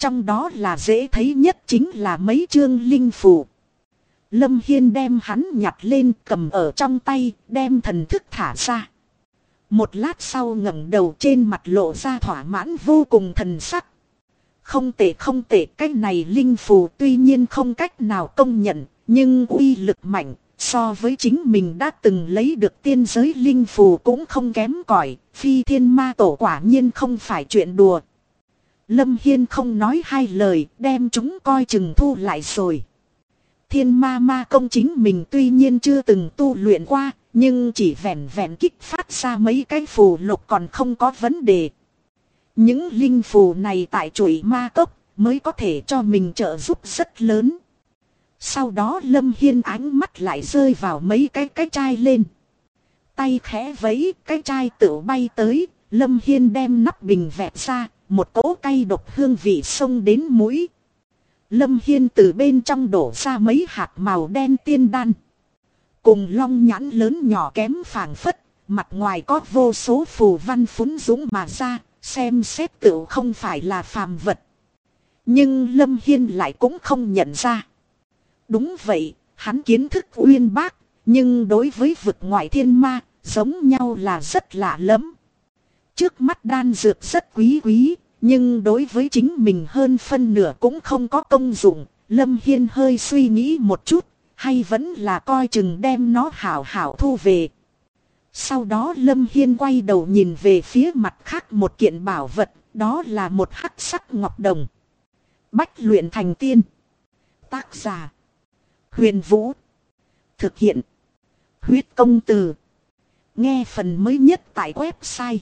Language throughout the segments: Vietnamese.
trong đó là dễ thấy nhất chính là mấy chương linh phù. Lâm Hiên đem hắn nhặt lên cầm ở trong tay, đem thần thức thả ra. Một lát sau ngẩng đầu, trên mặt lộ ra thỏa mãn vô cùng thần sắc. Không tệ không tệ, cái này linh phù tuy nhiên không cách nào công nhận, nhưng uy lực mạnh, so với chính mình đã từng lấy được tiên giới linh phù cũng không kém cỏi. Phi thiên ma tổ quả nhiên không phải chuyện đùa. Lâm Hiên không nói hai lời, đem chúng coi chừng thu lại rồi. Thiên ma ma công chính mình tuy nhiên chưa từng tu luyện qua, nhưng chỉ vẹn vẹn kích phát ra mấy cái phù lục còn không có vấn đề. Những linh phù này tại chuỗi ma cốc mới có thể cho mình trợ giúp rất lớn. Sau đó Lâm Hiên ánh mắt lại rơi vào mấy cái chai lên. Tay khẽ vẫy, cái chai tự bay tới, Lâm Hiên đem nắp bình vẹt ra, một cỗ cay độc hương vị xông đến mũi. Lâm Hiên từ bên trong đổ ra mấy hạt màu đen tiên đan. Cùng long nhãn lớn nhỏ kém phảng phất, mặt ngoài có vô số phù văn phún dũng mà ra, xem xét tự không phải là phàm vật. Nhưng Lâm Hiên lại cũng không nhận ra. Đúng vậy, hắn kiến thức uyên bác, nhưng đối với vực ngoại thiên ma, giống nhau là rất lạ lẫm. Trước mắt đan dược rất quý quý, nhưng đối với chính mình hơn phân nửa cũng không có công dụng. Lâm Hiên hơi suy nghĩ một chút, hay vẫn là coi chừng đem nó hảo hảo thu về. Sau đó Lâm Hiên quay đầu nhìn về phía mặt khác một kiện bảo vật, đó là một hắc sắc ngọc đồng. Bách luyện thành tiên. Tác giả Huyền Vũ. Thực hiện Huyết Công Từ. Nghe phần mới nhất tại website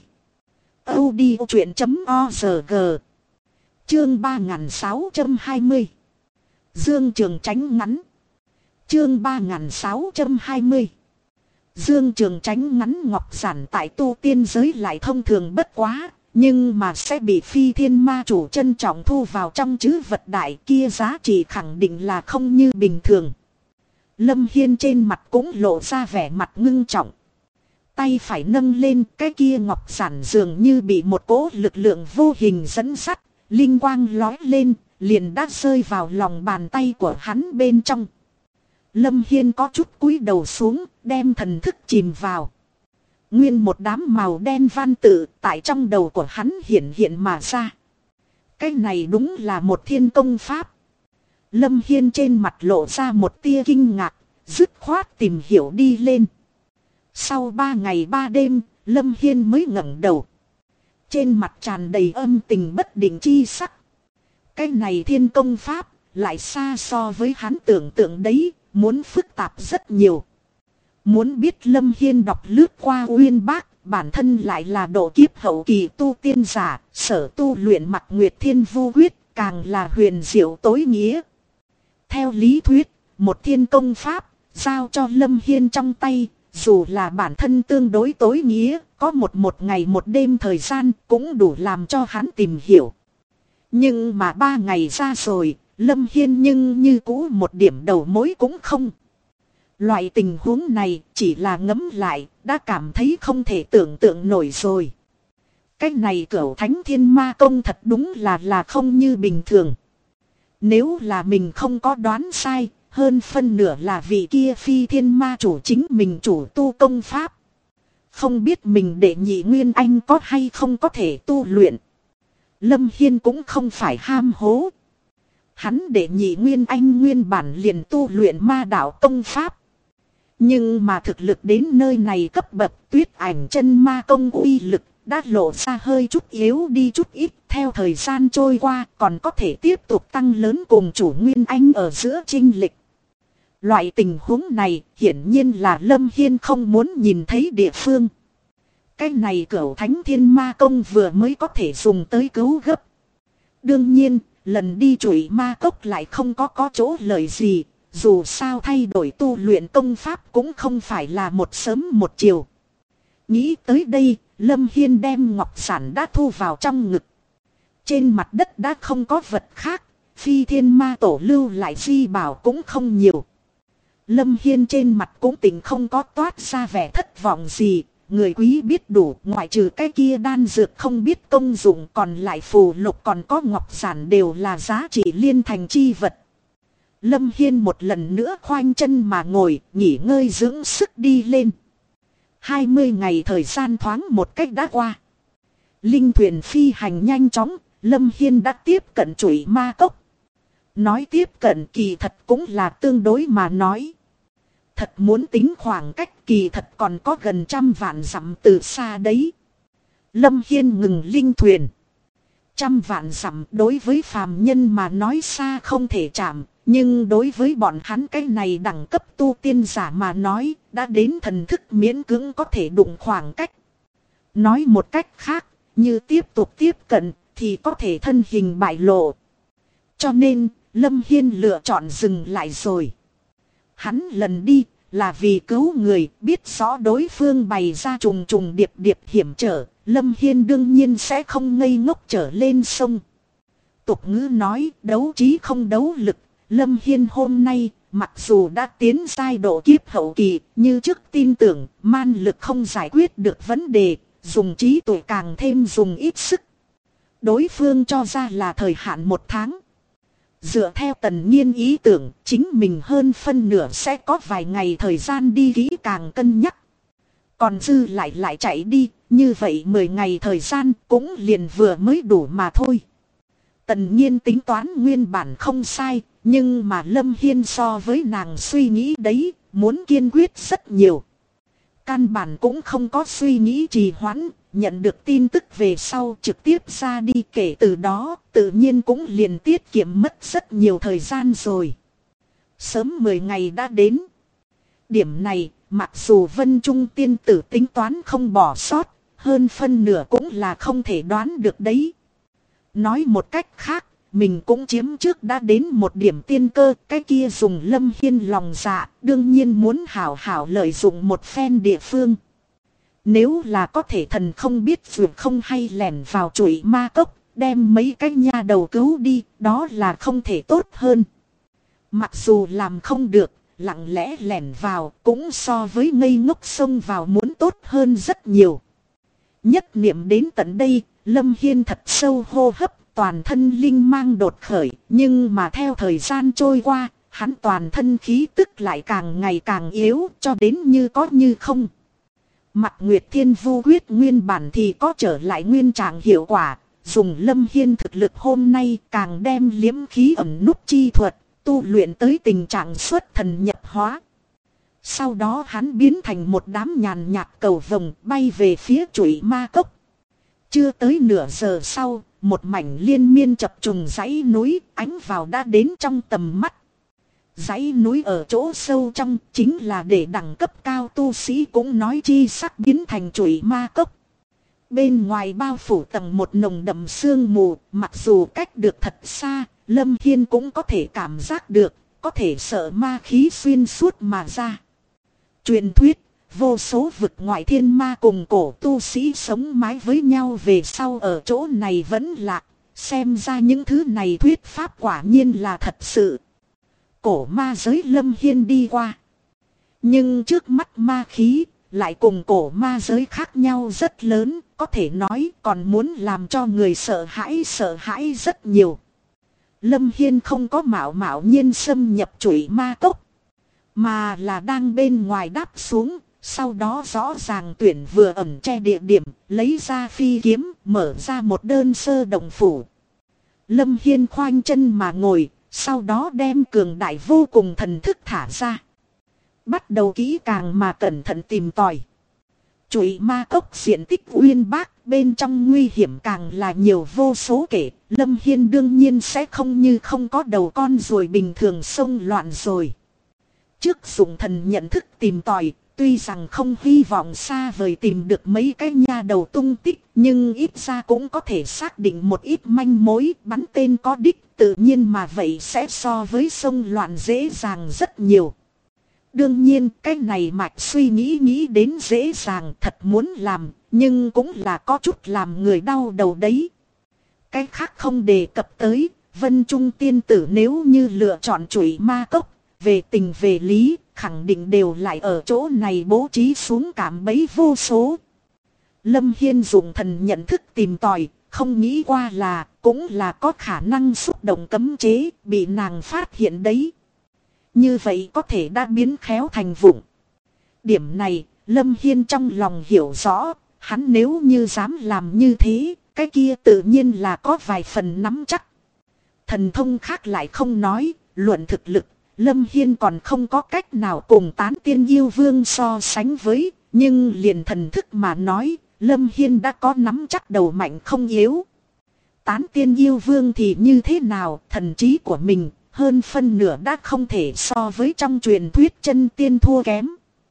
audiochuyện.org. Chương 3620. Dương Trường tránh ngắn. Chương 3620. Dương Trường tránh ngắn ngọc giản tại tu tiên giới lại thông thường bất quá, nhưng mà sẽ bị Phi Thiên Ma chủ trân trọng thu vào trong trữ vật đại, kia giá trị khẳng định là không như bình thường. Lâm Hiên trên mặt cũng lộ ra vẻ mặt ngưng trọng. Tay phải nâng lên, cái kia ngọc giản dường như bị một cỗ lực lượng vô hình dẫn dắt, linh quang lói lên, liền đã rơi vào lòng bàn tay của hắn bên trong. Lâm Hiên có chút cúi đầu xuống, đem thần thức chìm vào. Nguyên một đám màu đen văn tự tại trong đầu của hắn hiện mà ra. Cái này đúng là một thiên công pháp. Lâm Hiên trên mặt lộ ra một tia kinh ngạc, dứt khoát tìm hiểu đi lên. Sau 3 ngày 3 đêm, Lâm Hiên mới ngẩng đầu. Trên mặt tràn đầy âm tình bất định chi sắc. Cái này thiên công pháp lại xa so với hắn tưởng tượng đấy, muốn phức tạp rất nhiều. Muốn biết Lâm Hiên đọc lướt qua uyên bác, bản thân lại là độ kiếp hậu kỳ tu tiên giả, sở tu luyện Mặc Nguyệt Thiên Vu Quyết, càng là huyền diệu tối nghĩa. Theo lý thuyết, một thiên công pháp, giao cho Lâm Hiên trong tay, dù là bản thân tương đối tối nghĩa, có một ngày một đêm thời gian cũng đủ làm cho hắn tìm hiểu. Nhưng mà 3 ngày ra rồi, Lâm Hiên nhưng như cũ một điểm đầu mối cũng không. Loại tình huống này chỉ là ngẫm lại, đã cảm thấy không thể tưởng tượng nổi rồi. Cái này Cửu Thánh Thiên Ma Công thật đúng là không như bình thường. Nếu là mình không có đoán sai, hơn phân nửa là vị kia Phi Thiên Ma chủ chính mình chủ tu công pháp. Không biết mình đệ nhị Nguyên Anh có hay không có thể tu luyện. Lâm Hiên cũng không phải ham hố. Hắn đệ nhị Nguyên Anh nguyên bản liền tu luyện ma đạo công pháp. Nhưng mà thực lực đến nơi này cấp bậc Tuyết Ảnh Chân Ma Công uy lực đã lộ ra hơi chút yếu đi chút ít. Theo thời gian trôi qua còn có thể tiếp tục tăng lớn cùng chủ Nguyên Anh ở giữa chênh lệch. Loại tình huống này hiển nhiên là Lâm Hiên không muốn nhìn thấy địa phương. Cái này Cửu Thánh Thiên Ma Công vừa mới có thể dùng tới cứu gấp. Đương nhiên, lần đi chuỗi ma cốc lại không có chỗ lợi gì. Dù sao thay đổi tu luyện công pháp cũng không phải là một sớm một chiều. Nghĩ tới đây, Lâm Hiên đem ngọc giản đã thu vào trong ngực. Trên mặt đất đã không có vật khác, Phi Thiên Ma tổ lưu lại di bảo cũng không nhiều. Lâm Hiên trên mặt cũng tình không có toát ra vẻ thất vọng gì, người quý biết đủ, ngoại trừ cái kia đan dược không biết công dụng, còn lại phù lục còn có ngọc giản đều là giá trị liên thành chi vật. Lâm Hiên một lần nữa khoanh chân mà ngồi, nghỉ ngơi dưỡng sức đi lên. 20 ngày thời gian thoáng một cách đã qua. Linh thuyền phi hành nhanh chóng, Lâm Hiên đã tiếp cận chuỗi ma cốc. Nói tiếp cận kỳ thật cũng là tương đối mà nói. Thật muốn tính khoảng cách kỳ thật còn có gần 100 vạn dặm từ xa đấy. Lâm Hiên ngừng linh thuyền. 100 vạn dặm đối với phàm nhân mà nói xa không thể chạm. Nhưng đối với bọn hắn cái này đẳng cấp tu tiên giả mà nói đã đến thần thức miễn cưỡng có thể đụng khoảng cách. Nói một cách khác, như tiếp tục tiếp cận thì có thể thân hình bại lộ. Cho nên, Lâm Hiên lựa chọn dừng lại rồi. Hắn lần đi là vì cứu người, biết rõ đối phương bày ra trùng trùng điệp điệp hiểm trở. Lâm Hiên đương nhiên sẽ không ngây ngốc trở lên sông. Tục ngữ nói đấu trí không đấu lực. Lâm Hiên hôm nay, mặc dù đã tiến giai độ kiếp hậu kỳ, như trước tin tưởng, man lực không giải quyết được vấn đề, dùng trí tuệ càng thêm dùng ít sức. Đối phương cho ra là thời hạn 1 tháng. Dựa theo Tần Nhiên ý tưởng, chính mình hơn phân nửa sẽ có vài ngày thời gian đi kỹ càng cân nhắc. Còn dư lại chạy đi, như vậy 10 ngày thời gian cũng liền vừa mới đủ mà thôi. Tần Nhiên tính toán nguyên bản không sai, nhưng mà Lâm Hiên so với nàng suy nghĩ đấy, muốn kiên quyết rất nhiều. Căn bản cũng không có suy nghĩ trì hoãn, nhận được tin tức về sau trực tiếp ra đi, kể từ đó tự nhiên cũng liền tiết kiệm mất rất nhiều thời gian rồi. Sớm 10 ngày đã đến. Điểm này, mặc dù Vân Trung tiên tử tính toán không bỏ sót, hơn phân nửa cũng là không thể đoán được đấy. Nói một cách khác, mình cũng chiếm trước đã đến một điểm tiên cơ, cái kia dùng Lâm Hiên lòng dạ, đương nhiên muốn hảo hảo lợi dụng một phen địa phương. Nếu là có thể thần không biết vượt không hay lẻn vào chuỗi ma cốc, đem mấy cái nha đầu cứu đi, đó là không thể tốt hơn. Mặc dù làm không được, lặng lẽ lẻn vào cũng so với ngây ngốc xông vào muốn tốt hơn rất nhiều. Nhất niệm đến tận đây, Lâm Hiên thật sâu hô hấp. Toàn thân linh mang đột khởi, nhưng mà theo thời gian trôi qua, hắn toàn thân khí tức lại càng ngày càng yếu, cho đến như có như không. Mặc Nguyệt Thiên Vu quyết nguyên bản thì có trở lại nguyên trạng hiệu quả, dùng Lâm Hiên thực lực hôm nay càng đem liếm khí ẩn nút chi thuật, tu luyện tới tình trạng xuất thần nhập hóa. Sau đó hắn biến thành một đám nhàn nhạt cầu vồng bay về phía chuỗi ma cốc. Chưa tới nửa giờ sau, một mảnh liên miên chập trùng dãy núi ánh vào đã đến trong tầm mắt. Dãy núi ở chỗ sâu trong chính là để đẳng cấp cao tu sĩ cũng nói chi sắc biến thành chuỗi ma cốc. Bên ngoài bao phủ tầng một nồng đậm sương mù, mặc dù cách được thật xa, Lâm Hiên cũng có thể cảm giác được, có thể sợ ma khí xuyên suốt mà ra. Truyền thuyết, vô số vực ngoại thiên ma cùng cổ tu sĩ sống mái với nhau về sau ở chỗ này vẫn lạc, xem ra những thứ này thuyết pháp quả nhiên là thật sự. Cổ ma giới Lâm Hiên đi qua. Nhưng trước mắt ma khí, lại cùng cổ ma giới khác nhau rất lớn, có thể nói còn muốn làm cho người sợ hãi rất nhiều. Lâm Hiên không có mạo mạo nhiên xâm nhập chuỗi ma cốc, mà là đang bên ngoài đáp xuống, sau đó rõ ràng tuyển vừa ẩn che địa điểm, lấy ra phi kiếm, mở ra một đơn sơ động phủ. Lâm Hiên khoanh chân mà ngồi, sau đó đem cường đại vô cùng thần thức thả ra. Bắt đầu kỹ càng mà cẩn thận tìm tòi. Chuỗi ma cốc diện tích uyên bác, bên trong nguy hiểm càng là nhiều vô số kể. Lâm Hiên đương nhiên sẽ không như không có đầu con ruồi bình thường xông loạn rồi. Trước dùng thần nhận thức tìm tòi, tuy rằng không hy vọng xa vời tìm được mấy cái nha đầu tung tích, nhưng ít ra cũng có thể xác định một ít manh mối, bắn tên có đích, tự nhiên mà vậy sẽ so với xông loạn dễ dàng rất nhiều. Đương nhiên cái này mạch suy nghĩ đến dễ dàng, thật muốn làm, nhưng cũng là có chút làm người đau đầu đấy. Cái khác không đề cập tới, Vân Trung tiên tử nếu như lựa chọn chuỗi ma cốc, về tình về lý, khẳng định đều lại ở chỗ này bố trí xuống cạm bẫy vô số. Lâm Hiên dùng thần nhận thức tìm tòi, không nghĩ qua là cũng là có khả năng xúc động cấm chế bị nàng phát hiện đấy. Như vậy có thể đã biến khéo thành vụng. Điểm này, Lâm Hiên trong lòng hiểu rõ, hắn nếu như dám làm như thế, cái kia tự nhiên là có vài phần nắm chắc. Thần thông khác lại không nói, luận thực lực, Lâm Hiên còn không có cách nào cùng Tán Tiên Yêu Vương so sánh với, nhưng liền thần thức mà nói, Lâm Hiên đã có nắm chắc đầu mạnh không yếu. Tán Tiên Yêu Vương thì như thế nào, thần trí của mình, hơn phân nửa đã không thể so với trong truyền thuyết chân tiên thua kém.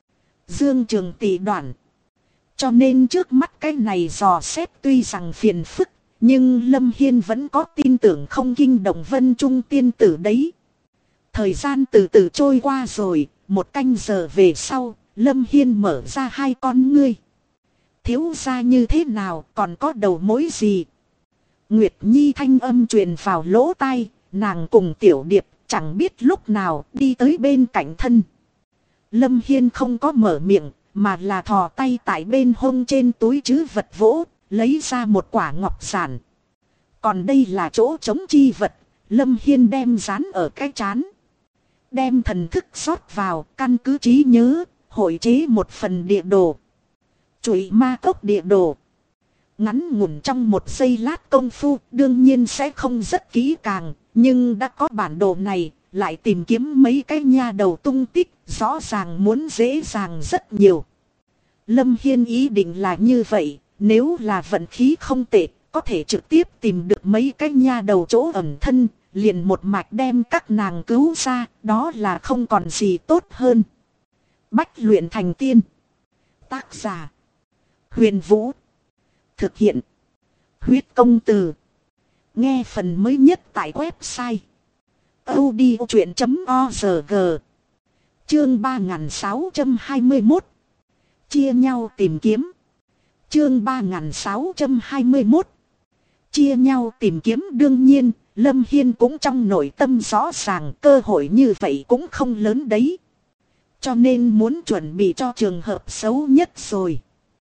Dương Trường tỷ đoạn. Cho nên trước mắt cái này dò xét tuy rằng phiền phức, nhưng Lâm Hiên vẫn có tin tưởng không kinh động Vân Trung tiên tử đấy. Thời gian từ từ trôi qua rồi, 1 canh giờ về sau, Lâm Hiên mở ra 2 con ngươi. Thiếu gia như thế nào, còn có đầu mối gì? Nguyệt Nhi thanh âm truyền vào lỗ tai, nàng cùng Tiểu Điệp chẳng biết lúc nào đi tới bên cạnh thân. Lâm Hiên không có mở miệng, mà là thò tay tại bên hông trên túi trữ vật vỗ, lấy ra một quả ngọc giản. Còn đây là chỗ trống chi vật, Lâm Hiên đem dán ở cái trán. Đem thần thức rót vào, căn cứ trí nhớ, hội chế một phần địa đồ. Chùy ma cốc địa đồ. Ngắn ngủn trong 1 giây lát công phu, đương nhiên sẽ không rất kỹ càng, nhưng đã có bản đồ này, lại tìm kiếm mấy cái nha đầu tung tích, rõ ràng muốn dễ dàng rất nhiều. Lâm Hiên ý định là như vậy, nếu là vận khí không tệ, có thể trực tiếp tìm được mấy cái nha đầu chỗ ẩn thân, liền một mạch đem các nàng cứu ra, đó là không còn gì tốt hơn. Bách luyện thành tiên. Tác giả: Huyền Vũ. Thực hiện: Huyết Công Từ. Nghe phần mới nhất tại website audiochuyện.org. Chương 3621. Chia nhau tìm kiếm. Chương 3621. Chia nhau tìm kiếm. Đương nhiên, Lâm Hiên cũng trong nội tâm rõ ràng cơ hội như vậy cũng không lớn đấy. Cho nên muốn chuẩn bị cho trường hợp xấu nhất rồi.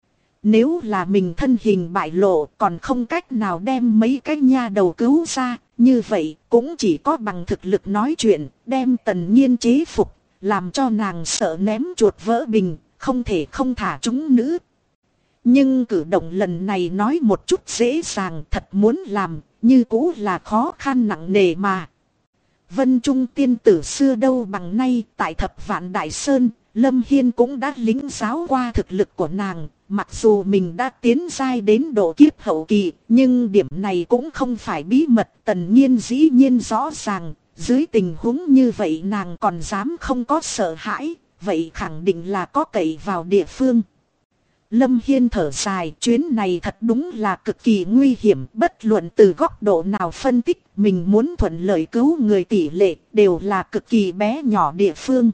Nếu là mình thân hình bại lộ còn không cách nào đem mấy cái nha đầu cứu ra, như vậy cũng chỉ có bằng thực lực nói chuyện, đem Tần Nhiên chế phục, làm cho nàng sợ ném chuột vỡ bình, không thể không thả chúng nữ. Nhưng cử động lần này nói một chút dễ dàng, thật muốn làm, như cũ là khó khăn nặng nề mà. Vân Trung tiên tử xưa đâu bằng nay, tại Thập Vạn Đại Sơn, Lâm Hiên cũng đã lĩnh giáo qua thực lực của nàng. Mặc dù mình đã tiến giai đến độ kiếp hậu kỳ, nhưng điểm này cũng không phải bí mật. Tần Nhiên dĩ nhiên rõ ràng, dưới tình huống như vậy nàng còn dám không có sợ hãi, vậy khẳng định là có cậy vào địa phương. Lâm Hiên thở dài, chuyến này thật đúng là cực kỳ nguy hiểm, bất luận từ góc độ nào phân tích, mình muốn thuận lợi cứu người tỷ lệ đều là cực kỳ bé nhỏ địa phương.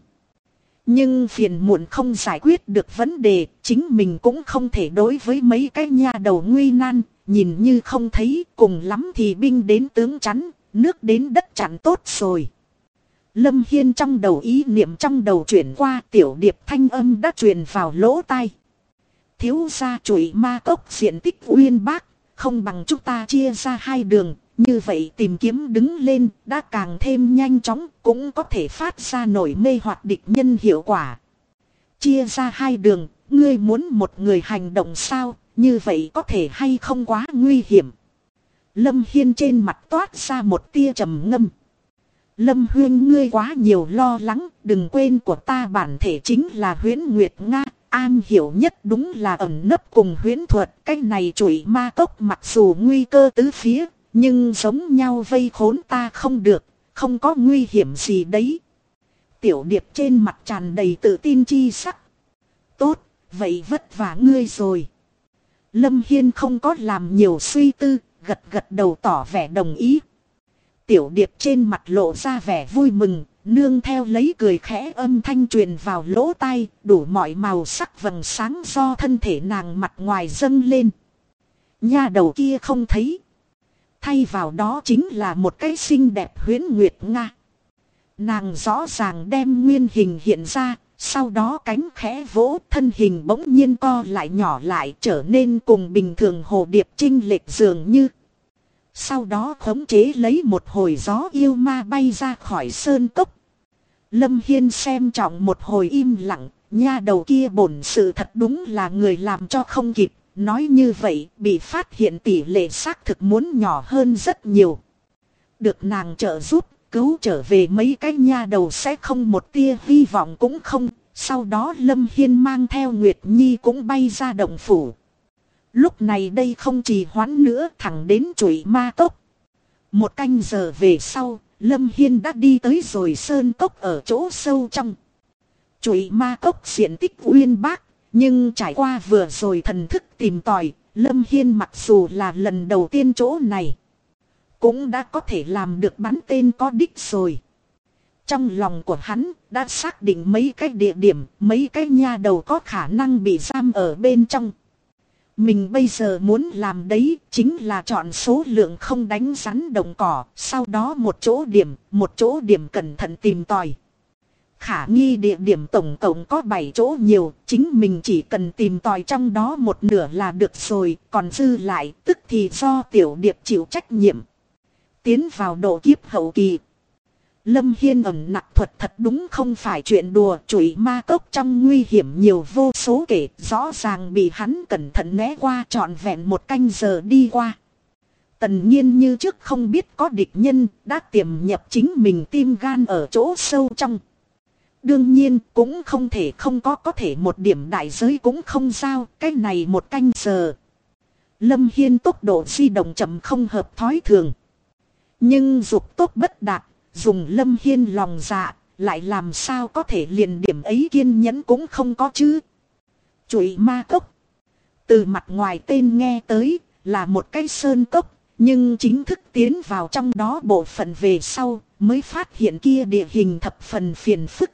Nhưng phiền muộn không giải quyết được vấn đề, chính mình cũng không thể đối với mấy cái nha đầu nguy nan, nhìn như không thấy, cùng lắm thì binh đến tướng chắn, nước đến đất chặn tốt rồi. Lâm Hiên trong đầu ý niệm trong đầu chuyển qua, Tiểu Điệp thanh âm đã truyền vào lỗ tai. Thiếu gia chùy ma cốc diện tích uyên bác, không bằng chúng ta chia ra 2 đường, như vậy tìm kiếm đứng lên đã càng thêm nhanh chóng, cũng có thể phát ra nổi mê hoặc địch nhân hiệu quả. Chia ra 2 đường, ngươi muốn một người hành động sao, như vậy có thể hay không quá nguy hiểm. Lâm Hiên trên mặt toát ra một tia trầm ngâm. Lâm Huyên, ngươi quá nhiều lo lắng, đừng quên của ta bản thể chính là Huyễn Nguyệt Nga. An hiểu nhất đúng là ẩn nấp cùng huyễn thuật. Cái này chùy ma cốc mặc dù nguy cơ tứ phía, nhưng giống nhau vây khốn ta không được, không có nguy hiểm gì đấy. Tiểu Điệp trên mặt tràn đầy tự tin chi sắc. Tốt, vậy vất vả ngươi rồi. Lâm Hiên không có làm nhiều suy tư, gật gật đầu tỏ vẻ đồng ý. Tiểu Điệp trên mặt lộ ra vẻ vui mừng, nương theo lấy cười khẽ âm thanh truyền vào lỗ tai, đủ mọi màu sắc vầng sáng do thân thể nàng mặt ngoài dâng lên. Nha đầu kia không thấy. Thay vào đó chính là một cái xinh đẹp Huyễn Nguyệt Nga. Nàng rõ ràng đem nguyên hình hiện ra, sau đó cánh khẽ vỗ, thân hình bỗng nhiên co lại nhỏ lại, trở nên cùng bình thường hồ điệp chênh lệch dường như. Sau đó khống chế lấy một hồi gió yêu ma bay ra khỏi sơn cốc. Lâm Hiên xem trọng một hồi im lặng, nha đầu kia bổn sự thật đúng là người làm cho không kịp. Nói như vậy, bị phát hiện tỷ lệ xác thực muốn nhỏ hơn rất nhiều. Được nàng trợ giúp, cứu trở về mấy cái nha đầu sẽ không một tia hy vọng cũng không. Sau đó Lâm Hiên mang theo Nguyệt Nhi cũng bay ra động phủ. Lúc này đây không trì hoãn nữa, thẳng đến Trụy Ma Cốc. Một canh giờ về sau, Lâm Hiên đã đi tới rồi sơn cốc ở chỗ sâu trong. Trụy Ma Cốc diện tích uyên bác, nhưng trải qua vừa rồi thần thức tìm tòi, Lâm Hiên mặc dù là lần đầu tiên chỗ này, cũng đã có thể làm được bắn tên có đích rồi. Trong lòng của hắn đã xác định mấy cái địa điểm, mấy cái nha đầu có khả năng bị giam ở bên trong. Mình bây giờ muốn làm đấy chính là chọn số lượng không đánh rắn đồng cỏ, sau đó một chỗ điểm cẩn thận tìm tòi. Khả nghi địa điểm tổng cộng có 7 chỗ nhiều, chính mình chỉ cần tìm tòi trong đó một nửa là được rồi, còn dư lại tức thì do tiểu điệp chịu trách nhiệm. Tiến vào độ kiếp hậu kỳ. Lâm Hiên ẩn nặc thuật thật đúng không phải chuyện đùa, Trụy Ma Cốc trong nguy hiểm nhiều vô số kể, rõ ràng bị hắn cẩn thận né qua trọn vẹn một canh giờ đi qua. Tần Nhiên như trước không biết có địch nhân, đã tiềm nhập chính mình tim gan ở chỗ sâu trong. Đương nhiên cũng không thể không có thể một điểm đại giới cũng không sao, cái này một canh giờ. Lâm Hiên tốc độ di động chậm không hợp thói thường. Nhưng dục tốc bất đạt, dùng Lâm Hiên lòng dạ, lại làm sao có thể liền điểm ấy kiên nhẫn cũng không có chứ. Trụy Ma Cốc. Từ mặt ngoài tên nghe tới là một cái sơn cốc, nhưng chính thức tiến vào trong đó bộ phận về sau mới phát hiện kia địa hình thập phần phiền phức.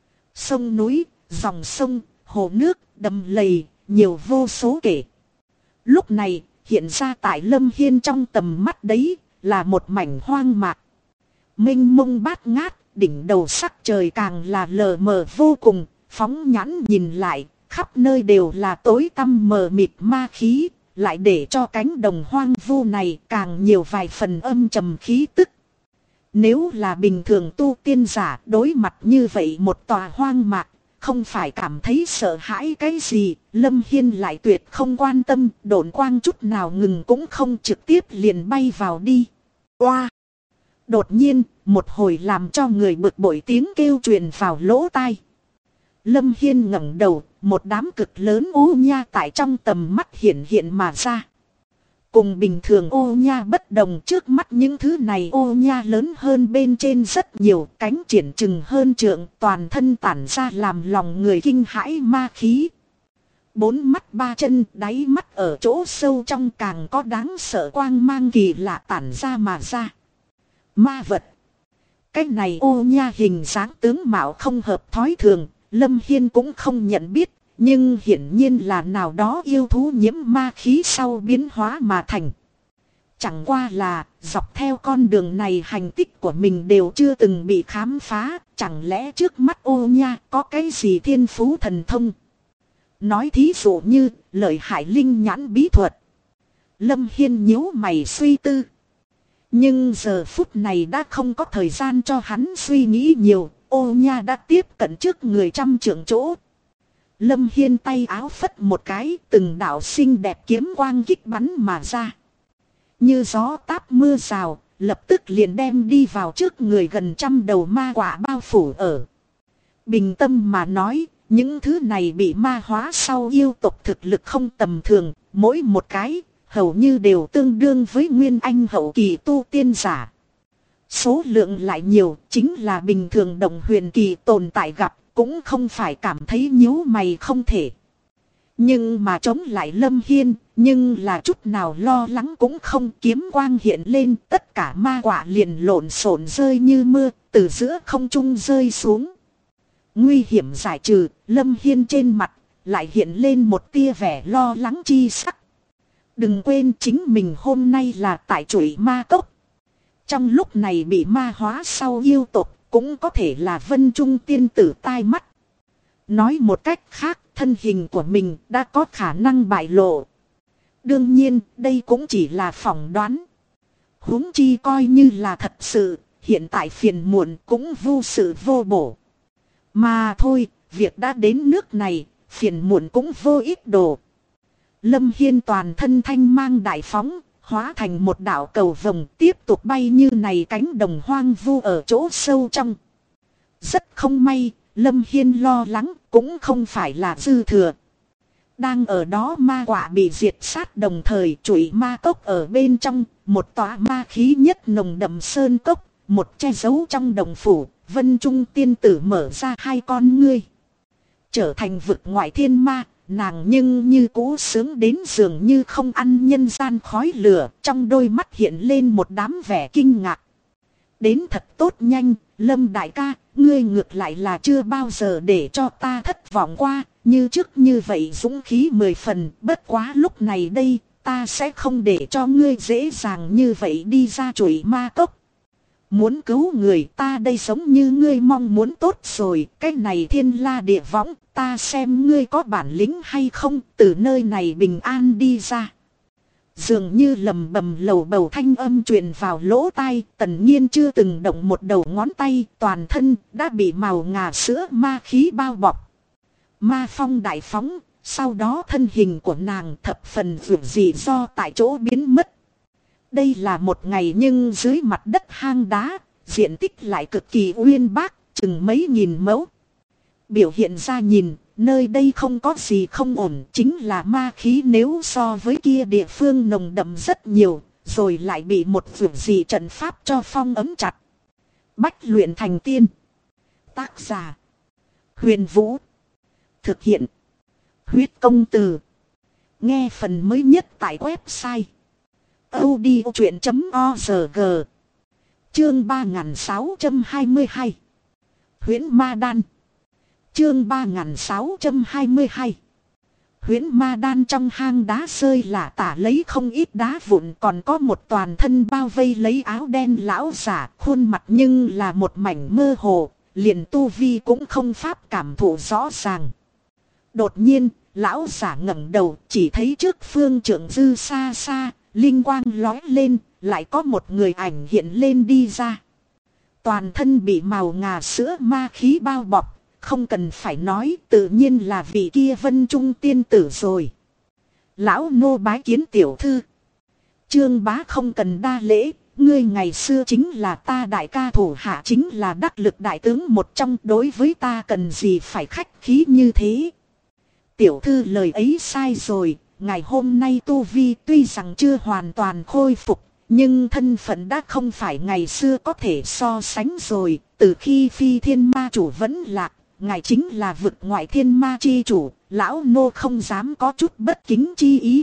Sông núi, dòng sông, hồ nước, đầm lầy, nhiều vô số kể. Lúc này, hiện ra tại Lâm Hiên trong tầm mắt đấy, là một mảnh hoang mạc. Mênh mông bát ngát, đỉnh đầu sắc trời càng là lờ mờ vô cùng, phóng nhãn nhìn lại, khắp nơi đều là tối tăm mờ mịt ma khí, lại để cho cánh đồng hoang vu này càng nhiều vài phần âm trầm khí tức. Nếu là bình thường tu tiên giả đối mặt như vậy một tòa hoang mạc, không phải cảm thấy sợ hãi cái gì, Lâm Hiên lại tuyệt không quan tâm, độn quang chút nào ngừng cũng không, trực tiếp liền bay vào đi. Oa! Đột nhiên, một hồi làm cho người bực bội tiếng kêu truyền vào lỗ tai. Lâm Hiên ngẩng đầu, một đám cực lớn ô nha tại trong tầm mắt hiện mà ra. Cùng bình thường ô nha bất đồng, trước mắt những thứ này ô nha lớn hơn bên trên rất nhiều, cánh triển chừng hơn trượng, toàn thân tản ra làm lòng người kinh hãi ma khí. 4 mắt 3 chân, đáy mắt ở chỗ sâu trong càng có đáng sợ quang mang kỳ lạ tản ra mà ra. Ma vật. Cái này ô nha hình dáng tướng mạo không hợp thói thường, Lâm Hiên cũng không nhận biết. Nhưng hiển nhiên là nào đó yêu thú nhiễm ma khí sau biến hóa mà thành. Chẳng qua là dọc theo con đường này hành tích của mình đều chưa từng bị khám phá. Chẳng lẽ trước mắt ô nha có cái gì thiên phú thần thông? Nói thí dụ như lợi hại linh nhãn bí thuật. Lâm Hiên nhíu mày suy tư. Nhưng giờ phút này đã không có thời gian cho hắn suy nghĩ nhiều. Ô nha đã tiếp cận trước người trăm trượng chỗ. Lâm Hiên tay áo phất một cái, từng đạo xinh đẹp kiếm quang kích bắn mà ra. Như gió táp mưa rào, lập tức liền đem đi vào trước người gần 100 đầu ma quạ bao phủ ở. Bình tâm mà nói, những thứ này bị ma hóa sau yêu tộc thực lực không tầm thường, mỗi một cái, hầu như đều tương đương với nguyên anh hậu kỳ tu tiên giả. Số lượng lại nhiều, chính là bình thường động huyền kỳ tồn tại gặp. Cũng không phải cảm thấy nhíu mày không thể. Nhưng mà chống lại Lâm Hiên, nhưng là chút nào lo lắng cũng không, kiếm quang hiện lên, tất cả ma quạ liền lộn xộn rơi như mưa, từ giữa không trung rơi xuống. Nguy hiểm giải trừ, Lâm Hiên trên mặt, lại hiện lên một tia vẻ lo lắng chi sắc. Đừng quên chính mình hôm nay là tại Trụy Ma Cốc. Trong lúc này bị ma hóa sau yêu tộc, cũng có thể là Vân Trung tiên tử tai mắt. Nói một cách khác, thân hình của mình đã có khả năng bại lộ. Đương nhiên, đây cũng chỉ là phỏng đoán. Huống chi coi như là thật sự, hiện tại phiền muộn cũng vô sự vô bổ. Mà thôi, việc đã đến nước này, phiền muộn cũng vô ích đồ. Lâm Hiên toàn thân thanh mang đại phóng, hóa thành một đạo cầu vồng tiếp tục bay như này cánh đồng hoang vu ở chỗ sâu trong. Rất không may, Lâm Hiên lo lắng cũng không phải là dư thừa. Đang ở đó ma quả bị diệt sát đồng thời chuỗi ma cốc ở bên trong, một tòa ma khí nhất nồng đậm sơn cốc, một che giấu trong đồng phủ, Vân Trung tiên tử mở ra hai con ngươi. Trở thành vực ngoại thiên ma, nàng nhưng như cũ sướng đến dường như không ăn nhân gian khói lửa, trong đôi mắt hiện lên một đám vẻ kinh ngạc. Đến thật tốt nhanh, Lâm đại ca, ngươi ngược lại là chưa bao giờ để cho ta thất vọng qua, như trước như vậy dũng khí 10 phần, bất quá lúc này đây, ta sẽ không để cho ngươi dễ dàng như vậy đi ra chuỗi ma cốc. Muốn cứu người ta đây giống như ngươi mong muốn tốt rồi, cái này thiên la địa võng, ta xem ngươi có bản lĩnh hay không, từ nơi này bình an đi ra. Dường như lầm bầm lầu bầu thanh âm truyền vào lỗ tai, Tần Nhiên chưa từng động một đầu ngón tay, toàn thân đã bị màu ngà sữa ma khí bao bọc. Ma phong đại phóng, sau đó thân hình của nàng thập phần vượt dị do tại chỗ biến mất. Đây là một ngày nhưng dưới mặt đất hang đá, diện tích lại cực kỳ uyên bác, chừng mấy nghìn mẫu. Biểu hiện ra nhìn, nơi đây không có gì không ổn, chính là ma khí nếu so với kia địa phương nồng đậm rất nhiều, rồi lại bị một vượt dị trận pháp cho phong ấm chặt. Bách luyện thành tiên. Tác giả: Huyền Vũ. Thực hiện: Huyết Công Từ. Nghe phần mới nhất tại website audiochuyện.org. Chương 3622 Huyễn Ma Đan. Chương 3622 Huyễn Ma Đan. Trong hang đá rơi lả tả lấy không ít đá vụn, còn có một toàn thân bao vây lấy áo đen lão giả, khuôn mặt nhưng là một mảnh mơ hồ, liền tu vi cũng không pháp cảm thụ rõ ràng. Đột nhiên, lão giả ngẩng đầu, chỉ thấy trước phương trượng dư xa xa, linh quang lói lên, lại có một người ảnh hiện lên đi ra. Toàn thân bị màu ngà sữa ma khí bao bọc, không cần phải nói, tự nhiên là vị kia Vân Trung tiên tử rồi. Lão nô bái kiến tiểu thư. Trương bá không cần đa lễ, ngươi ngày xưa chính là ta đại ca thủ hạ, chính là đắc lực đại tướng một trong, đối với ta cần gì phải khách khí như thế. Tiểu thư lời ấy sai rồi, ngày hôm nay tu vi tuy rằng chưa hoàn toàn khôi phục, nhưng thân phận đã không phải ngày xưa có thể so sánh rồi. Từ khi phi thiên ma chủ vẫn lạc, ngài chính là vực ngoại thiên ma chi chủ, lão nô không dám có chút bất kính chi ý.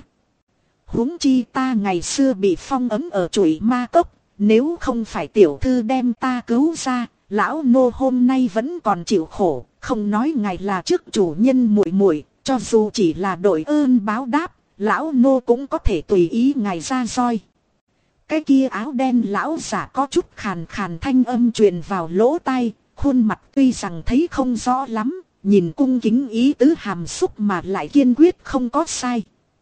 Huống chi ta ngày xưa bị phong ấm ở chuỗi ma cốc, nếu không phải tiểu thư đem ta cứu ra, lão nô hôm nay vẫn còn chịu khổ. Không nói ngài là trước chủ nhân muội muội, cho dù chỉ là đội ơn báo đáp, lão nô cũng có thể tùy ý ngài ra roi. Cái kia áo đen lão giả có chút khàn khàn thanh âm truyền vào lỗ tai, khuôn mặt tuy rằng thấy không rõ lắm, nhìn cung kính ý tứ hàm xúc mà lại kiên quyết không có sai.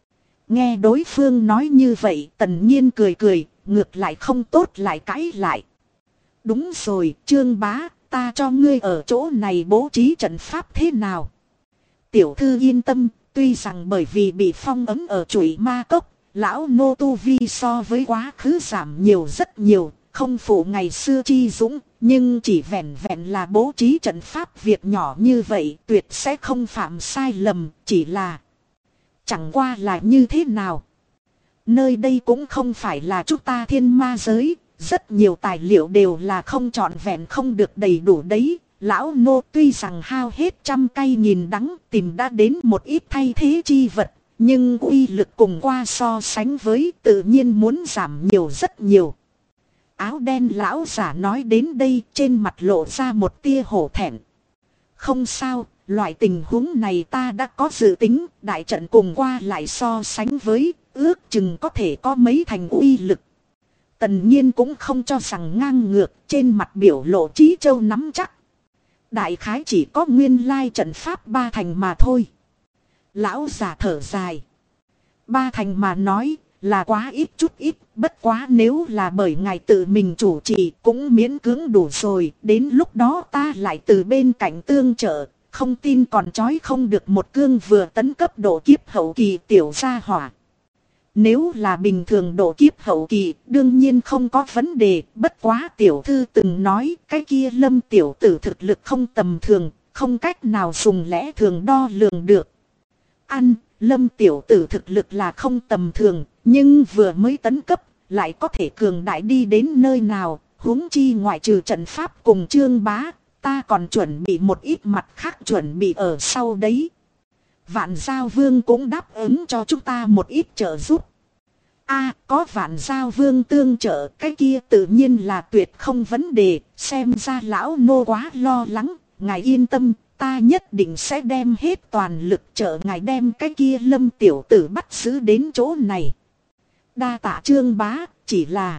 Nghe đối phương nói như vậy, Tần Nhiên cười cười, ngược lại không tốt lại cãi lại. Đúng rồi, Trương bá, ta cho ngươi ở chỗ này bố trí trận pháp thế nào? Tiểu thư yên tâm, tuy rằng bởi vì bị phong ấn ở chuỗi ma cốc, lão nô tu vi so với quá khứ giảm nhiều rất nhiều, không phụ ngày xưa chi dũng, nhưng chỉ vẹn vẹn là bố trí trận pháp việc nhỏ như vậy tuyệt sẽ không phạm sai lầm, chỉ là chẳng qua là như thế nào. Nơi đây cũng không phải là chúng ta thiên ma giới, rất nhiều tài liệu đều là không trọn vẹn không được đầy đủ đấy. Lão nô tuy rằng hao hết trăm cây nghìn đắng tìm đã đến một ít thay thế chi vật, nhưng uy lực cùng qua so sánh với tự nhiên muốn giảm nhiều rất nhiều. Áo đen lão giả nói đến đây, trên mặt lộ ra một tia hổ thẹn. Không sao, loại tình huống này ta đã có dự tính, đại trận cùng qua lại so sánh với, ước chừng có thể có mấy thành uy lực. Tần Nhiên cũng không cho rằng ngang ngược, trên mặt biểu lộ trí châu nắm chắc. Đại khái chỉ có nguyên lai trận pháp 3 thành mà thôi. Lão già thở dài. 3 thành mà nói là quá ít chút ít, bất quá nếu là bởi ngài tự mình chủ trì cũng miễn cưỡng đủ rồi, đến lúc đó ta lại từ bên cạnh tương trợ, không tin còn trói không được một cương vừa tấn cấp độ kiếp hậu kỳ tiểu gia hỏa. Nếu là bình thường độ kiếp hậu kỳ, đương nhiên không có vấn đề, bất quá tiểu thư từng nói, cái kia Lâm tiểu tử thực lực không tầm thường, không cách nào dùng lẽ thường đo lường được. Lâm tiểu tử thực lực là không tầm thường, nhưng vừa mới tấn cấp, lại có thể cường đại đi đến nơi nào, huống chi ngoại trừ trận pháp cùng Trương Bá, ta còn chuẩn bị một ít mặt khác chuẩn bị ở sau đấy. Vạn Giao Vương cũng đáp ứng cho chúng ta một ít trợ giúp. Có Vạn Giao Vương tương trợ, cái kia tự nhiên là tuyệt không vấn đề, xem ra lão nô quá lo lắng, ngài yên tâm, ta nhất định sẽ đem hết toàn lực trợ ngài đem cái kia Lâm tiểu tử bắt giữ đến chỗ này. Đa tạ Trương Bá, chỉ là...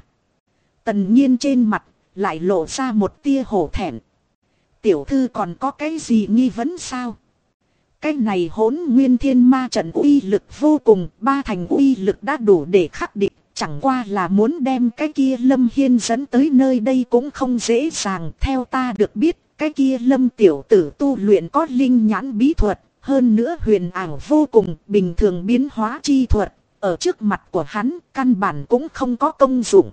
Tần Nhiên trên mặt lại lộ ra một tia hổ thẹn. Tiểu thư còn có cái gì nghi vấn sao? Cái này Hỗn Nguyên Thiên Ma trận uy lực vô cùng, 3 thành uy lực đã đủ để khắc địch, chẳng qua là muốn đem cái kia Lâm Hiên dẫn tới nơi đây cũng không dễ dàng. Theo ta được biết, cái kia Lâm tiểu tử tu luyện có linh nhãn bí thuật, hơn nữa huyền ảo vô cùng, bình thường biến hóa chi thuật, ở trước mặt của hắn, căn bản cũng không có công dụng.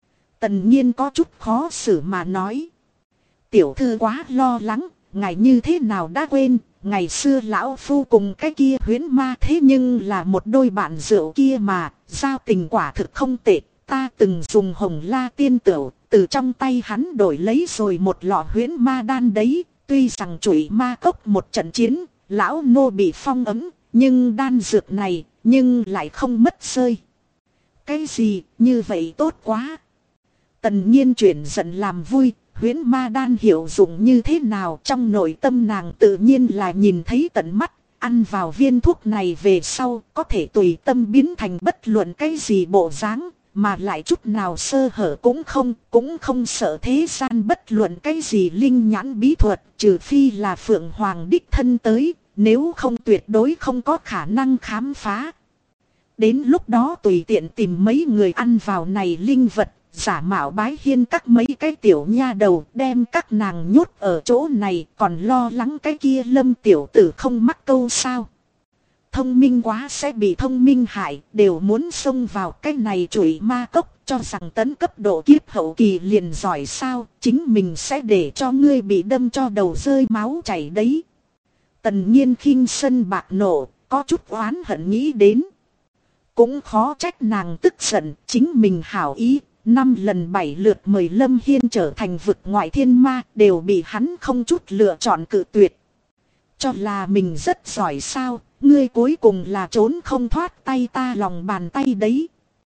Tần Nhiên có chút khó xử mà nói. Tiểu thư quá lo lắng, ngài như thế nào đã quên, ngày xưa lão phu cùng cái kia huyễn ma thế nhưng là một đôi bạn rượu kia mà, giao tình quả thực không tệ, ta từng dùng hồng la tiên tửu, từ trong tay hắn đổi lấy rồi một lọ huyễn ma đan đấy, tuy rằng chủy ma cốc một trận chiến, lão nô bị phong ấm, nhưng đan dược này, nhưng lại không mất rơi. Cái gì, như vậy tốt quá. Tần Nhiên chuyển giận làm vui, huyễn ma đan hiệu dụng như thế nào trong nội tâm nàng tự nhiên là nhìn thấy tận mắt, ăn vào viên thuốc này về sau có thể tùy tâm biến thành bất luận cái gì bộ dáng, mà lại chút nào sơ hở cũng không sợ thế gian bất luận cái gì linh nhãn bí thuật, trừ phi là Phượng Hoàng đích thân tới, nếu không tuyệt đối không có khả năng khám phá. Đến lúc đó tùy tiện tìm mấy người ăn vào này linh vật, giả mạo bái hiên các mấy cái tiểu nha đầu đem các nàng nhốt ở chỗ này, còn lo lắng cái kia Lâm tiểu tử không mắc câu sao. Thông minh quá sẽ bị thông minh hại, đều muốn xông vào cái này chủy ma cốc, cho rằng tấn cấp độ kiếp hậu kỳ liền giỏi sao, chính mình sẽ để cho ngươi bị đâm cho đầu rơi máu chảy đấy. Tần Nhiên khinh sân bạc nộ, có chút oán hận nghĩ đến. Cũng khó trách nàng tức giận, chính mình hảo ý. 5 lần 7 lượt mời Lâm Hiên trở thành vực ngoại thiên ma, đều bị hắn không chút lựa chọn cự tuyệt. Cho là mình rất giỏi sao, ngươi cuối cùng là trốn không thoát tay ta lòng bàn tay đấy.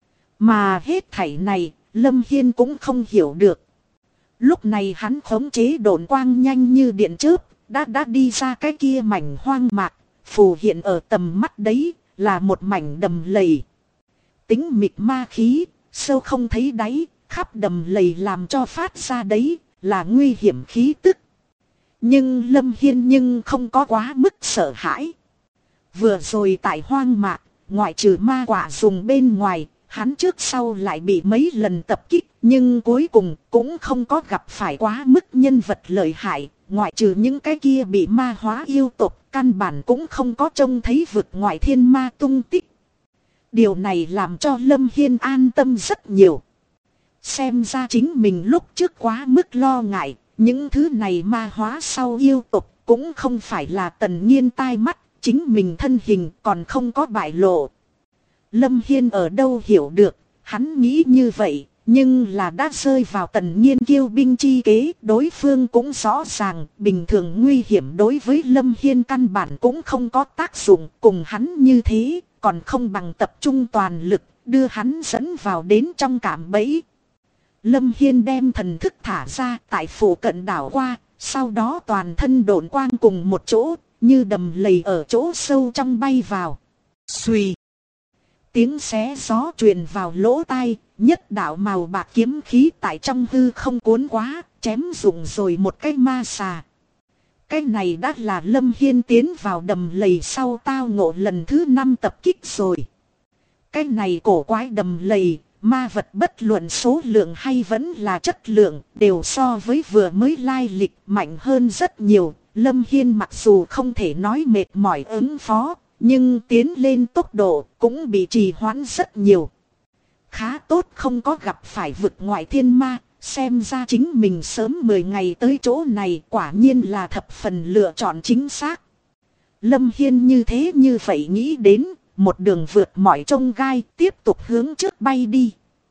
Mà hết thảy này, Lâm Hiên cũng không hiểu được. Lúc này hắn khống chế độn quang nhanh như điện chớp, đã đi ra cái kia mảnh hoang mạc, phù hiện ở tầm mắt đấy, là một mảnh đầm lầy. Tính mịt ma khí, sâu không thấy đáy, khắp đầm lầy làm cho phát ra đấy, là nguy hiểm khí tức. Nhưng Lâm Hiên không có quá mức sợ hãi. Vừa rồi tại hoang mạc, ngoại trừ ma quả dùng bên ngoài, hắn trước sau lại bị mấy lần tập kích, nhưng cuối cùng cũng không có gặp phải quá mức nhân vật lợi hại, ngoại trừ những cái kia bị ma hóa yêu tộc, căn bản cũng không có trông thấy vực ngoại thiên ma tung tích. Điều này làm cho Lâm Hiên an tâm rất nhiều. Xem ra chính mình lúc trước quá mức lo ngại, những thứ này ma hóa sau yêu tục cũng không phải là Tần Nhiên tai mắt, chính mình thân hình còn không có bại lộ. Lâm Hiên ở đâu hiểu được, hắn nghĩ như vậy, nhưng là đã rơi vào Tần Nhiên kiêu binh chi kế, đối phương cũng rõ ràng, bình thường nguy hiểm đối với Lâm Hiên căn bản cũng không có tác dụng, cùng hắn như thế, còn không bằng tập trung toàn lực, đưa hắn dẫn vào đến trong cạm bẫy. Lâm Hiên đem thần thức thả ra tại phủ cận đảo qua, sau đó toàn thân độn quang cùng một chỗ, như đầm lầy ở chỗ sâu trong bay vào. Xuy. Tiếng xé gió truyền vào lỗ tai, nhất đạo màu bạc kiếm khí tại trong hư không cuốn quá, chém rụng rồi một cái ma xà. Cái này đã là Lâm Hiên tiến vào đầm lầy sau tao ngộ lần thứ 5 tập kích rồi. Cái này cổ quái đầm lầy, ma vật bất luận số lượng hay vẫn là chất lượng, đều so với vừa mới lai lịch mạnh hơn rất nhiều. Lâm Hiên mặc dù không thể nói mệt mỏi ứng phó, nhưng tiến lên tốc độ cũng bị trì hoãn rất nhiều. Khá tốt không có gặp phải vực ngoại thiên ma, xem ra chính mình sớm 10 ngày tới chỗ này quả nhiên là thập phần lựa chọn chính xác. Lâm Hiên như thế như vậy nghĩ đến, một đường vượt mọi chông gai tiếp tục hướng trước bay đi.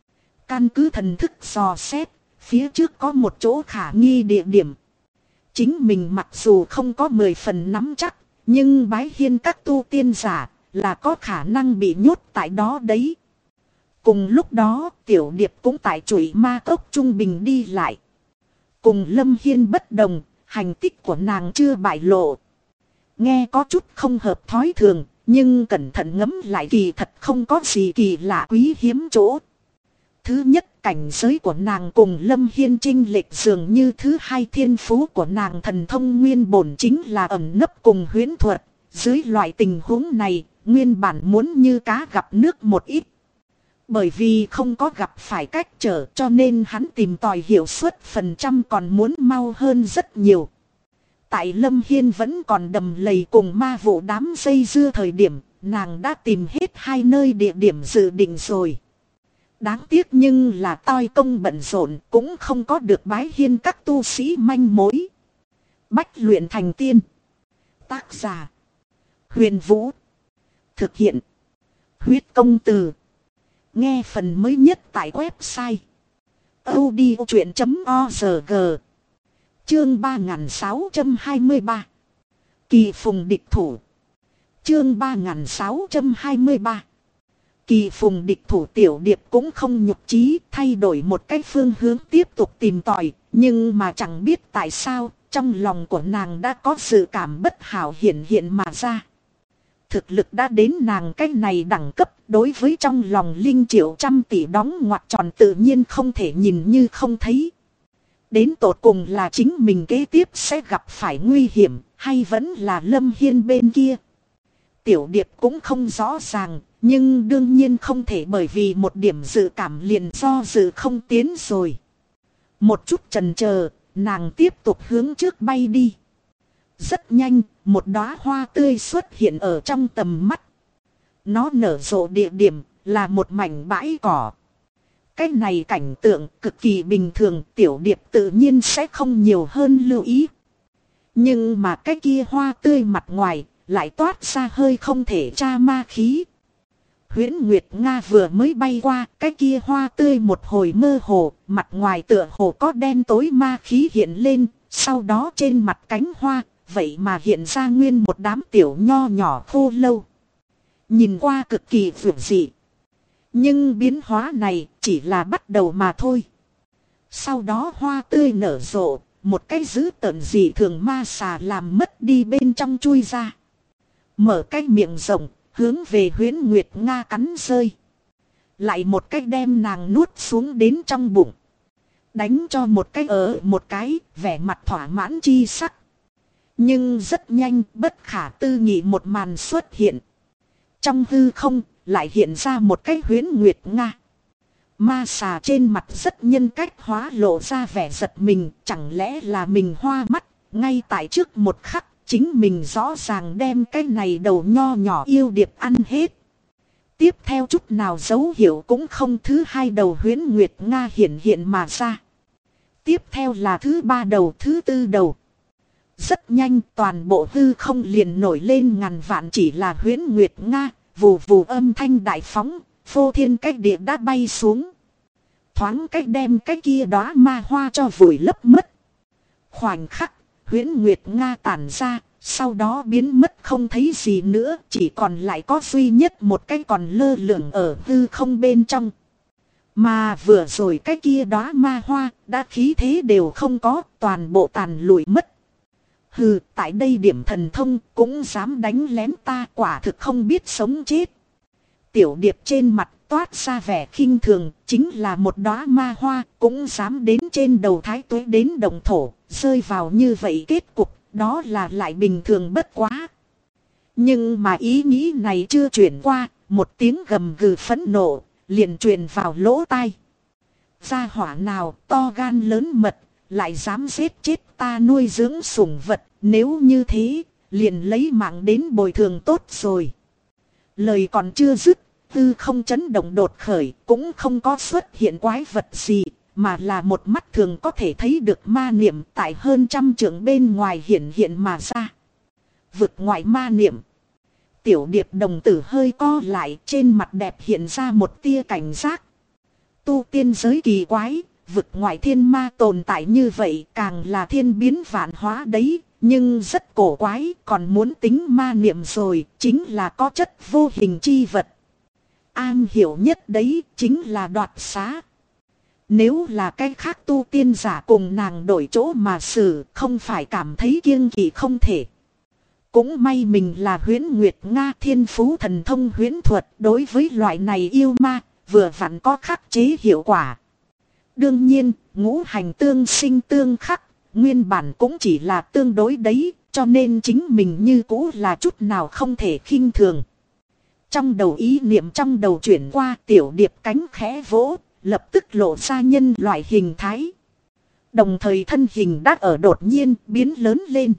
Căn cứ thần thức dò xét, phía trước có một chỗ khả nghi địa điểm. Chính mình mặc dù không có 10 phần nắm chắc, nhưng bái hiên các tu tiên giả là có khả năng bị nhốt tại đó đấy. Cùng lúc đó Tiểu Điệp cũng tại chuỗi ma cốc trung bình đi lại. Cùng Lâm Hiên bất đồng, hành tích của nàng chưa bại lộ. Nghe có chút không hợp thói thường, nhưng cẩn thận ngẫm lại kỳ thật không có gì kỳ lạ quý hiếm chỗ. Thứ nhất, cảnh giới của nàng cùng Lâm Hiên chênh lệch dường như. Thứ hai, thiên phú của nàng thần thông nguyên bổn chính là ẩn nấp cùng huyễn thuật. Dưới loại tình huống này, nguyên bản muốn như cá gặp nước một ít. Bởi vì không có gặp phải cách trở cho nên hắn tìm tòi hiệu suất phần trăm còn muốn mau hơn rất nhiều. Tại Lâm Hiên vẫn còn đầm lầy cùng ma vụ đám dây dưa thời điểm, nàng đã tìm hết 2 nơi địa điểm dự định rồi. Đáng tiếc nhưng là toi công bận rộn cũng không có được bái hiên các tu sĩ manh mối. Bách luyện thành tiên. Tác giả: Huyền Vũ. Thực hiện: Huyết Công Từ. Nghe phần mới nhất tại website audiochuyện.org. Chương 3623. Kỳ phùng địch thủ. Chương 3623. Kỳ phùng địch thủ. Tiểu Điệp cũng không nhục chí, thay đổi một cái phương hướng tiếp tục tìm tòi, nhưng mà chẳng biết tại sao, trong lòng của nàng đã có sự cảm bất hảo hiện hiện mà ra. Thực lực đã đến nàng cái này đẳng cấp, đối với trong lòng linh triệu trăm tỷ đóng ngoặc tròn tự nhiên không thể nhìn như không thấy. Đến tột cùng là chính mình kế tiếp sẽ gặp phải nguy hiểm, hay vẫn là Lâm Hiên bên kia. Tiểu Điệp cũng không rõ ràng, nhưng đương nhiên không thể bởi vì một điểm dự cảm liền do dự không tiến rồi. Một chút chần chờ, nàng tiếp tục hướng trước bay đi. Rất nhanh, một đóa hoa tươi xuất hiện ở trong tầm mắt. Nó nở rộ địa điểm là một mảnh bãi cỏ. Cái này cảnh tượng cực kỳ bình thường, Tiểu Điệp tự nhiên sẽ không nhiều hơn lưu ý. Nhưng mà cái kia hoa tươi mặt ngoài lại toát ra hơi không thể tra ma khí. Huyễn Nguyệt Nga vừa mới bay qua, cái kia hoa tươi một hồi mơ hồ, mặt ngoài tựa hồ có đen tối ma khí hiện lên, sau đó trên mặt cánh hoa, vậy mà hiện ra nguyên một đám tiểu nho nhỏ khô lâu. Nhìn qua cực kỳ vượt dị. Nhưng biến hóa này chỉ là bắt đầu mà thôi. Sau đó hoa tươi nở rộ, một cái dữ tợn dị thường ma xà làm mất đi bên trong chui ra. Mở cái miệng rộng, hướng về Huyễn Nguyệt Nga cắn rơi. Lại một cái đem nàng nuốt xuống đến trong bụng. Đánh cho một cái ở một cái, vẻ mặt thỏa mãn chi sắc. Nhưng rất nhanh, bất khả tư nghị một màn xuất hiện. Trong hư không, lại hiện ra một cái Huyễn Nguyệt Nga. Ma xà trên mặt rất nhân cách hóa lộ ra vẻ giật mình, chẳng lẽ là mình hoa mắt, ngay tại trước một khắc, chính mình rõ ràng đem cái này đầu nho nhỏ yêu điệp ăn hết. Tiếp theo chút nào dấu hiệu cũng không, thứ 2 đầu Huyễn Nguyệt Nga hiện mà ra. Tiếp theo là thứ 3 đầu, thứ 4 đầu. Rất nhanh toàn bộ hư không liền nổi lên ngàn vạn chỉ là Huyễn Nguyệt Nga, vù vù âm thanh đại phóng, phô thiên cách địa đã bay xuống. Thoáng cách đem cái kia đóa ma hoa cho vùi lấp mất. Khoảnh khắc, Huyễn Nguyệt Nga tản ra, sau đó biến mất không thấy gì nữa, chỉ còn lại có duy nhất một cái còn lơ lửng ở hư không bên trong. Mà vừa rồi cái kia đóa ma hoa, đã khí thế đều không có, toàn bộ tàn lụi mất. Hừ, tại đây điểm thần thông cũng dám đánh lén ta, quả thực không biết sống chết. Tiểu điệp trên mặt toát ra vẻ khinh thường, chính là một đóa ma hoa, cũng dám đến trên đầu Thái Tuế đến động thổ, rơi vào như vậy kết cục, đó là lại bình thường bất quá. Nhưng mà ý nghĩ này chưa chuyển qua, một tiếng gầm gừ phẫn nộ, liền truyền vào lỗ tai. Gia hỏa nào to gan lớn mật, lại dám giết chết ta nuôi dưỡng sủng vật, nếu như thế, liền lấy mạng đến bồi thường tốt rồi. Lời còn chưa dứt, tư không chấn động đột khởi, cũng không có xuất hiện quái vật gì, mà là một mắt thường có thể thấy được ma niệm tại hơn 100 trượng bên ngoài hiện mà ra. Vực ngoại ma niệm. Tiểu điệp đồng tử hơi co lại, trên mặt đẹp hiện ra một tia cảnh giác. Tu tiên giới kỳ quái, vực ngoại thiên ma tồn tại như vậy càng là thiên biến vạn hóa đấy, nhưng rất cổ quái, còn muốn tính ma niệm rồi, chính là có chất vô hình chi vật. An hiểu nhất đấy, chính là đoạt xá. Nếu là cái khác tu tiên giả cùng nàng đổi chỗ mà xử, không phải cảm thấy kiêng kỵ không thể. Cũng may mình là Huyễn Nguyệt Nga, thiên phú thần thông huyễn thuật, đối với loại này yêu ma, vừa vặn có khắc chế hiệu quả. Đương nhiên, ngũ hành tương sinh tương khắc, nguyên bản cũng chỉ là tương đối đấy, cho nên chính mình như cũ là chút nào không thể khinh thường. Trong đầu ý niệm trong đầu chuyển qua, tiểu điệp cánh khẽ vỗ, lập tức lộ ra nhân loại hình thái. Đồng thời thân hình đã ở đột nhiên biến lớn lên.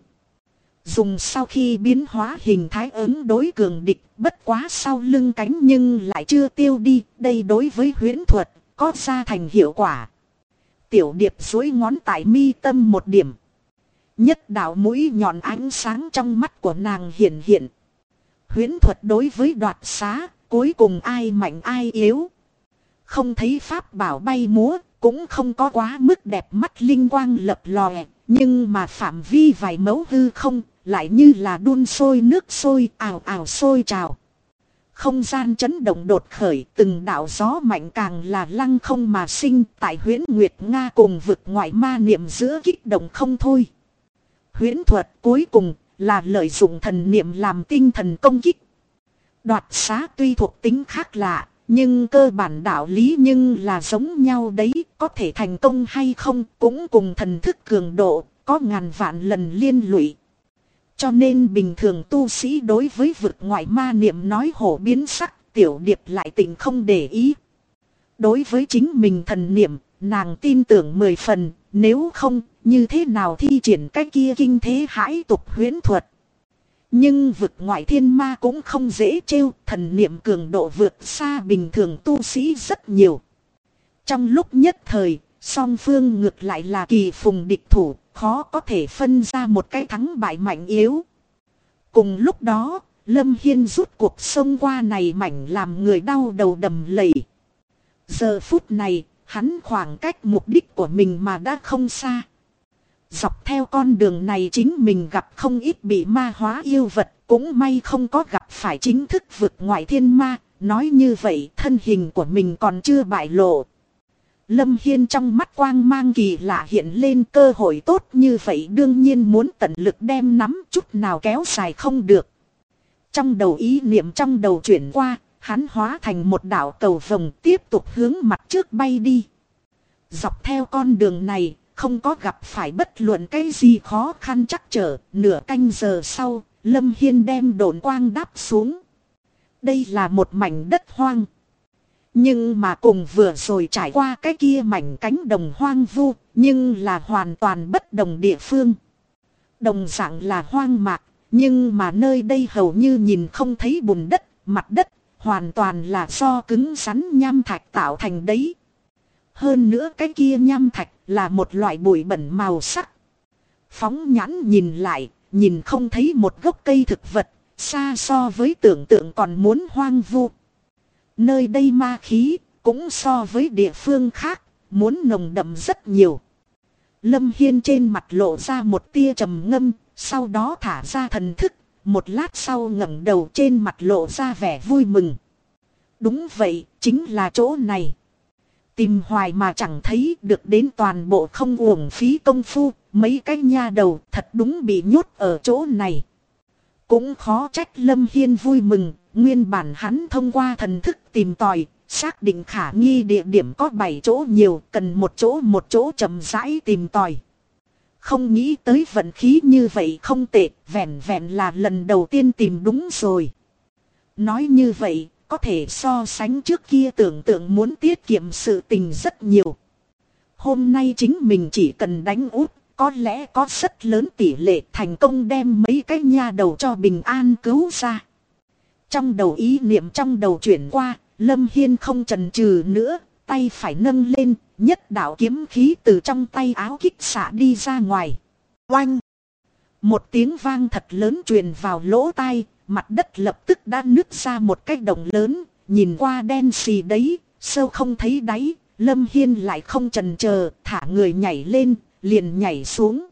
Dùng sau khi biến hóa hình thái ứng đối cường địch, bất quá sau lưng cánh nhưng lại chưa tiêu đi, đây đối với huyễn thuật, có ra thành hiệu quả. Tiểu điệp duỗi ngón tại mi tâm một điểm. Nhất đạo mũi nhọn ánh sáng trong mắt của nàng hiện. Huyễn thuật đối với đoạt xá, cuối cùng ai mạnh ai yếu. Không thấy pháp bảo bay múa, cũng không có quá mức đẹp mắt linh quang lập lòe, nhưng mà phạm vi vài mẫu hư không, lại như là đun sôi nước sôi, ào ào sôi trào. Không gian chấn động đột khởi, từng đạo gió mạnh càng là lăng không mà sinh, tại Huyễn Nguyệt Nga cùng vực ngoại ma niệm giữa kích động không thôi. Huyễn thuật cuối cùng là lợi dụng thần niệm làm tinh thần công kích. Đoạt xá tuy thuộc tính khác lạ, nhưng cơ bản đạo lý nhưng là giống nhau đấy, có thể thành công hay không cũng cùng thần thức cường độ, có ngàn vạn lần liên lụy. Cho nên bình thường tu sĩ đối với vực ngoại ma niệm nói hổ biến sắc, tiểu điệp lại tình không để ý. Đối với chính mình thần niệm, nàng tin tưởng 10 phần, nếu không, như thế nào thi triển cái kia kinh thế hãi tục huyễn thuật. Nhưng vực ngoại thiên ma cũng không dễ trêu, thần niệm cường độ vượt xa bình thường tu sĩ rất nhiều. Trong lúc nhất thời, song phương ngược lại là kỳ phùng địch thủ, khó có thể phân ra một cái thắng bại mạnh yếu. Cùng lúc đó, Lâm Hiên rút cuộc xông qua này mảnh làm người đau đầu đầm lầy. Giờ phút này, hắn khoảng cách mục đích của mình mà đã không xa. Dọc theo con đường này chính mình gặp không ít bị ma hóa yêu vật, cũng may không có gặp phải chính thức vực ngoại thiên ma, nói như vậy thân hình của mình còn chưa bại lộ. Lâm Hiên trong mắt quang mang kỳ lạ hiện lên, cơ hội tốt như vậy đương nhiên muốn tận lực đem nắm, chút nào kéo dài không được. Trong đầu ý niệm trong đầu chuyển qua, hắn hóa thành một đạo cầu vồng tiếp tục hướng mặt trước bay đi. Dọc theo con đường này, không có gặp phải bất luận cái gì khó khăn trắc trở, nửa canh giờ sau, Lâm Hiên đem độn quang đáp xuống. Đây là một mảnh đất hoang. Nhưng mà cùng vừa rồi trải qua cái kia mảnh cánh đồng hoang vu, nhưng là hoàn toàn bất đồng địa phương. Đồng dạng là hoang mạc, nhưng mà nơi đây hầu như nhìn không thấy bùn đất, mặt đất, hoàn toàn là do cứng rắn nham thạch tạo thành đấy. Hơn nữa cái kia nham thạch là một loại bụi bẩn màu sắc. Phóng nhãn nhìn lại, nhìn không thấy một gốc cây thực vật, xa so với tưởng tượng còn muốn hoang vu. Nơi đây ma khí, cũng so với địa phương khác, muốn nồng đậm rất nhiều. Lâm Hiên trên mặt lộ ra một tia trầm ngâm, sau đó thả ra thần thức, một lát sau ngẩng đầu trên mặt lộ ra vẻ vui mừng. Đúng vậy, chính là chỗ này. Tìm hoài mà chẳng thấy, được đến toàn bộ không uổng phí công phu, mấy cái nha đầu thật đúng bị nhốt ở chỗ này. Cũng khó trách Lâm Hiên vui mừng, nguyên bản hắn thông qua thần thức tìm tòi, xác định khả nghi địa điểm có 7 chỗ nhiều, cần một chỗ chậm rãi tìm tòi. Không nghĩ tới vận khí như vậy không tệ, vẹn vẹn là lần đầu tiên tìm đúng rồi. Nói như vậy, có thể so sánh trước kia tưởng tượng muốn tiết kiệm sự tình rất nhiều. Hôm nay chính mình chỉ cần đánh úp, có lẽ có rất lớn tỷ lệ thành công đem mấy cái nha đầu cho bình an cứu ra. Trong đầu ý niệm trong đầu chuyển qua, Lâm Hiên không chần chừ nữa, tay phải nâng lên, nhất đạo kiếm khí từ trong tay áo kích xạ đi ra ngoài. Oanh! Một tiếng vang thật lớn truyền vào lỗ tai, mặt đất lập tức đã nứt ra một cái động lớn, nhìn qua đen xì đấy, sâu không thấy đáy. Lâm Hiên lại không chần chờ, thả người nhảy lên, liền nhảy xuống.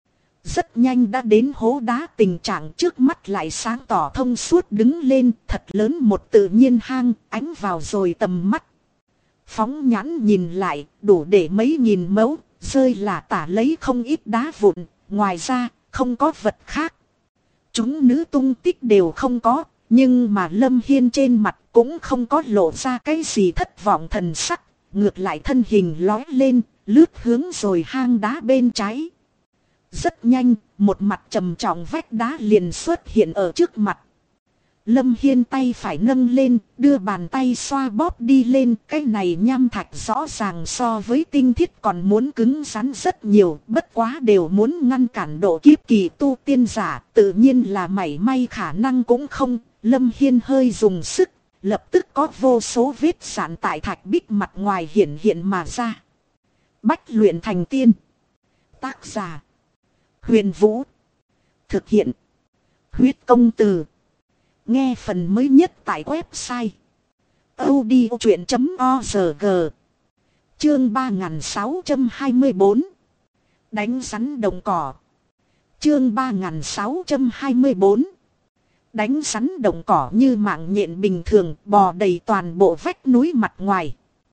Rất nhanh đã đến hố đá, tình trạng trước mắt lại sáng tỏ thông suốt, đứng lên thật lớn một tự nhiên hang, ánh vào rồi tầm mắt. Phóng nhãn nhìn lại, đủ để mấy nghìn mẫu, rơi là tả lấy không ít đá vụn, ngoài ra không có vật khác. Chúng nữ tung tích đều không có, nhưng mà Lâm Hiên trên mặt cũng không có lộ ra cái gì thất vọng thần sắc. Ngược lại thân hình lói lên, lướt hướng rồi hang đá bên trái. Rất nhanh, một mặt trầm trọng vách đá liền xuất hiện ở trước mặt. Lâm Hiên tay phải nâng lên, đưa bàn tay xoa bóp đi lên. Cái này nham thạch rõ ràng so với tinh thiết còn muốn cứng rắn rất nhiều. Bất quá đều muốn ngăn cản độ kiếp kỳ tu tiên giả, tự nhiên là mảy may khả năng cũng không. Lâm Hiên hơi dùng sức. Lập tức có vô số vết sạn tại thạch bích mặt ngoài hiện mà ra. Bách luyện thành tiên. Tác giả: Huyền Vũ. Thực hiện: Huyết Công Từ. Nghe phần mới nhất tại website audiochuyện.org. Chương 3624. Đánh rắn đồng cỏ. Chương 3624. Đánh rắn đồng cỏ như mạng nhện bình thường bò đầy toàn bộ vách núi mặt ngoài.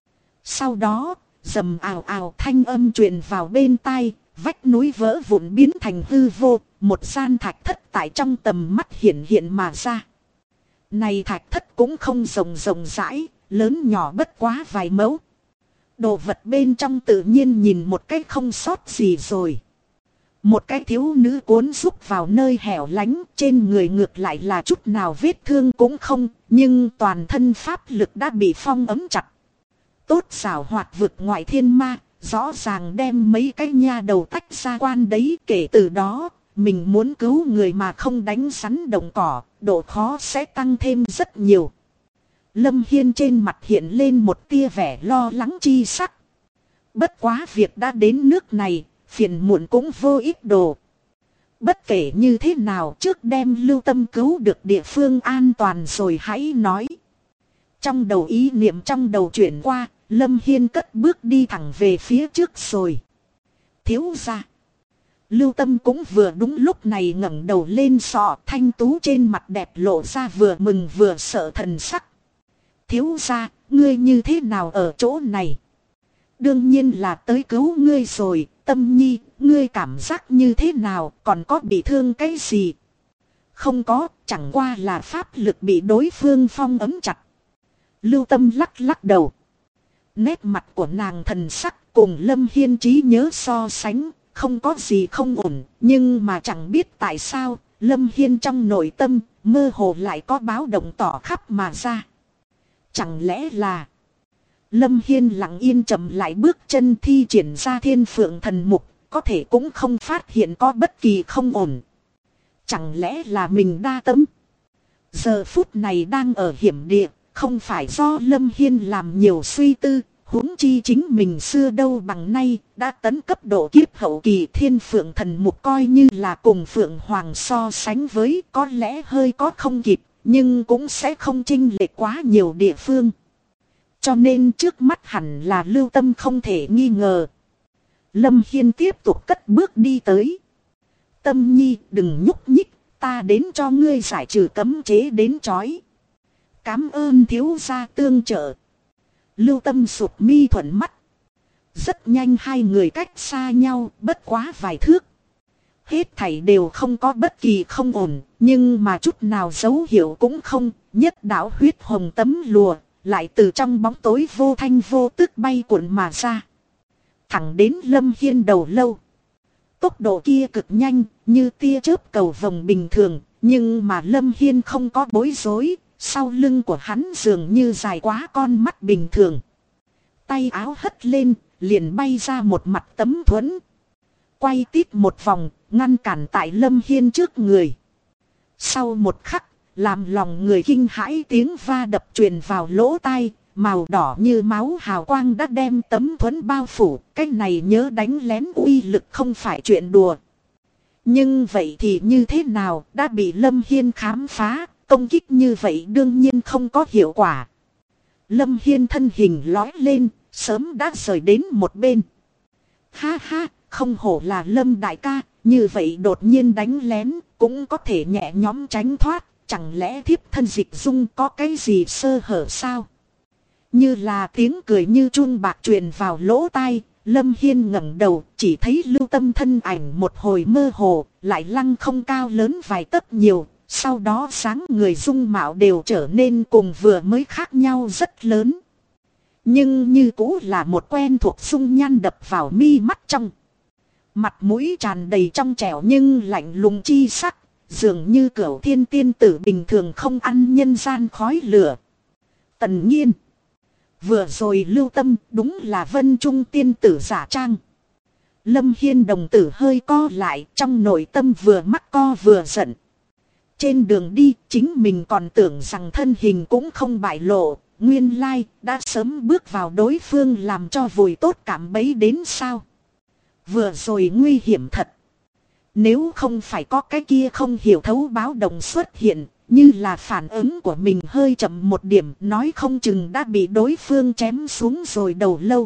Sau đó, rầm ào ào thanh âm truyền vào bên tai, vách núi vỡ vụn biến thành hư vô, một gian thạch thất tại trong tầm mắt hiện mà ra. Này thạch thất cũng không rộng rãi, lớn nhỏ bất quá vài mẫu. Đồ vật bên trong tự nhiên nhìn một cách không sót gì rồi. Một cái thiếu nữ cuốn rúc vào nơi hẻo lánh, trên người ngược lại là chút nào vết thương cũng không, nhưng toàn thân pháp lực đã bị phong ấm chặt. Tốt xảo hoạt vực ngoại thiên ma, rõ ràng đem mấy cái nha đầu tách ra quan đấy. Kể từ đó, mình muốn cứu người mà không đánh rắn đồng cỏ, độ khó sẽ tăng thêm rất nhiều. Lâm Hiên trên mặt hiện lên một tia vẻ lo lắng chi sắc. Bất quá việc đã đến nước này, phiền muộn cũng vô ích đồ. Bất kể như thế nào, trước đem Lưu Tâm cứu được địa phương an toàn rồi hãy nói. Trong đầu ý niệm trong đầu chuyển qua, Lâm Hiên cất bước đi thẳng về phía trước rồi. Thiếu gia. Lưu Tâm cũng vừa đúng lúc này ngẩng đầu lên, sọ thanh tú trên mặt đẹp lộ ra vừa mừng vừa sợ thần sắc. Thiếu gia, ngươi như thế nào ở chỗ này? Đương nhiên là tới cứu ngươi rồi. Tâm nhi, ngươi cảm giác như thế nào, còn có bị thương cái gì? Không có, chẳng qua là pháp lực bị đối phương phong ấm chặt. Lưu Tâm lắc đầu. Nét mặt của nàng thần sắc cùng Lâm Hiên trí nhớ so sánh, không có gì không ổn. Nhưng mà chẳng biết tại sao, Lâm Hiên trong nội tâm, mơ hồ lại có báo động tỏ khắp mà ra. Chẳng lẽ là... Lâm Hiên lặng yên chậm lại bước chân, thi triển ra Thiên Phượng Thần Mục, có thể cũng không phát hiện có bất kỳ không ổn. Chẳng lẽ là mình đa tâm? Giờ phút này đang ở hiểm địa, không phải do Lâm Hiên làm nhiều suy tư, huống chi chính mình xưa đâu bằng nay, đã tấn cấp độ kiếp hậu kỳ. Thiên Phượng Thần Mục coi như là cùng Phượng Hoàng so sánh với, có lẽ hơi có không kịp, nhưng cũng sẽ không chênh lệch quá nhiều địa phương. Cho nên trước mắt hẳn là Lưu Tâm không thể nghi ngờ. Lâm Hiên tiếp tục cất bước đi tới. Tâm nhi, đừng nhúc nhích, ta đến cho ngươi giải trừ cấm chế đến chói. Cám ơn thiếu gia tương trợ. Lưu Tâm sụp mi thuận mắt. Rất nhanh hai người cách xa nhau, bất quá vài thước. Hết thảy đều không có bất kỳ không ổn, Nhưng mà chút nào dấu hiệu cũng không, nhất đạo huyết hồng tấm lùa, lại từ trong bóng tối vô thanh vô tức bay cuộn mà ra. Thẳng đến Lâm Hiên đầu lâu. Tốc độ kia cực nhanh, như tia chớp cầu vồng bình thường, nhưng mà Lâm Hiên không có bối rối, sau lưng của hắn dường như dài quá con mắt bình thường. Tay áo hất lên, liền bay ra một mặt tấm thuẫn. Quay tít một vòng, ngăn cản tại Lâm Hiên trước người. Sau một khắc, làm lòng người kinh hãi tiếng va đập truyền vào lỗ tai, màu đỏ như máu hào quang đã đem tấm thuẫn bao phủ. Cái này nhớ đánh lén uy lực không phải chuyện đùa. Nhưng vậy thì như thế nào, đã bị Lâm Hiên khám phá, công kích như vậy đương nhiên không có hiệu quả. Lâm Hiên thân hình lói lên, sớm đã rời đến một bên. Ha ha, không hổ là Lâm đại ca, như vậy đột nhiên đánh lén, cũng có thể nhẹ nhõm tránh thoát, chẳng lẽ thiếp thân dịch dung có cái gì sơ hở sao? Như là tiếng cười như chuông bạc truyền vào lỗ tai, Lâm Hiên ngẩng đầu, chỉ thấy Lưu Tâm thân ảnh một hồi mơ hồ, lại lăng không cao lớn vài tấc nhiều, sau đó sáng người dung mạo đều trở nên cùng vừa mới khác nhau rất lớn. Nhưng như cũ là một quen thuộc dung nhan đập vào mi mắt trong. Mặt mũi tràn đầy trong trẻo nhưng lạnh lùng chi sắc, dường như cửu thiên tiên tử bình thường không ăn nhân gian khói lửa. Tần Nhiên. Vừa rồi Lưu Tâm đúng là Vân Trung tiên tử giả trang. Lâm Hiên đồng tử hơi co lại, trong nội tâm vừa mắc co vừa giận. Trên đường đi chính mình còn tưởng rằng thân hình cũng không bại lộ, nguyên lai đã sớm bước vào đối phương làm cho vùi tốt cảm bấy đến sao. Vừa rồi nguy hiểm thật. Nếu không phải có cái kia không hiểu thấu báo động xuất hiện, như là phản ứng của mình hơi chậm một điểm, nói không chừng đã bị đối phương chém xuống rồi đầu lâu.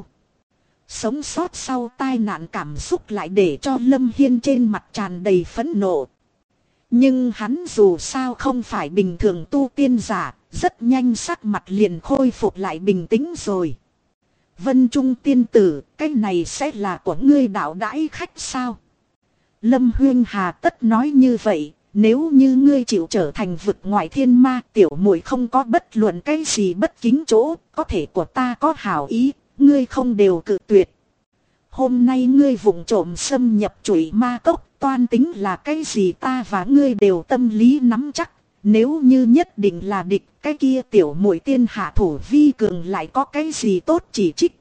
Sống sót sau tai nạn cảm xúc lại để cho Lâm Hiên trên mặt tràn đầy phẫn nộ. Nhưng hắn dù sao không phải bình thường tu tiên giả, rất nhanh sắc mặt liền khôi phục lại bình tĩnh rồi. Vân Trung tiên tử, cái này sẽ là của ngươi đạo đãi khách sao? Lâm Huyên hà tất nói như vậy, nếu như ngươi chịu trở thành vực ngoại thiên ma, tiểu muội không có bất luận cái gì bất kính chỗ, có thể của ta có hảo ý, ngươi không đều cự tuyệt. Hôm nay ngươi vụng trộm xâm nhập chuỗi ma cốc, toan tính là cái gì ta và ngươi đều tâm lý nắm chắc, nếu như nhất định là địch, cái kia tiểu muội tiên hạ thủ vi cường lại có cái gì tốt chỉ trích.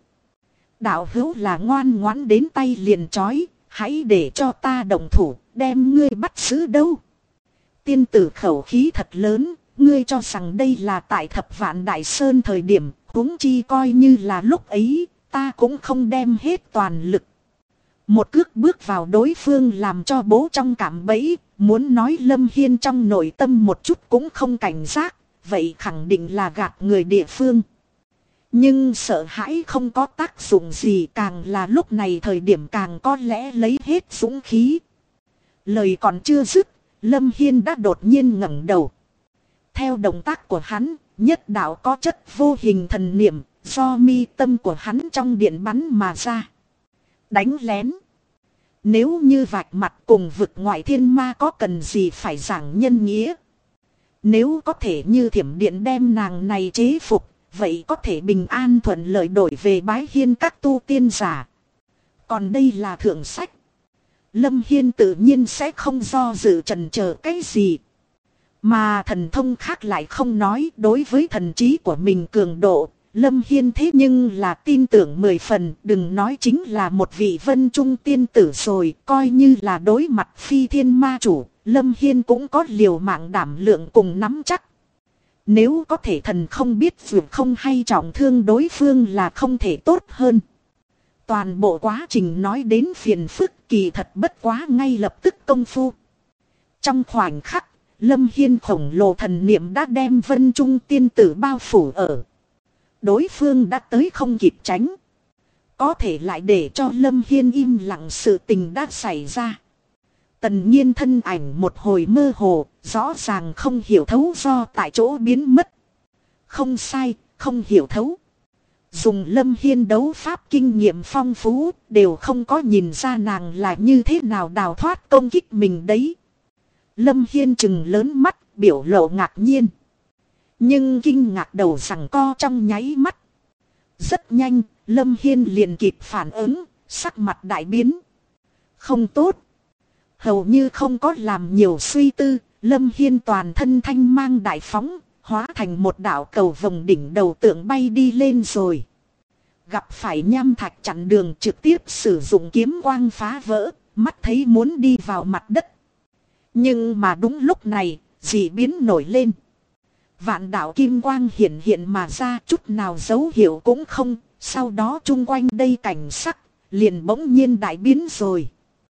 Đạo hữu là ngoan ngoãn đến tay liền chói, hãy để cho ta động thủ, đem ngươi bắt giữ đâu. Tiên tử khẩu khí thật lớn, ngươi cho rằng đây là tại Thập Vạn Đại Sơn thời điểm, huống chi coi như là lúc ấy, ta cũng không đem hết toàn lực. Một cước bước vào đối phương làm cho bố trong cảm bẫy, muốn nói Lâm Hiên trong nội tâm một chút cũng không cảnh giác, vậy khẳng định là gạt người địa phương. Nhưng sợ hãi không có tác dụng gì, càng là lúc này thời điểm càng có lẽ lấy hết dũng khí. Lời còn chưa dứt, Lâm Hiên đã đột nhiên ngẩng đầu. Theo động tác của hắn, nhất đạo có chất vô hình thần niệm, do mi tâm của hắn trong điện bắn mà ra. Đánh lén. Nếu như vạch mặt cùng vực ngoại thiên ma có cần gì phải giảng nhân nghĩa. Nếu có thể như thiểm điện đem nàng này chế phục, vậy có thể bình an thuận lợi đổi về bái hiên các tu tiên giả. Còn đây là thượng sách. Lâm Hiên tự nhiên sẽ không do dự chần chờ cái gì. Mà thần thông khác lại không nói, đối với thần trí của mình cường độ, Lâm Hiên thế nhưng là tin tưởng 10 phần, đừng nói chính là một vị Vân Trung tiên tử rồi, coi như là đối mặt phi thiên ma chủ, Lâm Hiên cũng có liều mạng đảm lượng cùng nắm chắc. Nếu có thể thần không biết vượt không hay trọng thương đối phương là không thể tốt hơn. Toàn bộ quá trình nói đến phiền phức kỳ thật bất quá ngay lập tức công phu. Trong khoảnh khắc, Lâm Hiên khổng lồ thần niệm đã đem Vân Trung tiên tử bao phủ ở. Đối phương đã tới không kịp tránh. Có thể lại để cho Lâm Hiên im lặng sự tình đã xảy ra. Tần Nhiên thân ảnh một hồi mơ hồ, rõ ràng không hiểu thấu do tại chỗ biến mất. Không sai, không hiểu thấu. Dùng Lâm Hiên đấu pháp kinh nghiệm phong phú, đều không có nhìn ra nàng là như thế nào đào thoát công kích mình đấy. Lâm Hiên trừng lớn mắt, biểu lộ ngạc nhiên. Nhưng kinh ngạc đầu giằng co trong nháy mắt. Rất nhanh, Lâm Hiên liền kịp phản ứng, sắc mặt đại biến. Không tốt. Hầu như không có làm nhiều suy tư, Lâm Hiên toàn thân thanh mang đại phóng, hóa thành một đạo cầu vồng đỉnh đầu tượng bay đi lên rồi. Gặp phải nham thạch chặn đường, trực tiếp sử dụng kiếm quang phá vỡ, mắt thấy muốn đi vào mặt đất. Nhưng mà đúng lúc này, dị biến nổi lên. Vạn đạo kim quang hiện hiện mà ra, chút nào dấu hiệu cũng không, sau đó chung quanh đây cảnh sắc, liền bỗng nhiên đại biến rồi.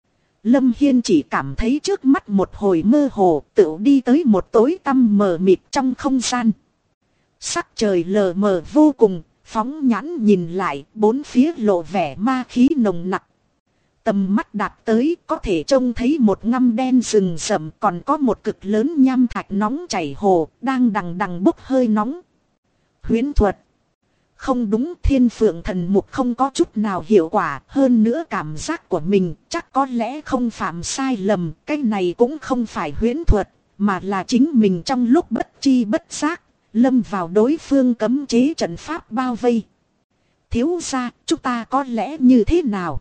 Lâm Hiên chỉ cảm thấy trước mắt một hồi mơ hồ, tựu đi tới một tối tăm mờ mịt trong không gian. Sắc trời lờ mờ vô cùng, phóng nhãn nhìn lại, bốn phía lộ vẻ ma khí nồng nặc. Tầm mắt đạt tới, có thể trông thấy một ngăm đen rừng rậm, còn có một cực lớn nham thạch nóng chảy hồ, đang đằng đằng bốc hơi nóng. Huyễn thuật. Không đúng, Thiên Phượng Thần Mục không có chút nào hiệu quả, hơn nữa cảm giác của mình chắc có lẽ không phạm sai lầm, cái này cũng không phải huyễn thuật, mà là chính mình trong lúc bất chi bất giác, lâm vào đối phương cấm chế trận pháp bao vây. Thiếu gia, chúng ta có lẽ như thế nào?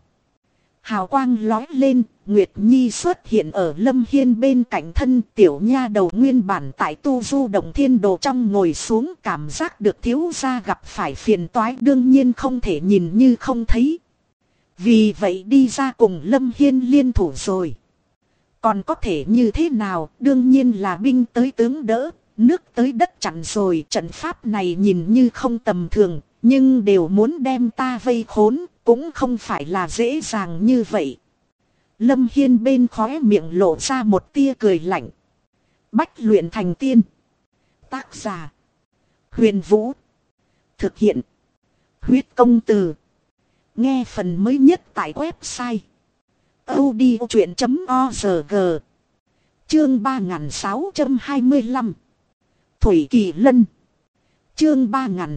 Hào quang lói lên, Nguyệt Nhi xuất hiện ở Lâm Hiên bên cạnh thân, tiểu nha đầu nguyên bản tại tu du động thiên đồ trong ngồi xuống, cảm giác được thiếu gia gặp phải phiền toái đương nhiên không thể nhìn như không thấy. Vì vậy đi ra cùng Lâm Hiên liên thủ rồi. Còn có thể như thế nào, đương nhiên là binh tới tướng đỡ, nước tới đất chặn rồi. Trận pháp này nhìn như không tầm thường, nhưng đều muốn đem ta vây khốn, cũng không phải là dễ dàng như vậy. Lâm Hiên bên khóe miệng lộ ra một tia cười lạnh. Bách luyện thành tiên. Tác giả: Huyền Vũ. Thực hiện: Huyết Công Từ. Nghe phần mới nhất tại website audiochuyện.org. Chương 3625. Thủy Kỳ Lân. Chương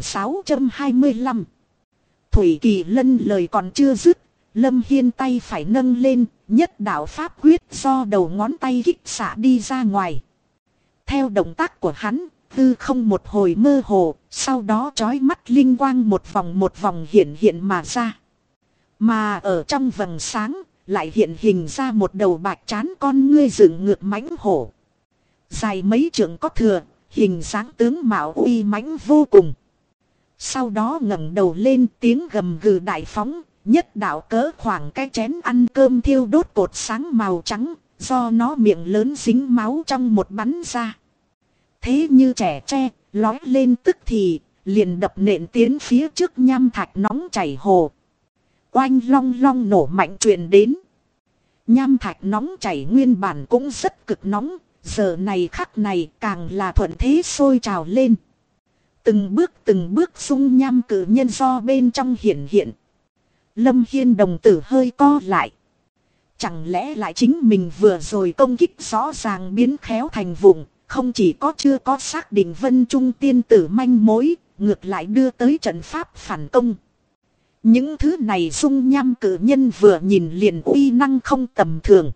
3625. Thủy Kỳ Lân lời còn chưa dứt, Lâm Hiên tay phải nâng lên, nhất đạo pháp quyết do đầu ngón tay kích xạ đi ra ngoài. Theo động tác của hắn, hư không một hồi mơ hồ, sau đó chói mắt linh quang một vòng hiện hiện mà ra. Mà ở trong vầng sáng, lại hiện hình ra một đầu bạch trán con ngươi dựng ngược mãnh hổ. Dài mấy trượng có thừa, hình dáng tướng mạo uy mãnh vô cùng. Sau đó ngẩng đầu lên, tiếng gầm gừ đại phóng, nhất đạo cỡ khoảng cái chén ăn cơm thiêu đốt cột sáng màu trắng, do nó miệng lớn dính máu trong một bắn ra. Thế như trẻ tre, lói lên tức thì, liền đập nện tiến phía trước nham thạch nóng chảy hồ. Oanh long long nổ mạnh truyền đến. Nham thạch nóng chảy nguyên bản cũng rất cực nóng, giờ này khắc này càng là thuận thế sôi trào lên. Từng bước dung nham cử nhân do bên trong hiện hiện. Lâm Hiên đồng tử hơi co lại. Chẳng lẽ lại chính mình vừa rồi công kích rõ ràng biến khéo thành vùng, không chỉ có chưa có xác định Vân Trung tiên tử manh mối, ngược lại đưa tới trận pháp phản công. Những thứ này dung nham cử nhân vừa nhìn liền uy năng không tầm thường.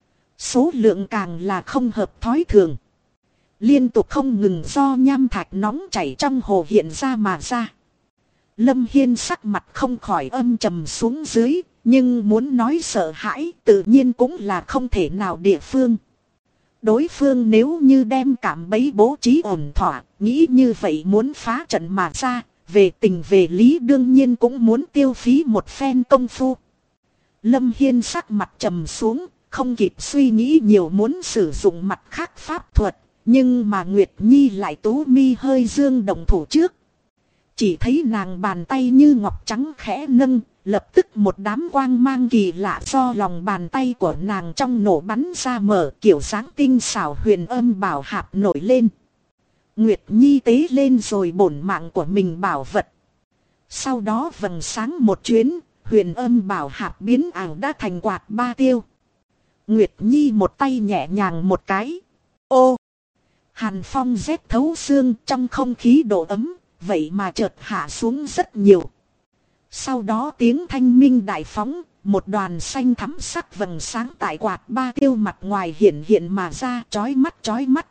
Số lượng càng là không hợp thói thường. Liên tục không ngừng do nham thạch nóng chảy trong hồ hiện ra mà ra. Lâm Hiên sắc mặt không khỏi âm trầm xuống dưới, nhưng muốn nói sợ hãi tự nhiên cũng là không thể nào địa phương. Đối phương nếu như đem cảm bấy bố trí ổn thỏa, nghĩ như vậy muốn phá trận mà ra, về tình về lý đương nhiên cũng muốn tiêu phí một phen công phu. Lâm Hiên sắc mặt trầm xuống, không kịp suy nghĩ nhiều muốn sử dụng mặt khác pháp thuật. Nhưng mà Nguyệt Nhi lại tú mi hơi dương động thủ trước. Chỉ thấy nàng bàn tay như ngọc trắng khẽ nâng, lập tức một đám quang mang kỳ lạ do lòng bàn tay của nàng trong nổ bắn ra mở, kiểu dáng tinh xảo huyền âm bảo hạp nổi lên. Nguyệt Nhi tế lên rồi bổn mạng của mình bảo vật. Sau đó vầng sáng một chuyến, huyền âm bảo hạp biến ảo đã thành quạt ba tiêu. Nguyệt Nhi một tay nhẹ nhàng một cái. Ô! Hàn phong rét thấu xương, trong không khí độ ấm, vậy mà chợt hạ xuống rất nhiều. Sau đó tiếng thanh minh đại phóng, một đoàn xanh thắm sắc vầng sáng tại quạt ba tiêu mặt ngoài hiện hiện mà ra, chói mắt chói mắt.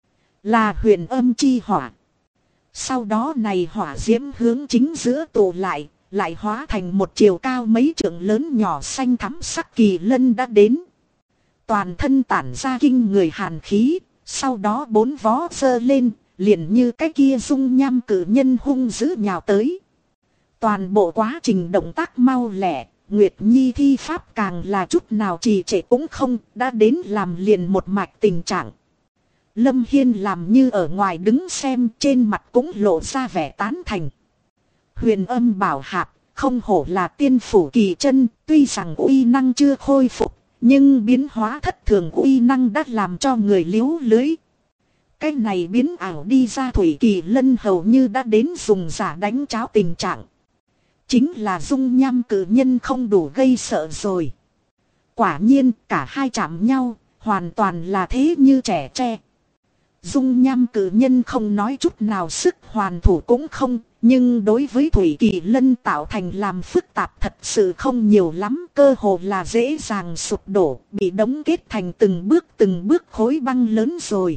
Là huyền âm chi hỏa. Sau đó này hỏa diễm hướng chính giữa tụ lại hóa thành một chiều cao mấy trượng lớn nhỏ xanh thắm sắc kỳ lân đã đến. Toàn thân tản ra kinh người hàn khí, sau đó bốn vó giơ lên, liền như cái kia dung nham cử nhân hung dữ nhào tới. Toàn bộ quá trình động tác mau lẹ, Nguyệt Nhi thi pháp càng là chút nào trì trệ cũng không, đã đến làm liền một mạch tình trạng. Lâm Hiên làm như ở ngoài đứng xem, trên mặt cũng lộ ra vẻ tán thành. Huyền âm bảo hạp, không hổ là tiên phủ kỳ chân, tuy rằng uy năng chưa khôi phục, nhưng biến hóa thất thường uy năng đã làm cho người liếu lưới. Cái này biến ảo đi ra thủy kỳ lân hầu như đã đến dùng giả đánh cháo tình trạng. Chính là dung nham cử nhân không đủ gây sợ rồi. Quả nhiên cả hai chạm nhau, hoàn toàn là thế như trẻ tre. Dung nham cử nhân không nói chút nào sức hoàn thủ cũng không, nhưng đối với thủy kỳ lân tạo thành làm phức tạp thật sự không nhiều lắm, cơ hồ là dễ dàng sụp đổ, bị đóng kết thành từng bước khối băng lớn rồi.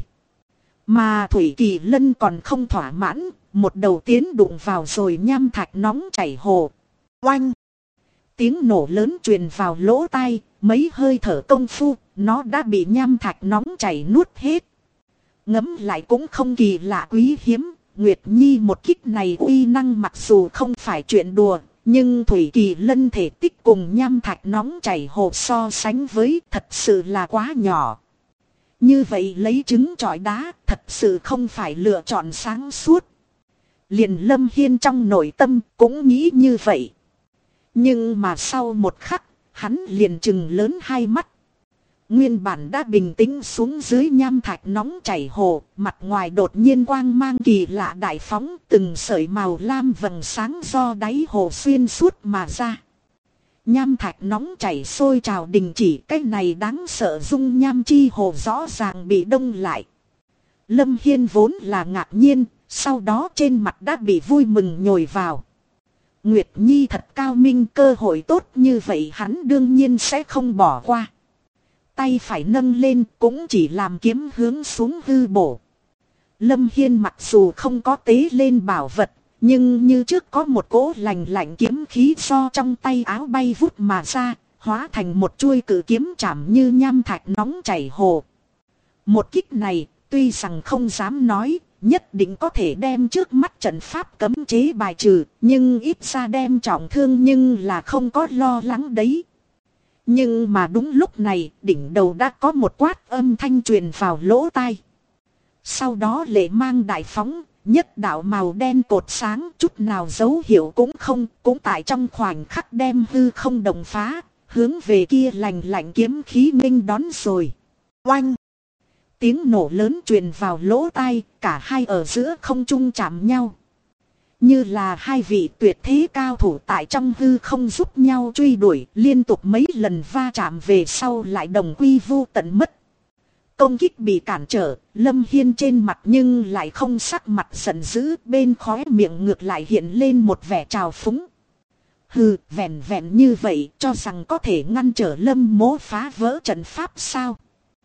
Mà thủy kỳ lân còn không thỏa mãn, một đầu tiến đụng vào rồi nham thạch nóng chảy hồ. Oanh! Tiếng nổ lớn truyền vào lỗ tai, mấy hơi thở công phu, nó đã bị nham thạch nóng chảy nuốt hết. Ngẫm lại cũng không kỳ lạ quý hiếm, Nguyệt Nhi một kích này uy năng mặc dù không phải chuyện đùa, nhưng thủy kỳ lân thể tích cùng nham thạch nóng chảy hồ so sánh với thật sự là quá nhỏ. Như vậy lấy trứng trọi đá thật sự không phải lựa chọn sáng suốt. Liền Lâm Hiên trong nội tâm cũng nghĩ như vậy. Nhưng mà sau một khắc, hắn liền trừng lớn hai mắt. Nguyên bản đã bình tĩnh xuống dưới nham thạch nóng chảy hồ, mặt ngoài đột nhiên quang mang kỳ lạ đại phóng, từng sợi màu lam vầng sáng do đáy hồ xuyên suốt mà ra. Nham thạch nóng chảy sôi trào đình chỉ, cái này đáng sợ dung nham chi hồ rõ ràng bị đông lại. Lâm Hiên vốn là ngạc nhiên, sau đó trên mặt đã bị vui mừng nhồi vào. Nguyệt Nhi thật cao minh, cơ hội tốt như vậy hắn đương nhiên sẽ không bỏ qua. Tay phải nâng lên cũng chỉ làm kiếm hướng xuống hư bổ. Lâm Hiên mặc dù không có tế lên bảo vật, nhưng như trước có một cỗ lạnh lạnh kiếm khí do trong tay áo bay vút mà ra, hóa thành một chuôi cự kiếm chạm như nham thạch nóng chảy hồ. Một kích này, tuy rằng không dám nói, nhất định có thể đem trước mắt trận pháp cấm chế bài trừ, nhưng ít ra đem trọng thương nhưng là không có lo lắng đấy. Nhưng mà đúng lúc này, đỉnh đầu đã có một quát âm thanh truyền vào lỗ tai. Sau đó lệ mang đại phóng, nhất đạo màu đen cột sáng, chút nào dấu hiệu cũng không, cũng tại trong khoảnh khắc đem hư không đồng phá, hướng về kia lạnh lạnh kiếm khí nghênh đón rồi. Oanh! Tiếng nổ lớn truyền vào lỗ tai, cả hai ở giữa không trung chạm nhau. Như là hai vị tuyệt thế cao thủ tại trong hư không giúp nhau truy đuổi, liên tục mấy lần va chạm về sau lại đồng quy vô tận mất. Công kích bị cản trở, Lâm Hiên trên mặt nhưng lại không sắc mặt giận dữ, bên khóe miệng ngược lại hiện lên một vẻ trào phúng. Hừ, vẹn vẹn như vậy cho rằng có thể ngăn trở Lâm Mỗ phá vỡ trận pháp sao?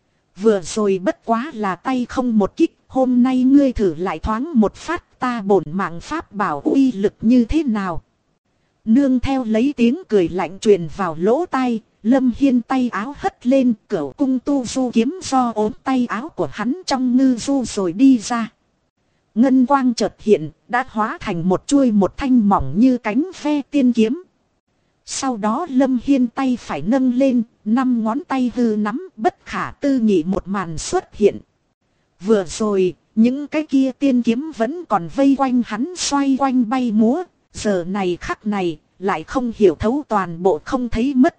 Vừa rồi bất quá là tay không một kích, hôm nay ngươi thử lại thoáng một phát, ta bổn mạng pháp bảo uy lực như thế nào? Nương theo lấy tiếng cười lạnh truyền vào lỗ tai, Lâm Hiên tay áo hất lên, cửu cung tu du kiếm do ốm tay áo của hắn trong ngư du rồi đi ra. Ngân quang chợt hiện, đã hóa thành một chuôi một thanh mỏng như cánh ve tiên kiếm. Sau đó Lâm Hiên tay phải nâng lên, 5 ngón tay hư nắm, bất khả tư nghị một màn xuất hiện. Vừa rồi, những cái kia tiên kiếm vẫn còn vây quanh hắn xoay quanh bay múa, giờ này khắc này, lại không hiểu thấu toàn bộ không thấy mất.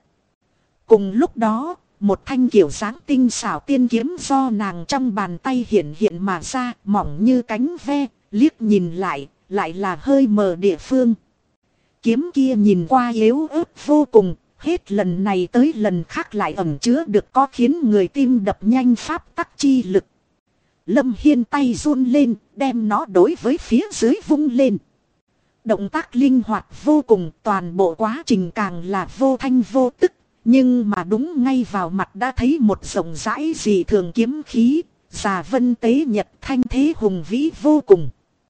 Cùng lúc đó, một thanh kiểu dáng tinh xảo tiên kiếm do nàng trong bàn tay hiện hiện mà ra, mỏng như cánh ve, liếc nhìn lại là hơi mờ địa phương. Kiếm kia nhìn qua yếu ớt vô cùng, hết lần này tới lần khác lại ẩn chứa được có khiến người tim đập nhanh pháp tắc chi lực. Lâm Hiên tay run lên, đem nó đối với phía dưới vung lên. Động tác linh hoạt vô cùng, toàn bộ quá trình càng là vô thanh vô tức. Nhưng mà đúng ngay vào mặt đã thấy một rộng rãi dị thường kiếm khí, già vân tế nhật, thanh thế hùng vĩ vô cùng.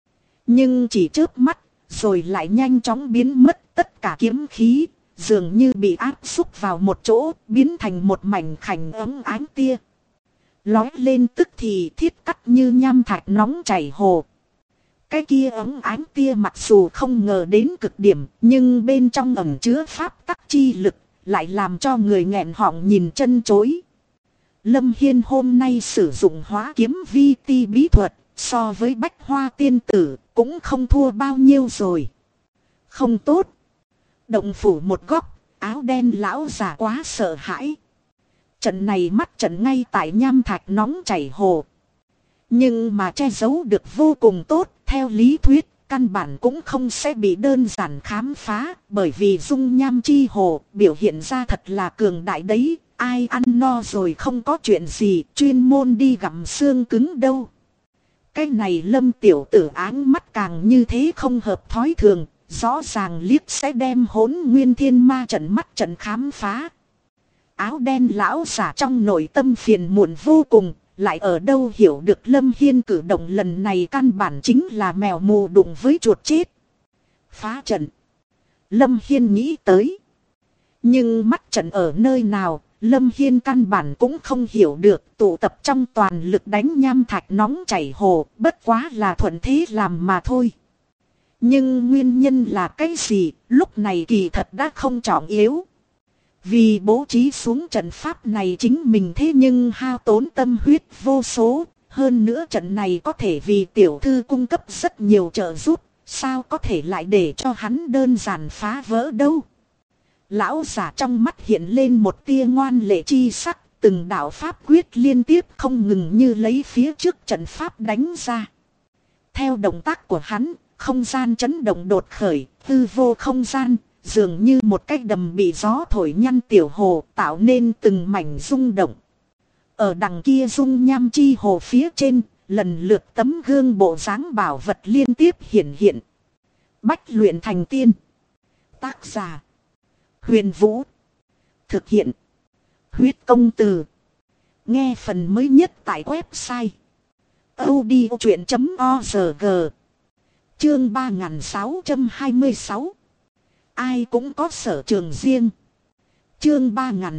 Nhưng chỉ chớp mắt, rồi lại nhanh chóng biến mất, tất cả kiếm khí, dường như bị áp xúc vào một chỗ, biến thành một mảnh khảnh ấm ánh tia. Lói lên tức thì thiết cắt như nham thạch nóng chảy hồ. Cái kia ấm ánh tia mặc dù không ngờ đến cực điểm, nhưng bên trong ẩn chứa pháp tắc chi lực, lại làm cho người nghẹn họng nhìn chân chối. Lâm Hiên hôm nay sử dụng hóa kiếm vi ti bí thuật, so với bách hoa tiên tử, cũng không thua bao nhiêu rồi. Không tốt. Động phủ một góc, áo đen lão già quá sợ hãi. Trận này mắt trận ngay tại nham thạch nóng chảy hồ. Nhưng mà che giấu được vô cùng tốt, theo lý thuyết, căn bản cũng không sẽ bị đơn giản khám phá, bởi vì dung nham chi hồ biểu hiện ra thật là cường đại đấy, ai ăn no rồi không có chuyện gì, chuyên môn đi gặm xương cứng đâu. Cái này Lâm tiểu tử áng mắt càng như thế không hợp thói thường, rõ ràng liếc sẽ đem Hỗn Nguyên Thiên Ma trận mắt trận khám phá. Áo đen lão giả trong nội tâm phiền muộn vô cùng, lại ở đâu hiểu được Lâm Hiên cử động lần này căn bản chính là mèo mù đụng với chuột chết. Phá trận. Lâm Hiên nghĩ tới. Nhưng mắt trận ở nơi nào, Lâm Hiên căn bản cũng không hiểu được, tụ tập trong toàn lực đánh nham thạch nóng chảy hồ, bất quá là thuận thế làm mà thôi. Nhưng nguyên nhân là cái gì, lúc này kỳ thật đã không trọng yếu. Vì bố trí xuống trận pháp này chính mình thế nhưng hao tốn tâm huyết vô số, hơn nữa trận này có thể vì tiểu thư cung cấp rất nhiều trợ giúp, sao có thể lại để cho hắn đơn giản phá vỡ đâu. Lão giả trong mắt hiện lên một tia ngoan lệ chi sắc, từng đạo pháp quyết liên tiếp không ngừng như lấy phía trước trận pháp đánh ra. Theo động tác của hắn, không gian chấn động đột khởi, hư vô không gian, dường như một cái đầm bị gió thổi nhăn tiểu hồ, tạo nên từng mảnh rung động. Ở đằng kia dung nham chi hồ phía trên, lần lượt tấm gương bộ dáng bảo vật liên tiếp hiện hiện. Bách luyện thành tiên. Tác giả: Huyền Vũ. Thực hiện: Huyết Công Từ. Nghe phần mới nhất tại website audiochuyện.org. Chương 3626. Ai cũng có sở trường riêng. Chương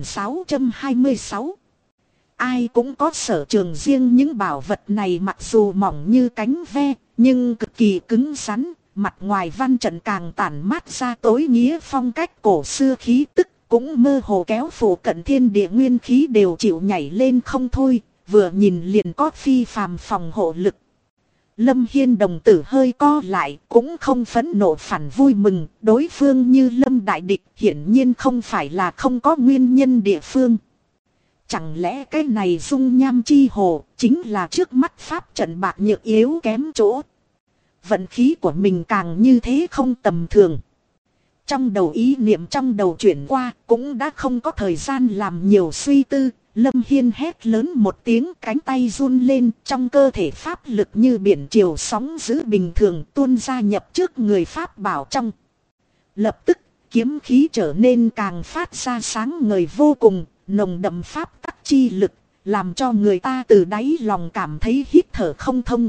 3626. Ai cũng có sở trường riêng. Những bảo vật này mặc dù mỏng như cánh ve, nhưng cực kỳ cứng rắn. Mặt ngoài văn trận càng tản mát ra tối nghĩa phong cách cổ xưa khí tức, cũng mơ hồ kéo phủ cận thiên địa nguyên khí đều chịu nhảy lên không thôi, vừa nhìn liền có phi phàm phòng hộ lực. Lâm Hiên đồng tử hơi co lại, cũng không phẫn nộ phản vui mừng, đối phương như Lâm đại địch hiển nhiên không phải là không có nguyên nhân địa phương. Chẳng lẽ cái này dung nham chi hồ chính là trước mắt pháp trận bạc nhược yếu kém chỗ. Vận khí của mình càng như thế không tầm thường. Trong đầu ý niệm trong đầu chuyển qua, cũng đã không có thời gian làm nhiều suy tư. Lâm Hiên hét lớn một tiếng, cánh tay run lên, trong cơ thể pháp lực như biển triều sóng dữ bình thường tuôn ra nhập trước người pháp bảo trong. Lập tức, kiếm khí trở nên càng phát ra sáng ngời vô cùng, nồng đậm pháp tắc chi lực, làm cho người ta từ đáy lòng cảm thấy hít thở không thông.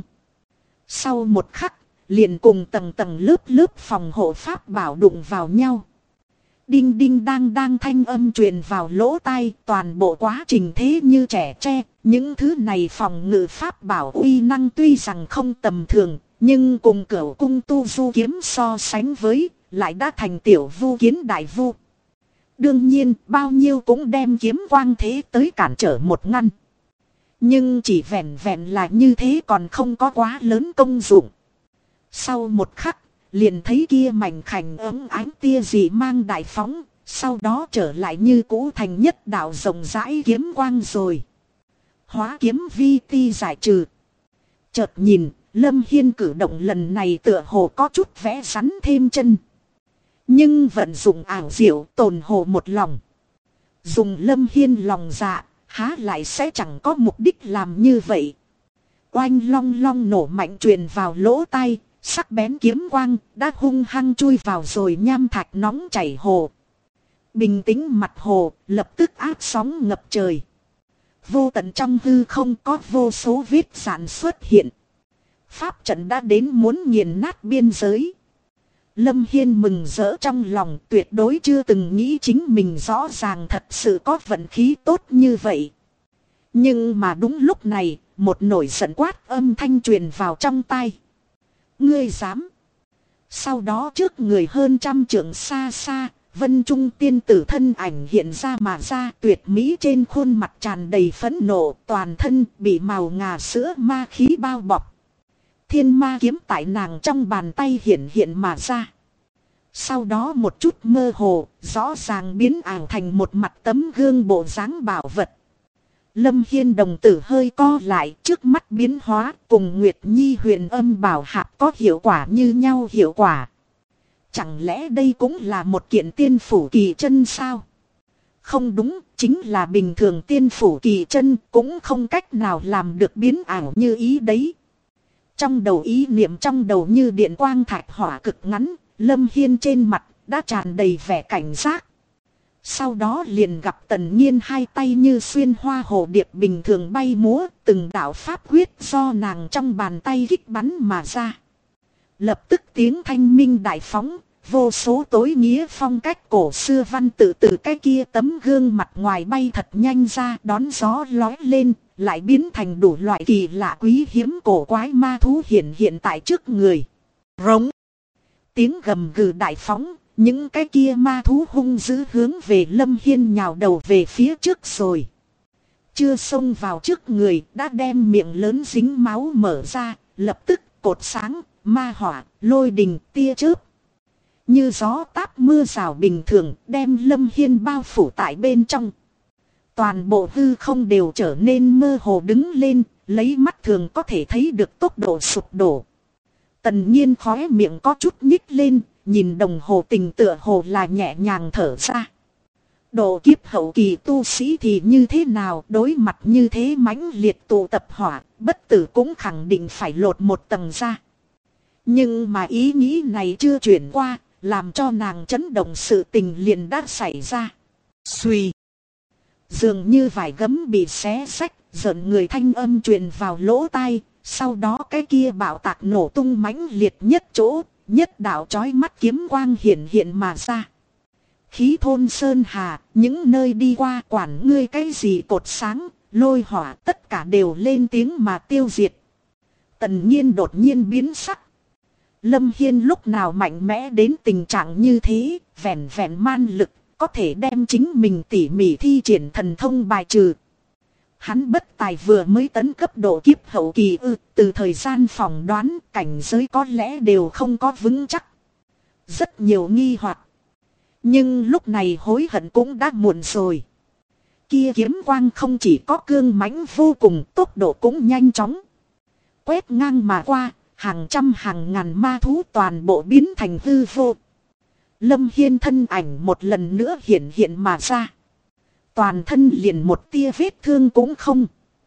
Sau một khắc, liền cùng tầng tầng lớp lớp phòng hộ pháp bảo đụng vào nhau. Đinh đinh đang thanh âm truyền vào lỗ tai, toàn bộ quá trình thế như trẻ tre. Những thứ này phòng ngự pháp bảo uy năng tuy rằng không tầm thường, nhưng cùng cửu cung tu du kiếm so sánh với, lại đã thành tiểu vu kiến đại vu. Đương nhiên, bao nhiêu cũng đem kiếm quang thế tới cản trở một ngăn. Nhưng chỉ vẹn vẹn là như thế còn không có quá lớn công dụng. Sau một khắc, liền thấy kia mảnh khảnh ấm ánh tia dị mang đại phóng, sau đó trở lại như cũ thành nhất đạo rộng rãi kiếm quang rồi. Hóa kiếm vi ti giải trừ. Chợt nhìn, Lâm Hiên cử động lần này tựa hồ có chút vẽ rắn thêm chân. Nhưng vận dụng ảo diệu tồn hồ một lòng. Dùng Lâm Hiên lòng dạ, há lại sẽ chẳng có mục đích làm như vậy. Oanh long long nổ mạnh truyền vào lỗ tai. Sắc bén kiếm quang đã hung hăng chui vào rồi nham thạch nóng chảy hồ. Bình tĩnh mặt hồ lập tức áp sóng ngập trời. Vô tận trong hư không có vô số vết rạn xuất hiện. Pháp trận đã đến muốn nghiền nát biên giới. Lâm Hiên mừng rỡ trong lòng, tuyệt đối chưa từng nghĩ chính mình rõ ràng thật sự có vận khí tốt như vậy. Nhưng mà đúng lúc này, một nổi giận quát âm thanh truyền vào trong tai. Ngươi dám? Sau đó trước người hơn trăm trượng xa xa, Vân Trung tiên tử thân ảnh hiện ra mà ra, tuyệt mỹ trên khuôn mặt tràn đầy phẫn nộ, toàn thân bị màu ngà sữa ma khí bao bọc. Thiên ma kiếm tại nàng trong bàn tay hiện mà ra. Sau đó một chút mơ hồ, rõ ràng biến ảo thành một mặt tấm gương bộ dáng bảo vật. Lâm Hiên đồng tử hơi co lại, trước mắt biến hóa cùng Nguyệt Nhi huyền âm bảo hạp có hiệu quả như nhau hiệu quả. Chẳng lẽ đây cũng là một kiện tiên phủ kỳ chân sao? Không đúng, chính là bình thường tiên phủ kỳ chân cũng không cách nào làm được biến ảo như ý đấy. Trong đầu ý niệm trong đầu như điện quang thạch hỏa cực ngắn, Lâm Hiên trên mặt đã tràn đầy vẻ cảnh giác. Sau đó liền gặp Tần Nhiên hai tay như xuyên hoa hồ điệp bình thường bay múa, từng đạo pháp quyết do nàng trong bàn tay kích bắn mà ra. Lập tức tiếng thanh minh đại phóng, vô số tối nghĩa phong cách cổ xưa văn tự từ cái kia tấm gương mặt ngoài bay thật nhanh ra, đón gió lói lên, lại biến thành đủ loại kỳ lạ quý hiếm cổ quái ma thú hiện tại trước người. Rống. Tiếng gầm gừ đại phóng, những cái kia ma thú hung dữ hướng về Lâm Hiên nhào đầu về phía trước rồi. Chưa xông vào trước người, đã đem miệng lớn dính máu mở ra, lập tức cột sáng, ma hỏa, lôi đình, tia chớp. Như gió táp mưa rào bình thường, đem Lâm Hiên bao phủ tại bên trong. Toàn bộ hư không đều trở nên mơ hồ đứng lên, lấy mắt thường có thể thấy được tốc độ sụp đổ. Tần Nhiên khóe miệng có chút nhích lên, nhìn đồng hồ tình tựa hồ là nhẹ nhàng thở ra. Độ kiếp hậu kỳ tu sĩ thì như thế nào, đối mặt như thế mãnh liệt tụ tập hỏa, bất tử cũng khẳng định phải lột một tầng ra. Nhưng mà ý nghĩ này chưa chuyển qua, làm cho nàng chấn động, sự tình liền đã xảy ra. Xuy. Dường như vải gấm bị xé xách, giận người thanh âm truyền vào lỗ tai, sau đó cái kia bạo tạc nổ tung mãnh liệt nhất chỗ, nhất đạo chói mắt kiếm quang hiện mà ra. Khí thôn sơn hà, những nơi đi qua quản ngươi cái gì cột sáng, lôi hỏa tất cả đều lên tiếng mà tiêu diệt. Tần Nhiên đột nhiên biến sắc. Lâm Hiên lúc nào mạnh mẽ đến tình trạng như thế, vẹn man lực, có thể đem chính mình tỉ mỉ thi triển thần thông bài trừ. Hắn bất tài vừa mới tấn cấp độ kiếp hậu kỳ từ thời gian phỏng đoán cảnh giới có lẽ đều không có vững chắc. Rất nhiều nghi hoặc. Nhưng lúc này hối hận cũng đã muộn rồi. Kia kiếm quang không chỉ có cương mãnh vô cùng, tốc độ cũng nhanh chóng. Quét ngang mà qua, hàng trăm hàng ngàn ma thú toàn bộ biến thành hư vô. Lâm Hiên thân ảnh một lần nữa hiện mà ra. Toàn thân liền một tia vết thương cũng không.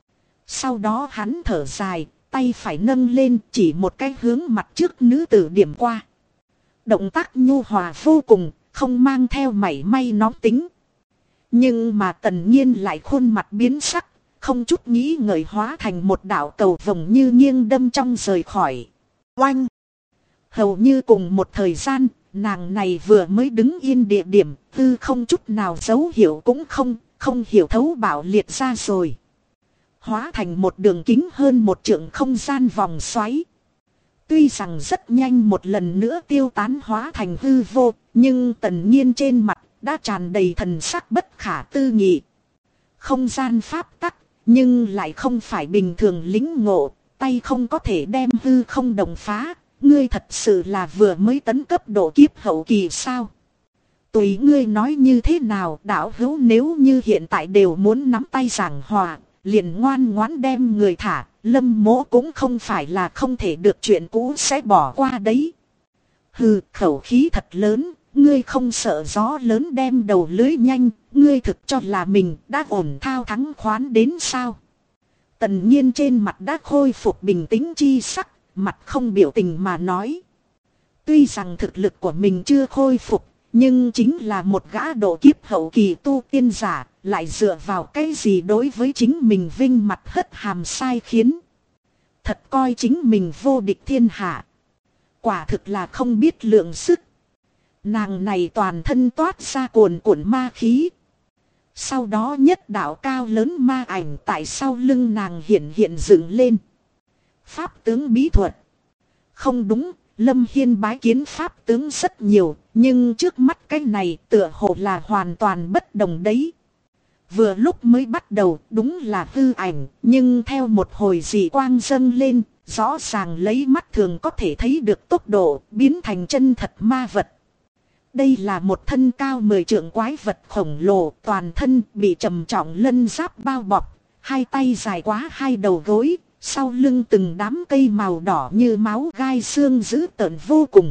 Sau đó hắn thở dài, tay phải nâng lên chỉ một cái hướng mặt trước nữ tử điểm qua. Động tác nhu hòa vô cùng, không mang theo mảy may nóng tính. Nhưng mà Tần Nhiên lại khuôn mặt biến sắc, không chút nghĩ ngợi hóa thành một đạo cầu vồng như nghiêng đâm trong rời khỏi. Oanh! Hầu như cùng một thời gian, nàng này vừa mới đứng yên địa điểm, tư không chút nào dấu hiệu cũng không hiểu thấu bạo liệt ra rồi. Hóa thành một đường kính hơn một trượng không gian vòng xoáy. Tuy rằng rất nhanh một lần nữa tiêu tán hóa thành hư vô, nhưng Tần Nhiên trên mặt đã tràn đầy thần sắc bất khả tư nghị. Không gian pháp tắc, nhưng lại không phải bình thường lĩnh ngộ, tay không có thể đem hư không đồng phá. Ngươi thật sự là vừa mới tấn cấp độ kiếp hậu kỳ sao? Tùy ngươi nói như thế nào, đạo hữu nếu như hiện tại đều muốn nắm tay giảng hòa, liền ngoan ngoãn đem người thả, Lâm Mỗ cũng không phải là không thể được, chuyện cũ sẽ bỏ qua đấy. Hừ, khẩu khí thật lớn, ngươi không sợ gió lớn đem đầu lưới nhanh, ngươi thực cho là mình đã ổn thao thắng khoán đến sao? Tần Nhiên trên mặt đã khôi phục bình tĩnh chi sắc, mặt không biểu tình mà nói. Tuy rằng thực lực của mình chưa khôi phục, nhưng chính là một gã độ kiếp hậu kỳ tu tiên giả, lại dựa vào cái gì đối với chính mình vinh mặt hất hàm sai khiến. Thật coi chính mình vô địch thiên hạ. Quả thực là không biết lượng sức. Nàng này toàn thân toát ra cuồn cuộn ma khí. Sau đó nhất đạo cao lớn ma ảnh tại sau lưng nàng hiện dựng lên. Pháp tướng bí thuật. Không đúng, Lâm Hiên bái kiến pháp tướng rất nhiều, nhưng trước mắt cái này tựa hồ là hoàn toàn bất đồng đấy. Vừa lúc mới bắt đầu đúng là hư ảnh, nhưng theo một hồi dị quang dâng lên, rõ ràng lấy mắt thường có thể thấy được tốc độ biến thành chân thật ma vật. Đây là một thân cao 10 trượng quái vật khổng lồ, toàn thân bị trầm trọng lân giáp bao bọc, hai tay dài quá hai đầu gối, sau lưng từng đám cây màu đỏ như máu gai xương dữ tợn vô cùng.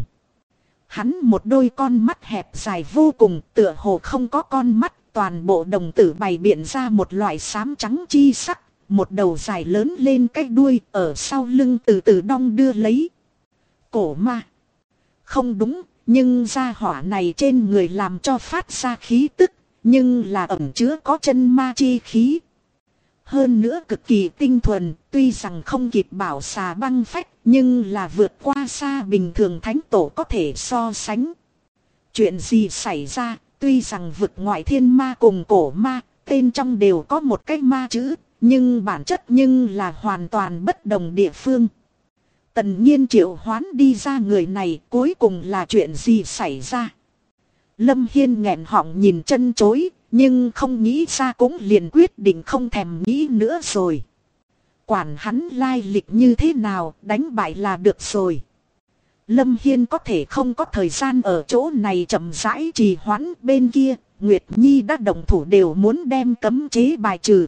Hắn một đôi con mắt hẹp dài vô cùng, tựa hồ không có con mắt, toàn bộ đồng tử bày biện ra một loại xám trắng chi sắc, một đầu dài lớn lên cái đuôi ở sau lưng từ từ đong đưa lấy. Cổ ma. Không đúng, nhưng gia hỏa này trên người làm cho phát ra khí tức, nhưng là ẩn chứa có chân ma chi khí. Hơn nữa cực kỳ tinh thuần, tuy rằng không kịp bảo xà băng phách, nhưng là vượt qua xa bình thường thánh tổ có thể so sánh. Chuyện gì xảy ra, tuy rằng vực ngoại thiên ma cùng cổ ma, tên trong đều có một cái ma chữ, nhưng bản chất nhưng là hoàn toàn bất đồng địa phương. Tần Nhiên triệu hoán đi ra người này, cuối cùng là chuyện gì xảy ra? Lâm Hiên nghẹn họng nhìn chân chối, nhưng không nghĩ ra cũng liền quyết định không thèm nghĩ nữa rồi. Quản hắn lai lịch như thế nào, đánh bại là được rồi. Lâm Hiên có thể không có thời gian ở chỗ này chậm rãi trì hoãn, bên kia Nguyệt Nhi đã đồng thủ đều muốn đem cấm chế bài trừ.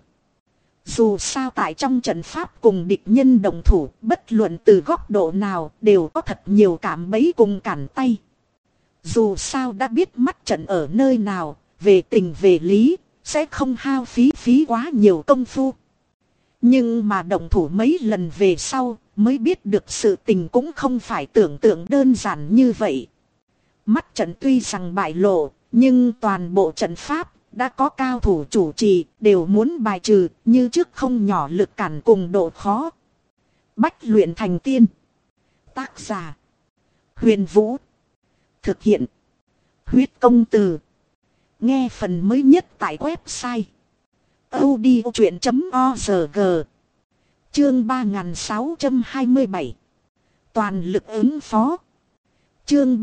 Dù sao tại trong trận pháp cùng địch nhân đồng thủ, bất luận từ góc độ nào đều có thật nhiều cạm bẫy cùng cản tay. Dù sao đã biết mắt trận ở nơi nào, về tình về lý, sẽ không hao phí quá nhiều công phu. Nhưng mà đồng thủ mấy lần về sau, mới biết được sự tình cũng không phải tưởng tượng đơn giản như vậy. Mắt trận tuy rằng bại lộ, nhưng toàn bộ trận pháp đã có cao thủ chủ trì, đều muốn bài trừ, như trước không nhỏ lực cản cùng độ khó. Bách luyện thành tiên. Tác giả: Huyền Vũ. Thực hiện: Huyết Công Từ. Nghe phần mới nhất tại website audiochuyện.org. Chương 3627. Toàn lực ứng phó. Chương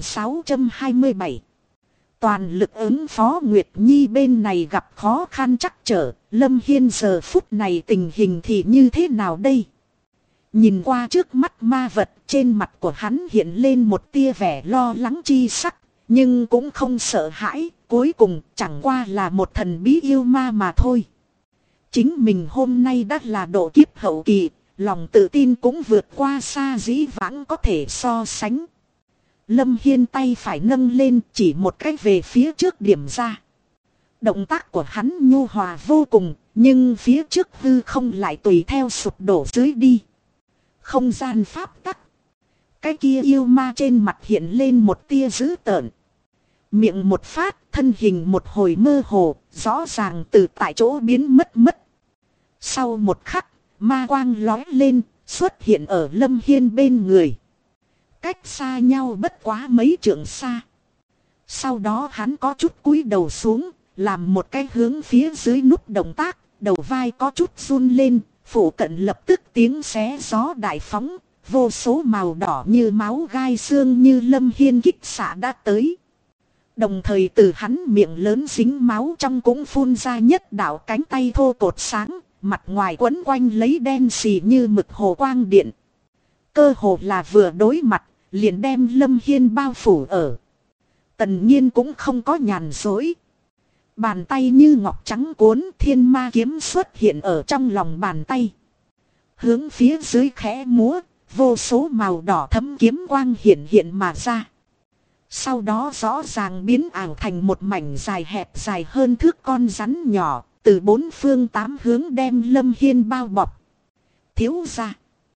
3627. Toàn lực ứng phó. Nguyệt Nhi bên này gặp khó khăn trắc trở, Lâm Hiên giờ phút này tình hình thì như thế nào đây? Nhìn qua trước mắt ma vật, trên mặt của hắn hiện lên một tia vẻ lo lắng chi sắc, nhưng cũng không sợ hãi, cuối cùng chẳng qua là một thần bí yêu ma mà thôi. Chính mình hôm nay đã là độ kiếp hậu kỳ, lòng tự tin cũng vượt qua xa dĩ vãng có thể so sánh. Lâm Hiên tay phải nâng lên chỉ một cách về phía trước điểm ra. Động tác của hắn nhu hòa vô cùng, nhưng phía trước hư không lại tùy theo sụp đổ dưới đi. Không gian pháp tắc. Cái kia yêu ma trên mặt hiện lên một tia dữ tợn. Miệng một phát, thân hình một hồi mơ hồ, rõ ràng từ tại chỗ biến mất. Sau một khắc, ma quang lói lên, xuất hiện ở Lâm Hiên bên người. Cách xa nhau bất quá mấy trượng xa. Sau đó hắn có chút cúi đầu xuống, làm một cái hướng phía dưới nút động tác, đầu vai có chút run lên, phủ cận lập tức tiếng xé gió đại phóng, vô số màu đỏ như máu gai xương như Lâm Hiên kích xạ đã tới. Đồng thời từ hắn miệng lớn dính máu trong cũng phun ra nhất đạo cánh tay thô cột sáng, mặt ngoài quấn quanh lấy đen xì như mực hồ quang điện. Cơ hồ là vừa đối mặt, liền đem Lâm Hiên bao phủ ở. Tần Nhiên cũng không có nhàn dối. Bàn tay như ngọc trắng cuốn, thiên ma kiếm xuất hiện ở trong lòng bàn tay. Hướng phía dưới khẽ múa, vô số màu đỏ thấm kiếm quang hiện mà ra. Sau đó rõ ràng biến ảo thành một mảnh dài hẹp dài hơn thước con rắn nhỏ, từ bốn phương tám hướng đem Lâm Hiên bao bọc. Thiếu gia,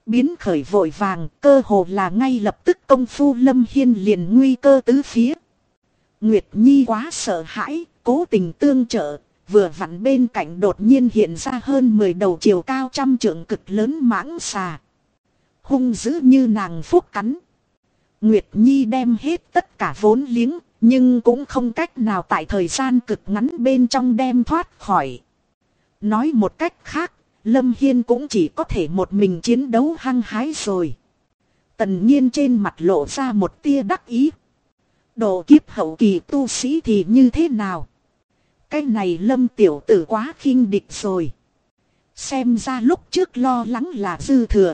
Biến khởi vội vàng, cơ hồ là ngay lập tức công phu Lâm Hiên liền nguy cơ tứ phía. Nguyệt Nhi quá sợ hãi, cố tình tương trợ, vừa vặn bên cạnh đột nhiên hiện ra hơn 10 đầu chiều cao 100 trượng cực lớn mãng xà. Hung dữ như nàng phúc cắn. Nguyệt Nhi đem hết tất cả vốn liếng, nhưng cũng không cách nào tại thời gian cực ngắn bên trong đem thoát khỏi. Nói một cách khác, Lâm Hiên cũng chỉ có thể một mình chiến đấu hăng hái rồi. Tần Nhiên trên mặt lộ ra một tia đắc ý. Độ kiếp hậu kỳ tu sĩ thì như thế nào? Cái này Lâm tiểu tử quá khinh địch rồi. Xem ra lúc trước lo lắng là dư thừa.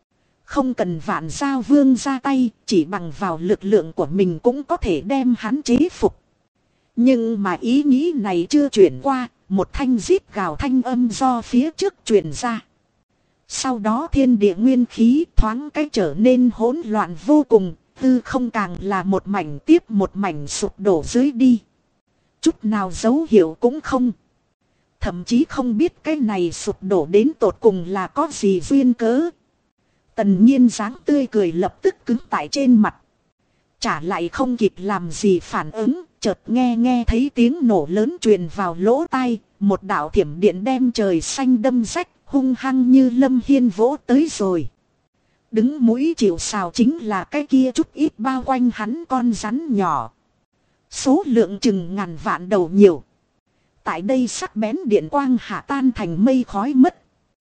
Không cần Vạn Giao Vương ra tay, chỉ bằng vào lực lượng của mình cũng có thể đem hắn chế phục. Nhưng mà ý nghĩ này chưa chuyển qua, một thanh rít gào thanh âm do phía trước truyền ra. Sau đó thiên địa nguyên khí thoáng cái trở nên hỗn loạn vô cùng, hư không càng là một mảnh tiếp một mảnh sụp đổ dưới đi. Chút nào dấu hiệu cũng không. Thậm chí không biết cái này sụp đổ đến tột cùng là có gì duyên cớ. Tần Nhiên dáng tươi cười lập tức cứng tại trên mặt. Trả lại không kịp làm gì phản ứng, chợt nghe thấy tiếng nổ lớn truyền vào lỗ tai, một đạo thiểm điện đem trời xanh đâm rách, hung hăng như Lâm Hiên vỗ tới rồi. Đứng mũi chịu sào chính là cái kia chút ít bao quanh hắn con rắn nhỏ. Số lượng chừng ngàn vạn đầu nhiều. Tại đây sắc bén điện quang hạ tan thành mây khói mất.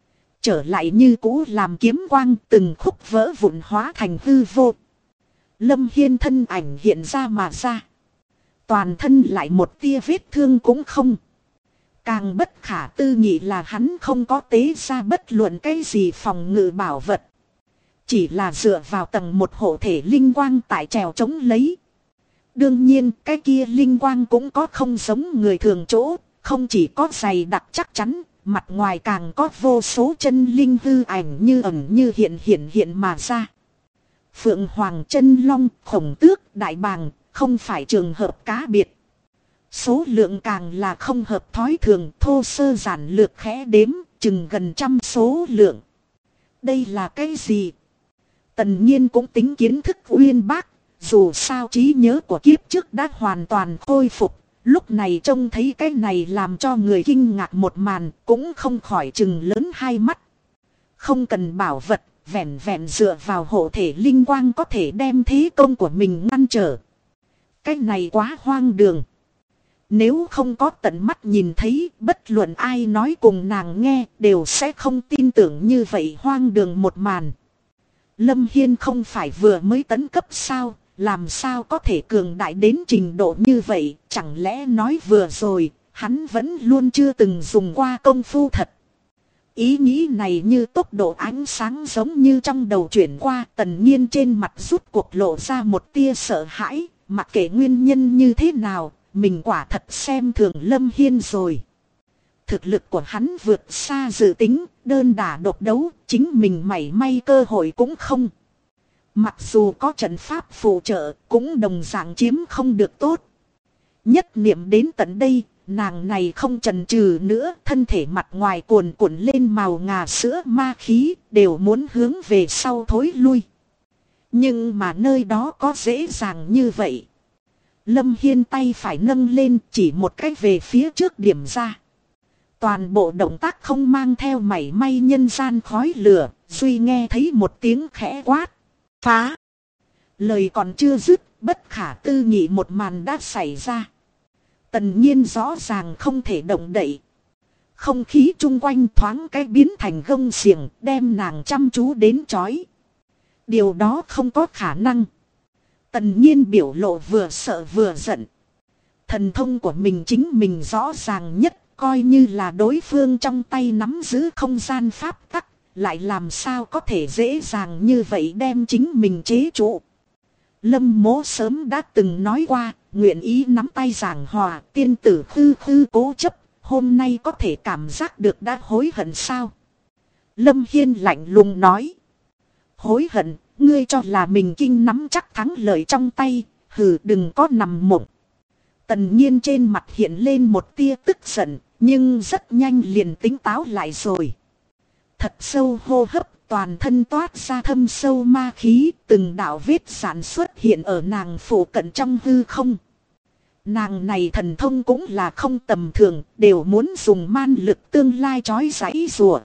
Trở lại như cũ làm kiếm quang từng khúc vỡ vụn hóa thành hư vô. Lâm Hiên thân ảnh hiện ra mà ra. Toàn thân lại một tia vết thương cũng không. Càng bất khả tư nghị là hắn không có tế ra bất luận cái gì phòng ngự bảo vật. Chỉ là dựa vào tầng một hộ thể linh quang tại trèo chống lấy. Đương nhiên cái kia linh quang cũng có không giống người thường chỗ. Không chỉ có dày đặc chắc chắn, mặt ngoài càng có vô số chân linh hư ảnh như ẩn như hiện mà ra. Phượng Hoàng chân long, khổng tước, đại bàng, không phải trường hợp cá biệt. Số lượng càng là không hợp thói thường, thô sơ giản lược khẽ đếm, chừng gần 100 số lượng. Đây là cái gì? Tần Nhiên cũng tính kiến thức uyên bác, dù sao trí nhớ của kiếp trước đã hoàn toàn khôi phục. Lúc này trông thấy cái này làm cho người kinh ngạc một màn, cũng không khỏi chừng lớn hai mắt. Không cần bảo vật, vẹn vẹn dựa vào hộ thể linh quang có thể đem thế công của mình ngăn trở. Cái này quá hoang đường. Nếu không có tận mắt nhìn thấy, bất luận ai nói cùng nàng nghe, đều sẽ không tin tưởng như vậy hoang đường một màn. Lâm Hiên không phải vừa mới tấn cấp sao? Làm sao có thể cường đại đến trình độ như vậy, chẳng lẽ nói vừa rồi, hắn vẫn luôn chưa từng dùng qua công phu thật. Ý nghĩ này như tốc độ ánh sáng giống như trong đầu chuyển qua, Tần Nhiên trên mặt rút cuộc lộ ra một tia sợ hãi, mặc kệ nguyên nhân như thế nào, mình quả thật xem thường Lâm Hiên rồi. Thực lực của hắn vượt xa dự tính, đơn đả độc đấu, chính mình mảy may cơ hội cũng không. Mặc dù có trận pháp phụ trợ, cũng đồng dạng chiếm không được tốt. Nhất niệm đến tận đây, nàng này không chần chừ nữa, thân thể mặt ngoài cuồn cuộn lên màu ngà sữa ma khí, đều muốn hướng về sau thối lui. Nhưng mà nơi đó có dễ dàng như vậy. Lâm Hiên tay phải nâng lên chỉ một cách về phía trước điểm ra. Toàn bộ động tác không mang theo mảy may nhân gian khói lửa, duy nghe thấy một tiếng khẽ quát. Phá! Lời còn chưa dứt, bất khả tư nghị một màn đã xảy ra. Tần Nhiên rõ ràng không thể động đậy. Không khí chung quanh thoáng cái biến thành gông xiềng, đem nàng chăm chú đến chói. Điều đó không có khả năng. Tần Nhiên biểu lộ vừa sợ vừa giận. Thần thông của mình chính mình rõ ràng nhất, coi như là đối phương trong tay nắm giữ không gian pháp tắc. Lại làm sao có thể dễ dàng như vậy đem chính mình chế trụ. Lâm Mỗ sớm đã từng nói qua, nguyện ý nắm tay giảng hòa, tiên tử khư cố chấp, hôm nay có thể cảm giác được đã hối hận sao? Lâm Hiên lạnh lùng nói. Hối hận, ngươi cho là mình kinh nắm chắc thắng lợi trong tay, hừ đừng có nằm mộng. Tần Nhiên trên mặt hiện lên một tia tức giận, nhưng rất nhanh liền tỉnh táo lại rồi. thật sâu hô hấp, toàn thân toát ra thâm sâu ma khí, từng đạo vết sản xuất hiện ở nàng phủ cận trong hư không. Nàng này thần thông cũng là không tầm thường, đều muốn dùng man lực tương lai trói giãy rùa.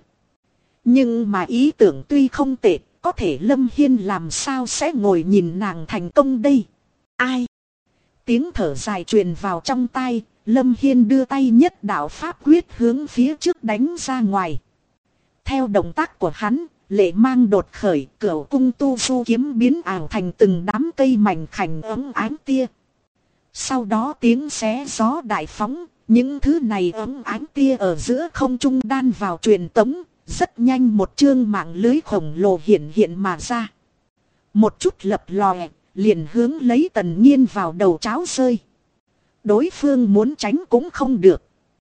Nhưng mà ý tưởng tuy không tệ, có thể Lâm Hiên làm sao sẽ ngồi nhìn nàng thành công đây? Ai? Tiếng thở dài truyền vào trong tai, Lâm Hiên đưa tay nhất đạo pháp quyết hướng phía trước đánh ra ngoài. Theo động tác của hắn, lệ mang đột khởi, cửu cung tu du kiếm biến ảo thành từng đám cây mảnh khảnh ấm ánh tia. Sau đó tiếng xé gió đại phóng, những thứ này ấm ánh tia ở giữa không trung đan vào truyền tống, rất nhanh một chương mạng lưới khổng lồ hiện mà ra. Một chút lập lòe, liền hướng lấy Tần Nhiên vào đầu cháo rơi. Đối phương muốn tránh cũng không được.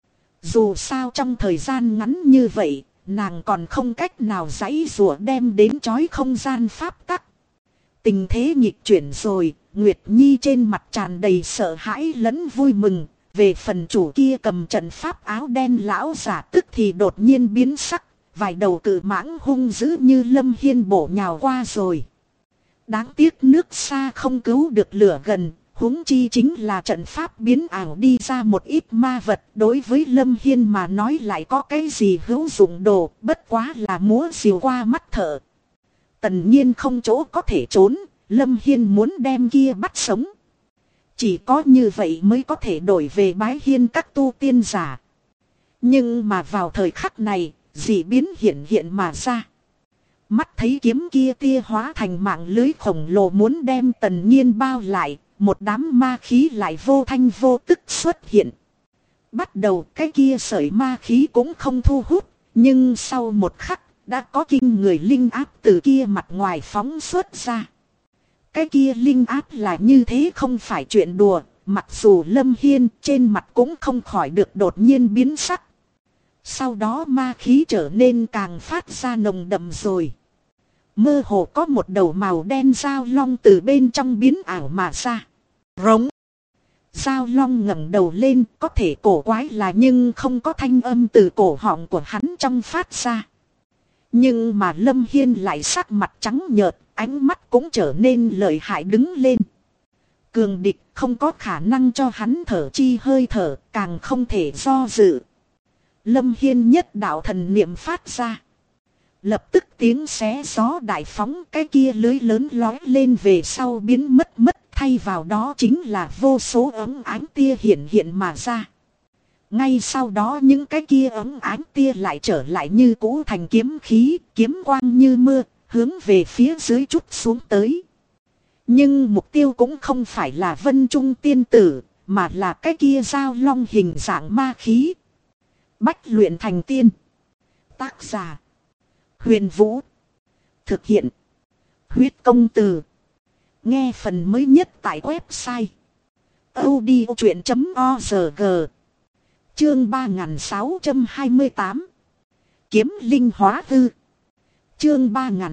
Dù sao trong thời gian ngắn như vậy, nàng còn không cách nào giãy giụa đem đến chói không gian pháp tắc. Tình thế nghịch chuyển rồi, Nguyệt Nhi trên mặt tràn đầy sợ hãi lẫn vui mừng. Về phần chủ kia cầm trận pháp áo đen lão giả tức thì đột nhiên biến sắc. Vài đầu cự mãng hung dữ như Lâm Hiên bổ nhào qua rồi. Đáng tiếc nước xa không cứu được lửa gần. Huống chi chính là trận pháp biến ảo đi ra một ít ma vật. Đối với Lâm Hiên mà nói lại có cái gì hữu dụng đồ, bất quá là múa diều qua mắt thợ. Tần Nhiên không chỗ có thể trốn, Lâm Hiên muốn đem kia bắt sống. Chỉ có như vậy mới có thể đổi về bái hiên các tu tiên giả. Nhưng mà vào thời khắc này, dị biến hiện mà ra. Mắt thấy kiếm kia tia hóa thành mạng lưới khổng lồ muốn đem Tần Nhiên bao lại. Một đám ma khí lại vô thanh vô tức xuất hiện. Bắt đầu cái kia sợi ma khí cũng không thu hút. Nhưng sau một khắc đã có kinh người linh áp từ kia mặt ngoài phóng xuất ra. Cái kia linh áp là như thế không phải chuyện đùa. Mặc dù Lâm Hiên trên mặt cũng không khỏi được đột nhiên biến sắc. Sau đó ma khí trở nên càng phát ra nồng đậm rồi. Mơ hồ có một đầu màu đen dao long từ bên trong biến ảo mà ra. Rống. Dao long ngẩng đầu lên, có thể cổ quái là nhưng không có thanh âm từ cổ họng của hắn trong phát ra. Nhưng mà Lâm Hiên lại sắc mặt trắng nhợt, ánh mắt cũng trở nên lợi hại đứng lên. Cường địch không có khả năng cho hắn thở chi hơi thở, càng không thể do dự. Lâm Hiên nhất đạo thần niệm phát ra. Lập tức tiếng xé gió đại phóng, cái kia lưới lớn lói lên về sau biến mất, thay vào đó chính là vô số ấm ánh tia hiện mà ra. Ngay sau đó những cái kia ấm ánh tia lại trở lại như cũ thành kiếm khí, kiếm quang như mưa, hướng về phía dưới chút xuống tới. Nhưng mục tiêu cũng không phải là Vân Trung tiên tử, mà là cái kia dao long hình dạng ma khí. Bách luyện thành tiên. Tác giả Huyền Vũ. Thực hiện Huyết Công Từ. Nghe phần mới nhất tại website audiochuyện.org. Chương 3628 Kiếm linh hóa hư. Chương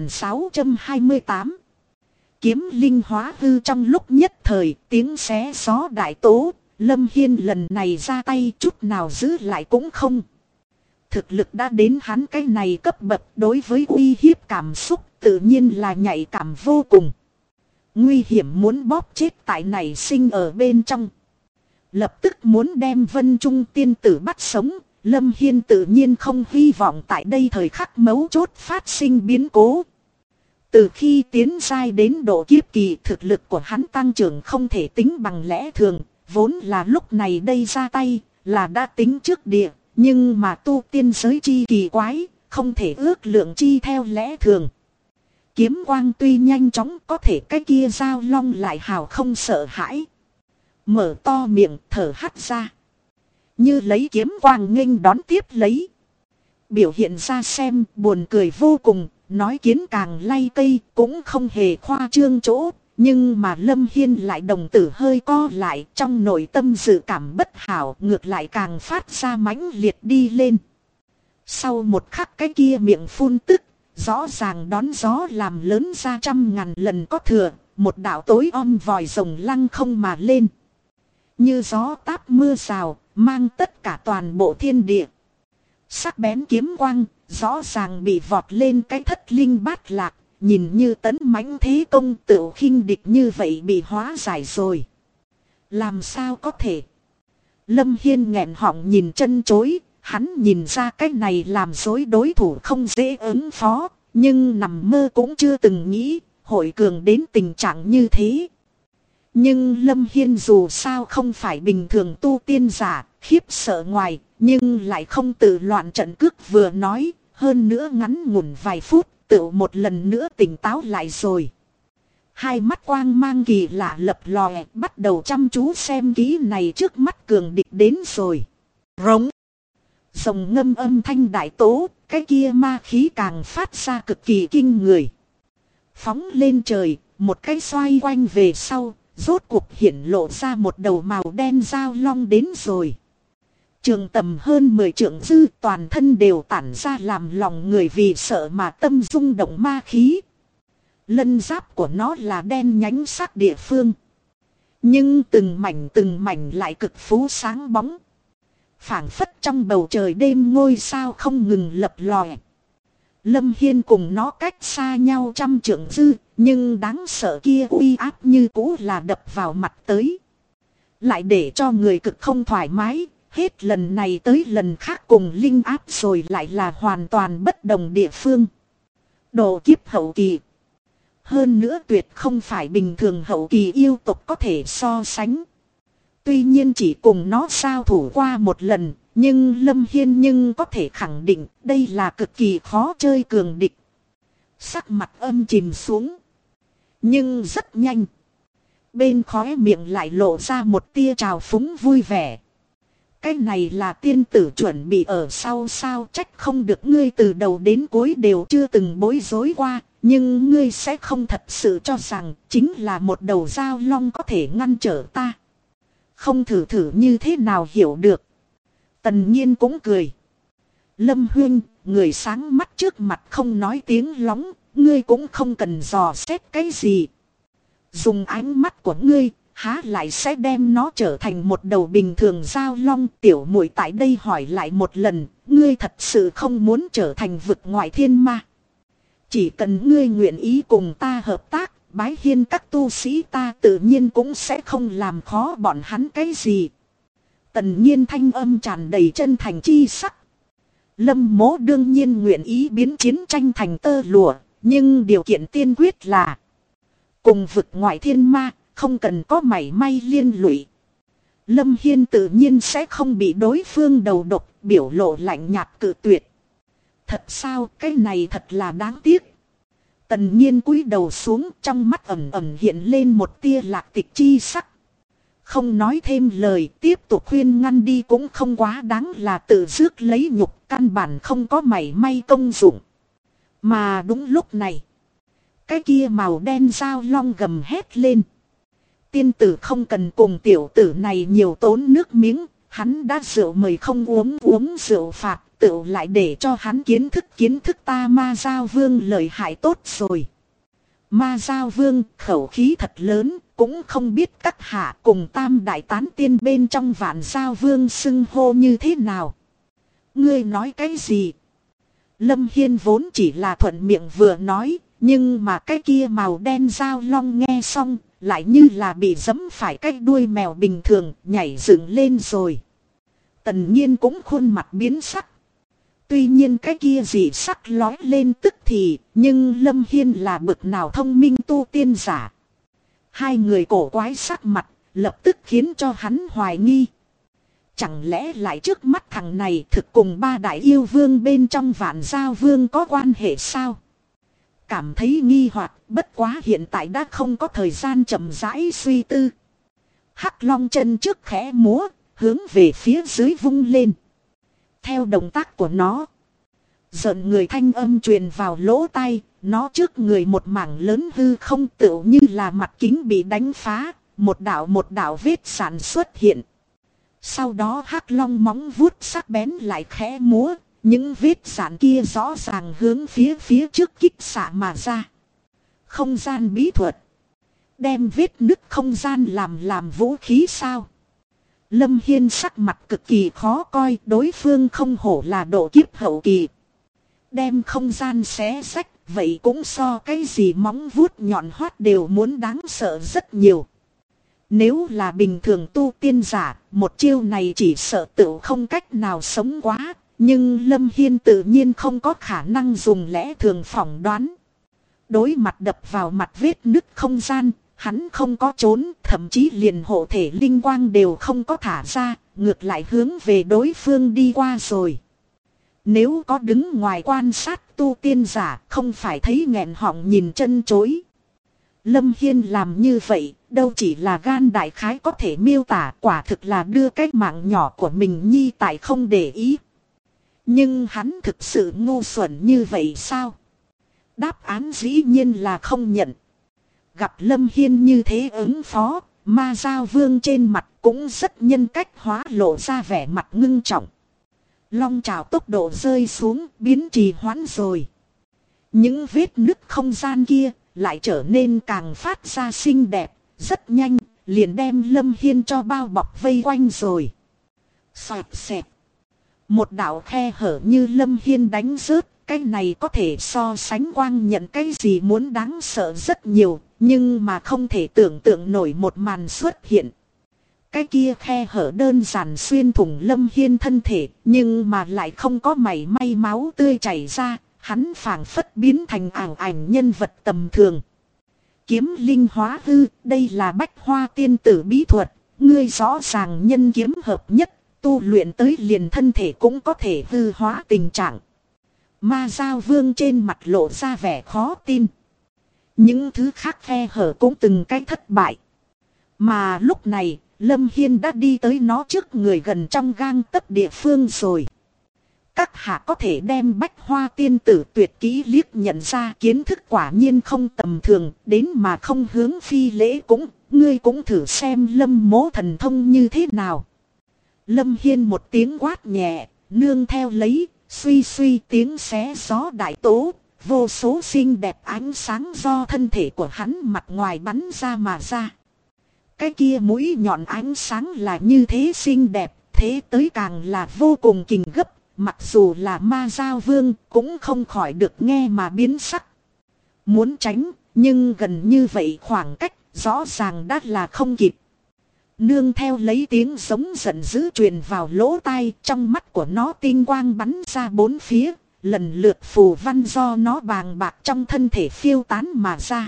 3628 Kiếm linh hóa hư. Trong lúc nhất thời tiếng xé gió đại tố, Lâm Hiên lần này ra tay chút nào giữ lại cũng không. Thực lực đã đến hắn cái này cấp bậc, đối với uy hiếp cảm xúc tự nhiên là nhạy cảm vô cùng. Nguy hiểm muốn bóp chết tại này sinh ở bên trong. Lập tức muốn đem Vân Trung tiên tử bắt sống. Lâm Hiên tự nhiên không hy vọng tại đây thời khắc mấu chốt phát sinh biến cố. Từ khi tiến giai đến độ kiếp kỳ, thực lực của hắn tăng trưởng không thể tính bằng lẽ thường. Vốn là lúc này đây ra tay là đã tính trước địa. Nhưng mà tu tiên giới chi kỳ quái, không thể ước lượng chi theo lẽ thường. Kiếm quang tuy nhanh chóng, có thể cái kia dao long lại hào không sợ hãi. Mở to miệng thở hắt ra. Như lấy kiếm quang nghênh đón tiếp lấy. Biểu hiện ra xem buồn cười vô cùng, nói kiến càng lay cây cũng không hề khoa trương chỗ. Nhưng mà Lâm Hiên lại đồng tử hơi co lại, trong nội tâm dự cảm bất hảo, ngược lại càng phát ra mãnh liệt đi lên. Sau một khắc cái kia miệng phun tức, rõ ràng đón gió làm lớn ra 100.000 lần có thừa, một đạo tối om vòi rồng lăng không mà lên. Như gió táp mưa rào, mang tất cả toàn bộ thiên địa. Sắc bén kiếm quang, rõ ràng bị vọt lên cái thất linh bát lạc, nhìn như tấn mãnh thế công tự khinh địch như vậy bị hóa giải rồi. Làm sao có thể? Lâm Hiên nghẹn họng nhìn chân chối, hắn nhìn ra cái này làm dối đối thủ không dễ ứng phó, nhưng nằm mơ cũng chưa từng nghĩ, hội cường đến tình trạng như thế. Nhưng Lâm Hiên dù sao không phải bình thường tu tiên giả, khiếp sợ ngoài, nhưng lại không tự loạn trận cước vừa nói, hơn nữa ngắn ngủn vài phút, tự một lần nữa tỉnh táo lại rồi. Hai mắt quang mang kỳ lạ lập lòe, bắt đầu chăm chú xem kỹ này trước mắt cường địch đến rồi. Rống. Rồng ngâm âm thanh đại tố, cái kia ma khí càng phát ra cực kỳ kinh người. Phóng lên trời, một cái xoay quanh về sau, rốt cuộc hiển lộ ra một đầu màu đen dao long đến rồi. Trường tầm hơn 10 trượng dư, toàn thân đều tản ra làm lòng người vì sợ mà tâm rung động ma khí. Lân giáp của nó là đen nhánh sắc địa phương. Nhưng từng mảnh lại cực phú sáng bóng. Phảng phất trong bầu trời đêm ngôi sao không ngừng lập lòe. Lâm Hiên cùng nó cách xa nhau trăm trượng dư, nhưng đáng sợ kia uy áp như cũ là đập vào mặt tới. Lại để cho người cực không thoải mái, hết lần này tới lần khác cùng linh áp rồi lại là hoàn toàn bất đồng địa phương. Độ kiếp hậu kỳ. Hơn nữa tuyệt không phải bình thường hậu kỳ yêu tộc có thể so sánh. Tuy nhiên chỉ cùng nó giao thủ qua một lần, nhưng Lâm Hiên có thể khẳng định đây là cực kỳ khó chơi cường địch. Sắc mặt âm chìm xuống. Nhưng rất nhanh. Bên khóe miệng lại lộ ra một tia trào phúng vui vẻ. Cái này là tiên tử chuẩn bị ở sau sao, trách không được ngươi từ đầu đến cuối đều chưa từng bối rối qua. Nhưng ngươi sẽ không thật sự cho rằng chính là một đầu dao long có thể ngăn trở ta. Không thử như thế nào hiểu được. Tần Nhiên cũng cười. Lâm Huynh, người sáng mắt trước mặt không nói tiếng lóng, ngươi cũng không cần dò xét cái gì. Dùng ánh mắt của ngươi, há lại sẽ đem nó trở thành một đầu bình thường dao long. Tiểu muội tại đây hỏi lại một lần, ngươi thật sự không muốn trở thành vực ngoại thiên ma. Chỉ cần ngươi nguyện ý cùng ta hợp tác, bái hiên các tu sĩ ta tự nhiên cũng sẽ không làm khó bọn hắn cái gì. Tần Nhiên thanh âm tràn đầy chân thành chi sắc. Lâm Mỗ đương nhiên nguyện ý biến chiến tranh thành tơ lụa, nhưng điều kiện tiên quyết là cùng vực ngoại thiên ma, không cần có mảy may liên lụy. Lâm Hiên tự nhiên sẽ không bị đối phương đầu độc, biểu lộ lạnh nhạt cự tuyệt. Thật sao, cái này thật là đáng tiếc. Tần Nhiên cúi đầu xuống, trong mắt ẩn ẩn hiện lên một tia lạc tịch chi sắc. Không nói thêm lời, tiếp tục khuyên ngăn đi cũng không quá đáng, là tự rước lấy nhục, căn bản không có mảy may công dụng. Mà đúng lúc này, cái kia màu đen dao long gầm hét lên. Tiên tử không cần cùng tiểu tử này nhiều tốn nước miếng, hắn đã rượu mời không uống rượu phạt, tự lại để cho hắn kiến thức ta Ma Giao Vương lợi hại tốt rồi. Ma Giao Vương khẩu khí thật lớn, cũng không biết các hạ cùng tam đại tán tiên bên trong Vạn Giao Vương xưng hô như thế nào. Ngươi nói cái gì? Lâm Hiên vốn chỉ là thuận miệng vừa nói, nhưng mà cái kia màu đen dao long nghe xong, lại như là bị giẫm phải cái đuôi mèo bình thường, nhảy dựng lên rồi. Tần Nhiên cũng khuôn mặt biến sắc. Tuy nhiên cái kia dị sắc lói lên tức thì, nhưng Lâm Hiên là bực nào thông minh tu tiên giả. Hai người cổ quái sắc mặt, lập tức khiến cho hắn hoài nghi. Chẳng lẽ lại trước mắt thằng này thực cùng ba đại yêu vương bên trong Vạn Giao Vương có quan hệ sao? Cảm thấy nghi hoặc, bất quá hiện tại đã không có thời gian chậm rãi suy tư. Hắc Long chân trước khẽ múa, hướng về phía dưới vung lên. Theo động tác của nó, giận người thanh âm truyền vào lỗ tai, nó trước người một mảng lớn hư không tựu như là mặt kính bị đánh phá, một đạo vết sản xuất hiện. Sau đó Hắc Long móng vuốt sắc bén lại khẽ múa, những vết sản kia rõ ràng hướng phía trước kích xạ mà ra. Không gian bí thuật. Đem vết nứt không gian làm vũ khí sao? Lâm Hiên sắc mặt cực kỳ khó coi, đối phương không hổ là độ kiếp hậu kỳ. đem không gian xé rách, vậy cũng so cái gì móng vuốt nhọn hoắt đều muốn đáng sợ rất nhiều. Nếu là bình thường tu tiên giả, một chiêu này chỉ sợ tự không cách nào sống quá, nhưng Lâm Hiên tự nhiên không có khả năng dùng lẽ thường phỏng đoán. Đối mặt đập vào mặt vết nứt không gian, hắn không có trốn, thậm chí liền hộ thể linh quang đều không có thả ra, ngược lại hướng về đối phương đi qua rồi. Nếu có đứng ngoài quan sát tu tiên giả, không phải thấy nghẹn họng nhìn chân chối. Lâm Hiên làm như vậy, đâu chỉ là gan đại khái có thể miêu tả, quả thực là đưa cái mạng nhỏ của mình nhi tại không để ý. Nhưng hắn thực sự ngu xuẩn như vậy sao? Đáp án dĩ nhiên là không nhận. Gặp Lâm Hiên như thế ứng phó, Ma Giao Vương trên mặt cũng rất nhân cách hóa lộ ra vẻ mặt ngưng trọng. Long trảo tốc độ rơi xuống, biến trì hoãn rồi. Những vết nứt không gian kia lại trở nên càng phát ra xinh đẹp, rất nhanh, liền đem Lâm Hiên cho bao bọc vây quanh rồi. Xoẹt xẹt. Một đạo khe hở như Lâm Hiên đánh rớt, cái này có thể so sánh quang nhận cái gì muốn đáng sợ rất nhiều, nhưng mà không thể tưởng tượng nổi một màn xuất hiện. Cái kia khe hở đơn giản xuyên thủng Lâm Hiên thân thể, nhưng mà lại không có mảy may máu tươi chảy ra, hắn phảng phất biến thành ảo ảnh nhân vật tầm thường. Kiếm linh hóa hư, đây là Bách Hoa tiên tử bí thuật, ngươi rõ ràng nhân kiếm hợp nhất, tu luyện tới liền thân thể cũng có thể hư hóa tình trạng. Ma Giao Vương trên mặt lộ ra vẻ khó tin. Những thứ khác khe hở cũng từng cái thất bại. Mà lúc này, Lâm Hiên đã đi tới nó trước người gần trong gang tấc địa phương rồi. Các hạ có thể đem Bách Hoa tiên tử tuyệt kỹ liếc nhận ra, kiến thức quả nhiên không tầm thường, đến mà không hướng phi lễ cũng, ngươi cũng thử xem Lâm mỗ thần thông như thế nào. Lâm Hiên một tiếng quát nhẹ, nương theo lấy, suy suy tiếng xé gió đại tố, vô số xinh đẹp ánh sáng do thân thể của hắn mặt ngoài bắn ra mà ra. Cái kia mũi nhọn ánh sáng là như thế xinh đẹp, thế tới càng là vô cùng kình gấp, mặc dù là Ma Giao Vương cũng không khỏi được nghe mà biến sắc. Muốn tránh, nhưng gần như vậy khoảng cách, rõ ràng đã là không kịp. Nương theo lấy tiếng giống giận dữ truyền vào lỗ tai, trong mắt của nó tinh quang bắn ra bốn phía, lần lượt phù văn do nó bàng bạc trong thân thể phiêu tán mà ra.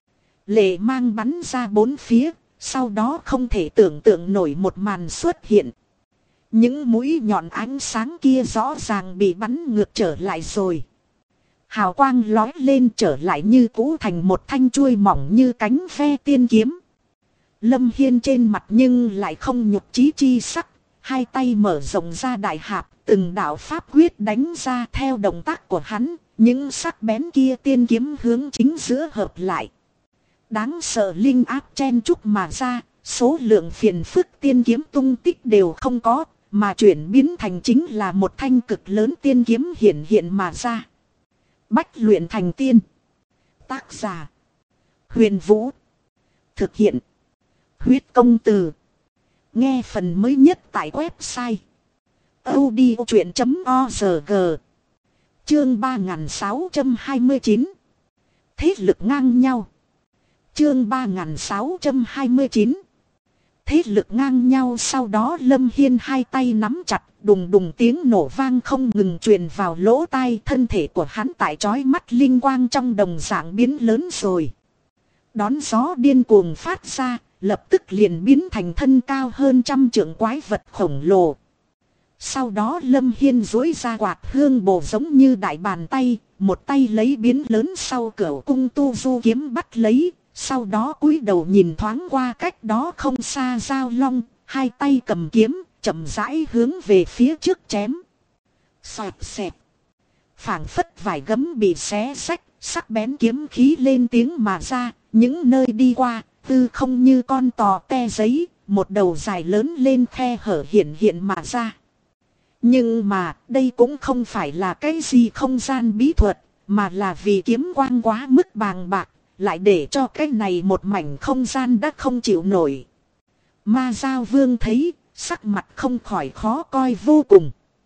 Lệ mang bắn ra bốn phía, sau đó không thể tưởng tượng nổi một màn xuất hiện. Những mũi nhọn ánh sáng kia rõ ràng bị bắn ngược trở lại rồi. Hào quang lói lên trở lại như cũ thành một thanh chuôi mỏng như cánh ve tiên kiếm. Lâm Hiên trên mặt nhưng lại không nhục chí chi sắc, hai tay mở rộng ra đại hạp, từng đạo pháp quyết đánh ra theo động tác của hắn, những sắc bén kia tiên kiếm hướng chính giữa hợp lại. Đáng sợ linh áp chen chúc mà ra, số lượng phiền phức tiên kiếm tung tích đều không có, mà chuyển biến thành chính là một thanh cực lớn tiên kiếm hiện mà ra. Bách luyện thành tiên. Tác giả: Huyền Vũ. Thực hiện: Huyết Công Từ. Nghe phần mới nhất tại website audiochuyện.org. Chương 3629. Thế lực ngang nhau. Chương 3629. Thế lực ngang nhau. Sau đó Lâm Hiên hai tay nắm chặt, đùng đùng tiếng nổ vang không ngừng truyền vào lỗ tai, thân thể của hắn tại chói mắt linh quang trong đồng dạng biến lớn rồi. Đón gió điên cuồng phát ra, lập tức liền biến thành thân cao hơn 100 trượng quái vật khổng lồ. Sau đó Lâm Hiên duỗi ra quạt hương bổ giống như đại bàn tay, một tay lấy biến lớn sau cửu cung tu du kiếm bắt lấy, sau đó cúi đầu nhìn thoáng qua cách đó không xa Giao Long, hai tay cầm kiếm, chậm rãi hướng về phía trước chém. Xoẹt xẹt. Phảng phất vải gấm bị xé rách, sắc bén kiếm khí lên tiếng mà ra, những nơi đi qua, tư không như con tò te giấy, một đầu dài lớn lên khe hở hiện mà ra. Nhưng mà, đây cũng không phải là cái gì không gian bí thuật, mà là vì kiếm quang quá mức bàng bạc, lại để cho cái này một mảnh không gian đã không chịu nổi. Ma Giao Vương thấy, sắc mặt không khỏi khó coi vô cùng.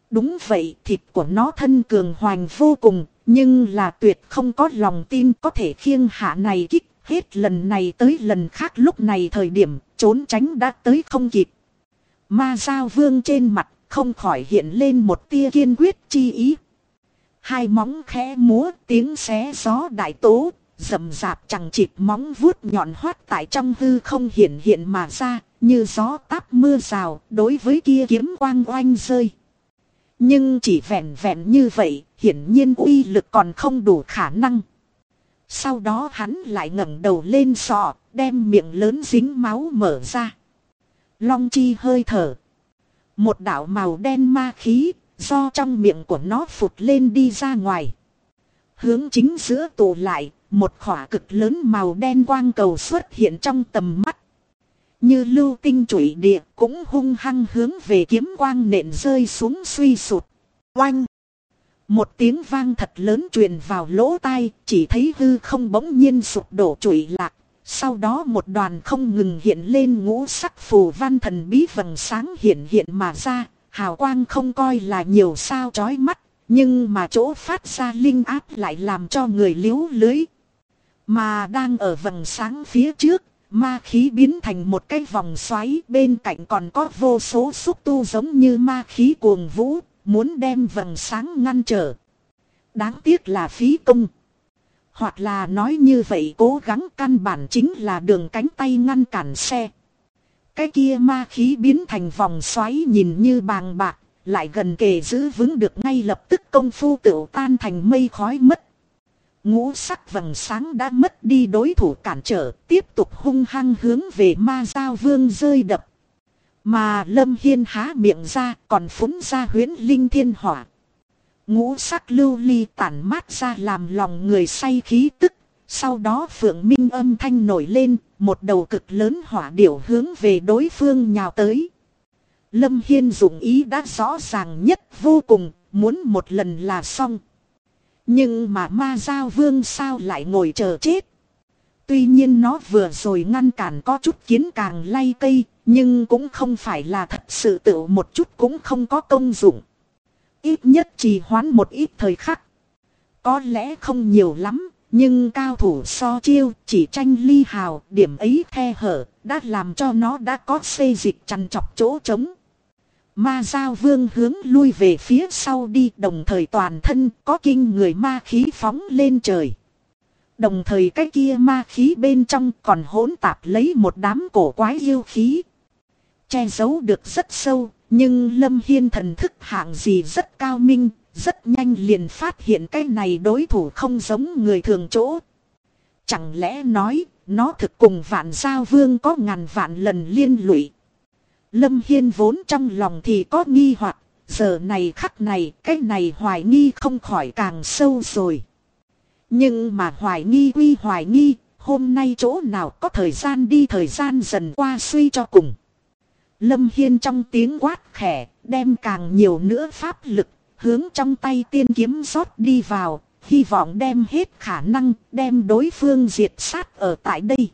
Đúng vậy, thịt của nó thân cường hoành vô cùng, nhưng là tuyệt không có lòng tin có thể khiêng hạ này kích. Hết lần này tới lần khác, lúc này thời điểm trốn tránh đã tới không kịp. Ma Dao Vương trên mặt không khỏi hiện lên một tia kiên quyết chi ý. Hai móng khẽ múa, tiếng xé gió đại tố, rậm rạp chẳng chịt móng vuốt nhọn hoắt tại trong hư không hiện mà ra, như gió táp mưa rào, đối với kia kiếm quang oanh rơi. Nhưng chỉ vẹn vẹn như vậy, hiển nhiên uy lực còn không đủ khả năng. Sau đó hắn lại ngẩng đầu lên sọ, đem miệng lớn dính máu mở ra. Long chi hơi thở. Một đạo màu đen ma khí, do trong miệng của nó phụt lên đi ra ngoài. Hướng chính giữa tụ lại, một khỏa cực lớn màu đen quang cầu xuất hiện trong tầm mắt. Như lưu tinh chủy địa cũng hung hăng hướng về kiếm quang nện rơi xuống suy sụt. Oanh! Một tiếng vang thật lớn truyền vào lỗ tai, chỉ thấy hư không bỗng nhiên sụp đổ chủy lạc. Sau đó một đoàn không ngừng hiện lên ngũ sắc phù văn thần bí vầng sáng hiện mà ra. Hào quang không coi là nhiều sao chói mắt, nhưng mà chỗ phát ra linh áp lại làm cho người liếu lưới. Mà đang ở vầng sáng phía trước, ma khí biến thành một cái vòng xoáy, bên cạnh còn có vô số xúc tu giống như ma khí cuồng vũ, muốn đem vầng sáng ngăn trở. Đáng tiếc là phí công. Hoặc là nói như vậy, cố gắng căn bản chính là đường cánh tay ngăn cản xe. Cái kia ma khí biến thành vòng xoáy nhìn như bàng bạc, lại gần kề giữ vững được, ngay lập tức công phu tựu tan thành mây khói mất. Ngũ sắc vầng sáng đã mất đi đối thủ cản trở, tiếp tục hung hăng hướng về Ma Dao Vương rơi đập. Mà Lâm Hiên há miệng ra, còn phúng ra huyễn linh thiên hỏa. Ngũ sắc lưu ly tản mát ra làm lòng người say khí tức. Sau đó phượng minh âm thanh nổi lên, một đầu cực lớn hỏa điểu hướng về đối phương nhào tới. Lâm Hiên dụng ý đã rõ ràng nhất vô cùng, muốn một lần là xong. Nhưng mà Ma Dao Vương sao lại ngồi chờ chết? Tuy nhiên nó vừa rồi ngăn cản có chút kiến càng lay cây, nhưng cũng không phải là thật sự tự một chút cũng không có công dụng. Ít nhất trì hoãn một ít thời khắc. Có lẽ không nhiều lắm, nhưng cao thủ so chiêu chỉ tranh ly hào, điểm ấy khe hở, đã làm cho nó đã có xê dịch chằn chọc chỗ trống. Ma Dao Vương hướng lui về phía sau đi, đồng thời toàn thân có kinh người ma khí phóng lên trời. Đồng thời cái kia ma khí bên trong còn hỗn tạp lấy một đám cổ quái yêu khí. Che giấu được rất sâu, nhưng Lâm Hiên thần thức hạng gì rất cao minh, rất nhanh liền phát hiện cái này đối thủ không giống người thường chỗ. Chẳng lẽ nói, nó thực cùng Vạn Dao Vương có ngàn vạn lần liên lụy. Lâm Hiên vốn trong lòng thì có nghi hoặc, giờ này khắc này, cái này hoài nghi không khỏi càng sâu rồi. Nhưng mà hoài nghi quy hoài nghi, hôm nay chỗ nào có thời gian đi, thời gian dần qua suy cho cùng. Lâm Hiên trong tiếng quát khẽ, đem càng nhiều nữa pháp lực, hướng trong tay tiên kiếm rót đi vào, hy vọng đem hết khả năng, đem đối phương diệt sát ở tại đây.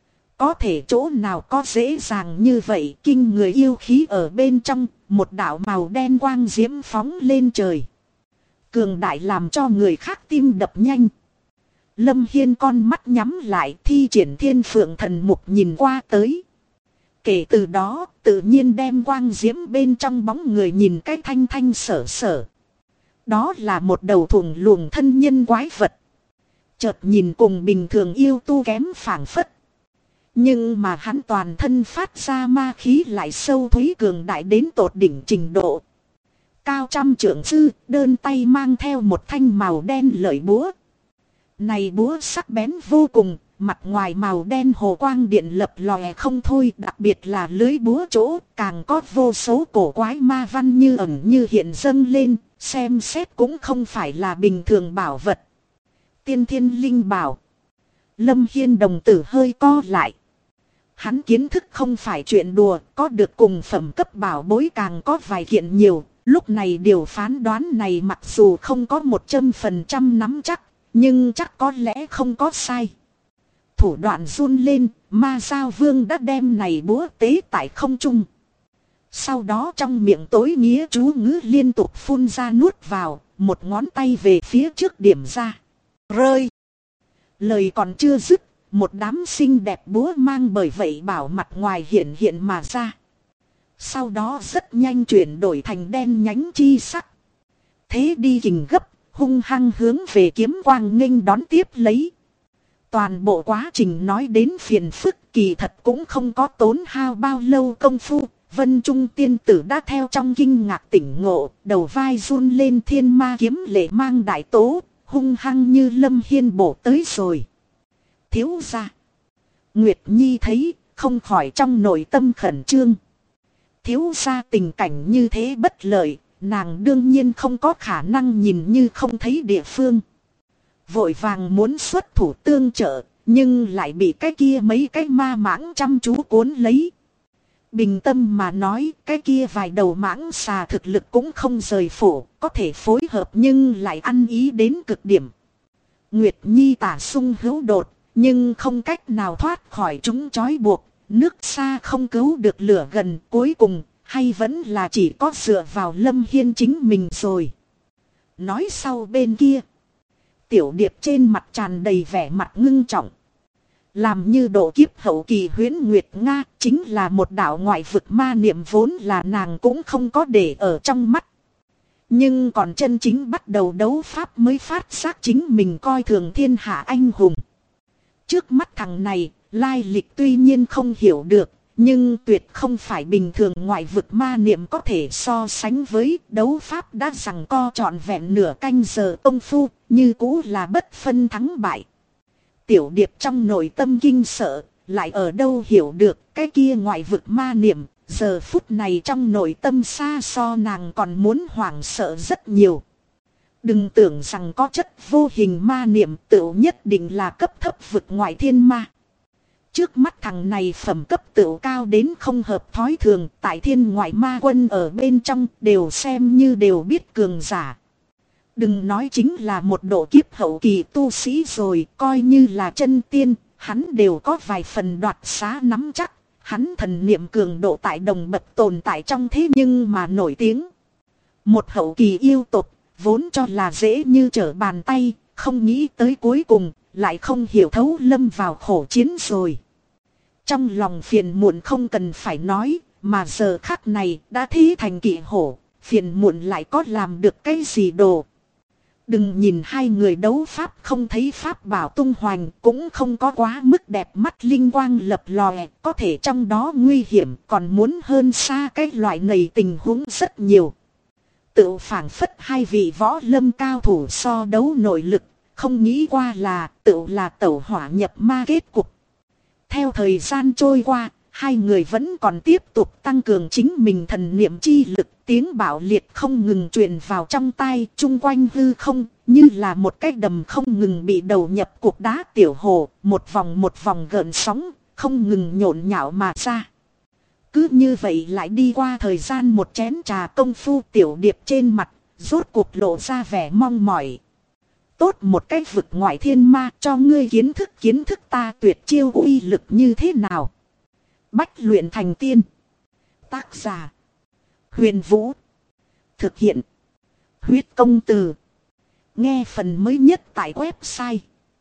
Có thể chỗ nào có dễ dàng như vậy, kinh người yêu khí ở bên trong, một đạo màu đen quang diễm phóng lên trời. Cường đại làm cho người khác tim đập nhanh. Lâm Hiên con mắt nhắm lại, thi triển Thiên Phượng Thần Mục nhìn qua tới. Kể từ đó, tự nhiên đem quang diễm bên trong bóng người nhìn cái thanh thanh sở sở. Đó là một đầu thùng luồng thân nhân quái vật. Chợt nhìn cùng bình thường yêu tu kém phảng phất. Nhưng mà hắn toàn thân phát ra ma khí lại sâu thúy cường đại đến tột đỉnh trình độ. Cao trăm trượng sư, đơn tay mang theo một thanh màu đen lợi búa. Này búa sắc bén vô cùng, mặt ngoài màu đen hồ quang điện lập lòe không thôi, đặc biệt là lưới búa chỗ, càng có vô số cổ quái ma văn như ẩn như hiện dâng lên, xem xét cũng không phải là bình thường bảo vật. Tiên thiên linh bảo. Lâm Hiên đồng tử hơi co lại. Hắn kiến thức không phải chuyện đùa, có được cùng phẩm cấp bảo bối càng có vài kiện nhiều, lúc này điều phán đoán này mặc dù không có 100% nắm chắc, nhưng chắc có lẽ không có sai. Thủ đoạn run lên, Ma Dao Vương đã đem này búa tế tại không trung. Sau đó trong miệng tối nghĩa chú ngữ liên tục phun ra nuốt vào, một ngón tay về phía trước điểm ra. Rơi. Lời còn chưa dứt, một đám xinh đẹp búa mang bởi vậy bảo mặt ngoài hiện hiện mà ra. Sau đó rất nhanh chuyển đổi thành đen nhánh chi sắc. Thế đi kình gấp, hung hăng hướng về kiếm quang nghênh đón tiếp lấy. Toàn bộ quá trình nói đến phiền phức kỳ thật cũng không có tốn hao bao lâu công phu. Vân Trung tiên tử đã theo trong kinh ngạc tỉnh ngộ, đầu vai run lên thiên ma kiếm lệ mang đại tố, hung hăng như lâm hiên bổ tới rồi. Thiếu gia. Nguyệt Nhi thấy, không khỏi trong nội tâm khẩn trương. Thiếu gia tình cảnh như thế bất lợi, nàng đương nhiên không có khả năng nhìn như không thấy địa phương. Vội vàng muốn xuất thủ tương trợ, nhưng lại bị cái kia mấy cái ma mãng chăm chú cuốn lấy. Bình tâm mà nói, cái kia vài đầu mãng xà thực lực cũng không rời phổ, có thể phối hợp nhưng lại ăn ý đến cực điểm. Nguyệt Nhi tả sung hữu đột, nhưng không cách nào thoát khỏi chúng trói buộc, nước xa không cứu được lửa gần, cuối cùng, hay vẫn là chỉ có dựa vào Lâm Hiên chính mình rồi. Nói sau bên kia, Tiểu Điệp trên mặt tràn đầy vẻ mặt ngưng trọng. Làm như độ kiếp hậu kỳ Huyễn Nguyệt Nga chính là một đạo ngoại vực ma niệm vốn là nàng cũng không có để ở trong mắt. Nhưng còn chân chính bắt đầu đấu pháp mới phát giác chính mình coi thường thiên hạ anh hùng. Trước mắt thằng này, lai lịch tuy nhiên không hiểu được, nhưng tuyệt không phải bình thường ngoại vực ma niệm có thể so sánh với. Đấu pháp đã rằng co trọn vẹn nửa canh giờ công phu, như cũ là bất phân thắng bại. Tiểu Điệp trong nội tâm kinh sợ, lại ở đâu hiểu được cái kia ngoại vực ma niệm, giờ phút này trong nội tâm xa so nàng còn muốn hoảng sợ rất nhiều. Đừng tưởng rằng có chất vô hình ma niệm tựu nhất định là cấp thấp vực ngoại thiên ma. Trước mắt thằng này phẩm cấp tựu cao đến không hợp thói thường, tại thiên ngoại ma quân ở bên trong đều xem như đều biết cường giả. Đừng nói chính là một độ kiếp hậu kỳ tu sĩ rồi, coi như là chân tiên, hắn đều có vài phần đoạt xá nắm chắc. Hắn thần niệm cường độ tại đồng bậc tồn tại trong thế nhưng mà nổi tiếng. Một hậu kỳ yêu tộc, vốn cho là dễ như trở bàn tay, không nghĩ tới cuối cùng, lại không hiểu thấu lâm vào khổ chiến rồi. Trong lòng phiền muộn không cần phải nói, mà giờ khắc này đã thí thành kỵ hổ, phiền muộn lại có làm được cái gì đồ. Đừng nhìn hai người đấu pháp không thấy pháp bảo tung hoành, cũng không có quá mức đẹp mắt linh quang lập lòe, có thể trong đó nguy hiểm còn muốn hơn xa cái loại này tình huống rất nhiều. Tự phảng phất hai vị võ lâm cao thủ so đấu nội lực, không nghĩ qua là tự là tẩu hỏa nhập ma kết cục. Theo thời gian trôi qua, hai người vẫn còn tiếp tục tăng cường chính mình thần niệm chi lực, tiếng bạo liệt không ngừng truyền vào trong tai, chung quanh hư không, như là một cái đầm không ngừng bị đầu nhập cục đá tiểu hồ, một vòng gợn sóng, không ngừng nhộn nhạo mà ra. Cứ như vậy lại đi qua thời gian một chén trà công phu, Tiểu Điệp trên mặt, rốt cuộc lộ ra vẻ mong mỏi. Tốt một cái vực ngoại thiên ma, cho ngươi kiến thức ta tuyệt chiêu uy lực như thế nào. Bách luyện thành tiên. Tác giả: Huyền Vũ. Thực hiện: Huyết Công Từ. Nghe phần mới nhất tại website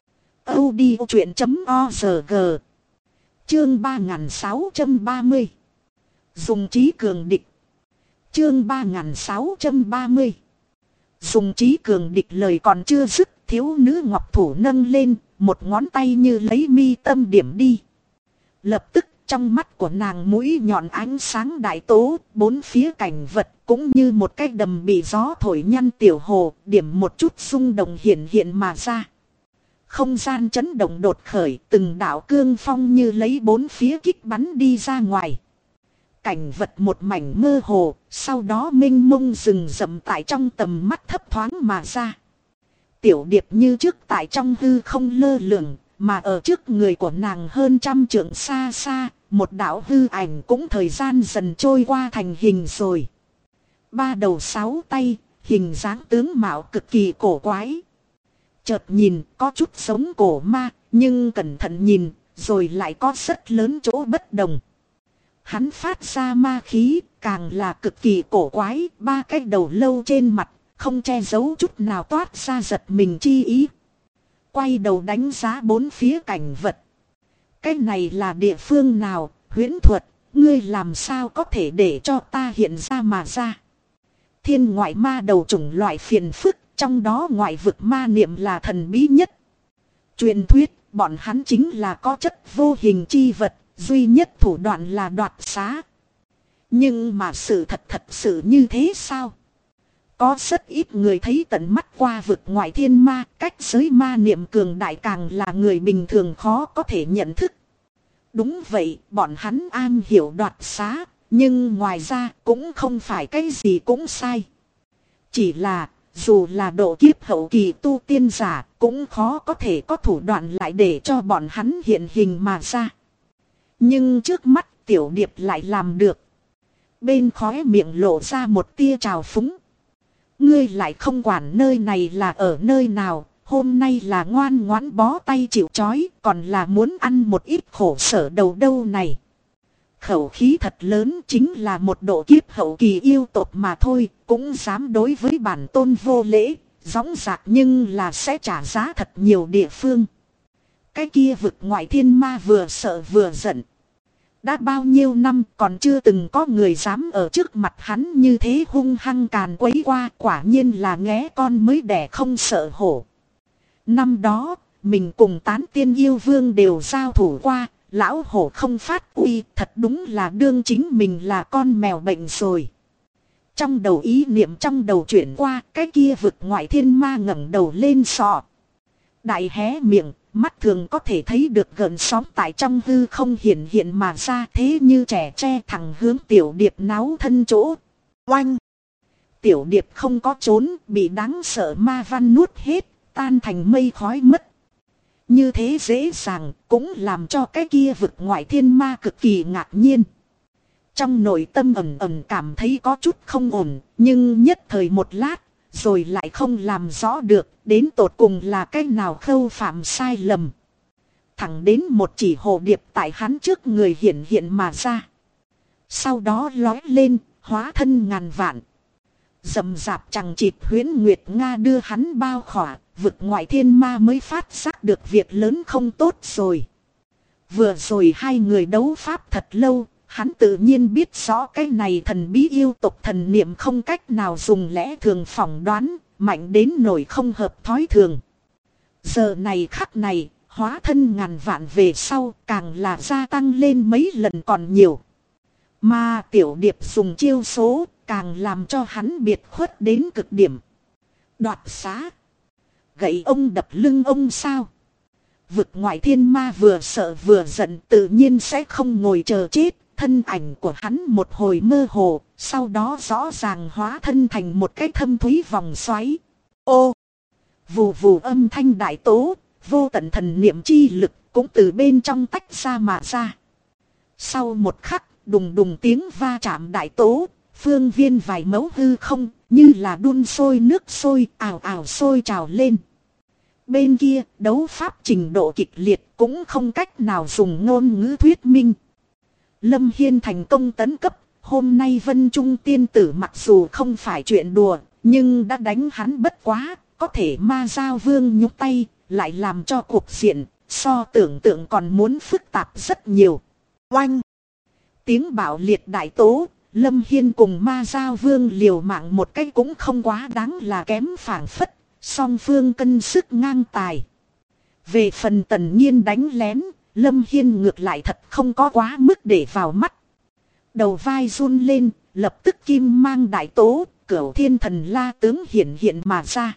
audiochuyện.org. Chương 3630. Dùng trí cường địch. Chương 3630. Dùng trí cường địch. Lời còn chưa dứt, thiếu nữ ngọc thủ nâng lên, một ngón tay như lấy mi tâm điểm đi. Lập tức trong mắt của nàng mũi nhọn ánh sáng đại tố, bốn phía cảnh vật cũng như một cái đầm bị gió thổi nhăn tiểu hồ, điểm một chút rung động hiện hiện mà ra. Không gian chấn động đột khởi, từng đạo cương phong như lấy bốn phía kích bắn đi ra ngoài. Cảnh vật một mảnh mơ hồ, sau đó mênh mông rừng rậm tại trong tầm mắt thấp thoáng mà ra. Tiểu Điệp như trước tại trong hư không lơ lửng, mà ở trước người của nàng hơn trăm trượng xa xa, một đạo hư ảnh cũng thời gian dần trôi qua thành hình rồi. Ba đầu sáu tay, hình dáng tướng mạo cực kỳ cổ quái. Chợt nhìn có chút giống cổ ma, nhưng cẩn thận nhìn, rồi lại có rất lớn chỗ bất đồng. Hắn phát ra ma khí, càng là cực kỳ cổ quái, ba cái đầu lâu trên mặt, không che giấu chút nào toát ra giật mình chi ý. Quay đầu đánh giá bốn phía cảnh vật. Cái này là địa phương nào, huyễn thuật, ngươi làm sao có thể để cho ta hiện ra mà ra. Thiên ngoại ma đầu chủng loại phiền phức, trong đó ngoại vực ma niệm là thần bí nhất. Truyền thuyết, bọn hắn chính là có chất vô hình chi vật, duy nhất thủ đoạn là đoạt xá. Nhưng mà sự thật sự như thế sao? Có rất ít người thấy tận mắt qua vực ngoại thiên ma, cách giới ma niệm cường đại càng là người bình thường khó có thể nhận thức. Đúng vậy, bọn hắn am hiểu đoạt xá, nhưng ngoài ra cũng không phải cái gì cũng sai. Chỉ là, dù là độ kiếp hậu kỳ tu tiên giả, cũng khó có thể có thủ đoạn lại để cho bọn hắn hiện hình mà ra. Nhưng trước mắt Tiểu Điệp lại làm được. Bên khóe miệng lộ ra một tia trào phúng. Ngươi lại không quản nơi này là ở nơi nào, hôm nay là ngoan ngoãn bó tay chịu trói, còn là muốn ăn một ít khổ sở đầu đâu này. Khẩu khí thật lớn, chính là một độ kiếp hậu kỳ yêu tộc mà thôi, cũng dám đối với bản tôn vô lễ, dõng dạc nhưng là sẽ trả giá thật nhiều địa phương. Cái kia vực ngoại thiên ma vừa sợ vừa giận. Đã bao nhiêu năm còn chưa từng có người dám ở trước mặt hắn như thế hung hăng càn quấy qua, quả nhiên là nghé con mới đẻ không sợ hổ. Năm đó, mình cùng Tán Tiên Yêu Vương đều giao thủ qua, lão hổ không phát uy, thật đúng là đương chính mình là con mèo bệnh rồi. Trong đầu ý niệm trong đầu chuyển qua, cái kia vực ngoại thiên ma ngẩng đầu lên sọ. Đại hé miệng, mắt thường có thể thấy được gợn sóng tại trong hư không hiện mà ra, thế như trẻ tre thẳng hướng Tiểu Điệp náo thân chỗ. Oanh! Tiểu Điệp không có trốn, bị đáng sợ ma văn nuốt hết, tan thành mây khói mất. Như thế dễ dàng, cũng làm cho cái kia vực ngoại thiên ma cực kỳ ngạc nhiên. Trong nội tâm ẩn cảm thấy có chút không ổn, nhưng nhất thời một lát, rồi lại không làm rõ được, đến tột cùng là cái nào khâu phạm sai lầm. Thẳng đến một chỉ hồ điệp tại hắn trước người hiện mà ra. Sau đó lói lên, hóa thân ngàn vạn. Rầm rạp chằng chịt huyễn nguyệt Nga đưa hắn bao khỏa, vực ngoại thiên ma mới phát giác được việc lớn không tốt rồi. Vừa rồi hai người đấu pháp thật lâu, hắn tự nhiên biết rõ cái này thần bí yêu tộc thần niệm không cách nào dùng lẽ thường phỏng đoán, mạnh đến nỗi không hợp thói thường. Giờ này khắc này, hóa thân ngàn vạn về sau càng là gia tăng lên mấy lần còn nhiều. Mà Tiểu Điệp dùng chiêu số càng làm cho hắn biệt khuất đến cực điểm. Đoạt xá. Gậy ông đập lưng ông sao? Vực ngoại thiên ma vừa sợ vừa giận tự nhiên sẽ không ngồi chờ chết. Thân ảnh của hắn một hồi mơ hồ, sau đó rõ ràng hóa thân thành một cái thâm thúy vòng xoáy. Ô! Vù vù âm thanh đại tố, vô tận thần niệm chi lực cũng từ bên trong tách ra mà ra. Sau một khắc, đùng đùng tiếng va chạm đại tố, phương viên vài mẫu hư không, như là đun sôi nước sôi, ào ào sôi trào lên. Bên kia, đấu pháp trình độ kịch liệt cũng không cách nào dùng ngôn ngữ thuyết minh. Lâm Hiên thành công tấn cấp, hôm nay Vân Trung tiên tử mặc dù không phải chuyện đùa, nhưng đã đánh hắn bất quá, có thể ma giao vương nhúc tay, lại làm cho cuộc diện, so tưởng tượng còn muốn phức tạp rất nhiều. Oanh! Tiếng bạo liệt đại tố, Lâm Hiên cùng ma giao vương liều mạng một cái cũng không quá đáng là kém phảng phất, song phương cân sức ngang tài. Về phần Tần Nhiên đánh lén, Lâm Hiên ngược lại thật không có quá mức để vào mắt. Đầu vai run lên, lập tức kim mang đại tố, Cửu Thiên Thần La tướng hiện mà ra.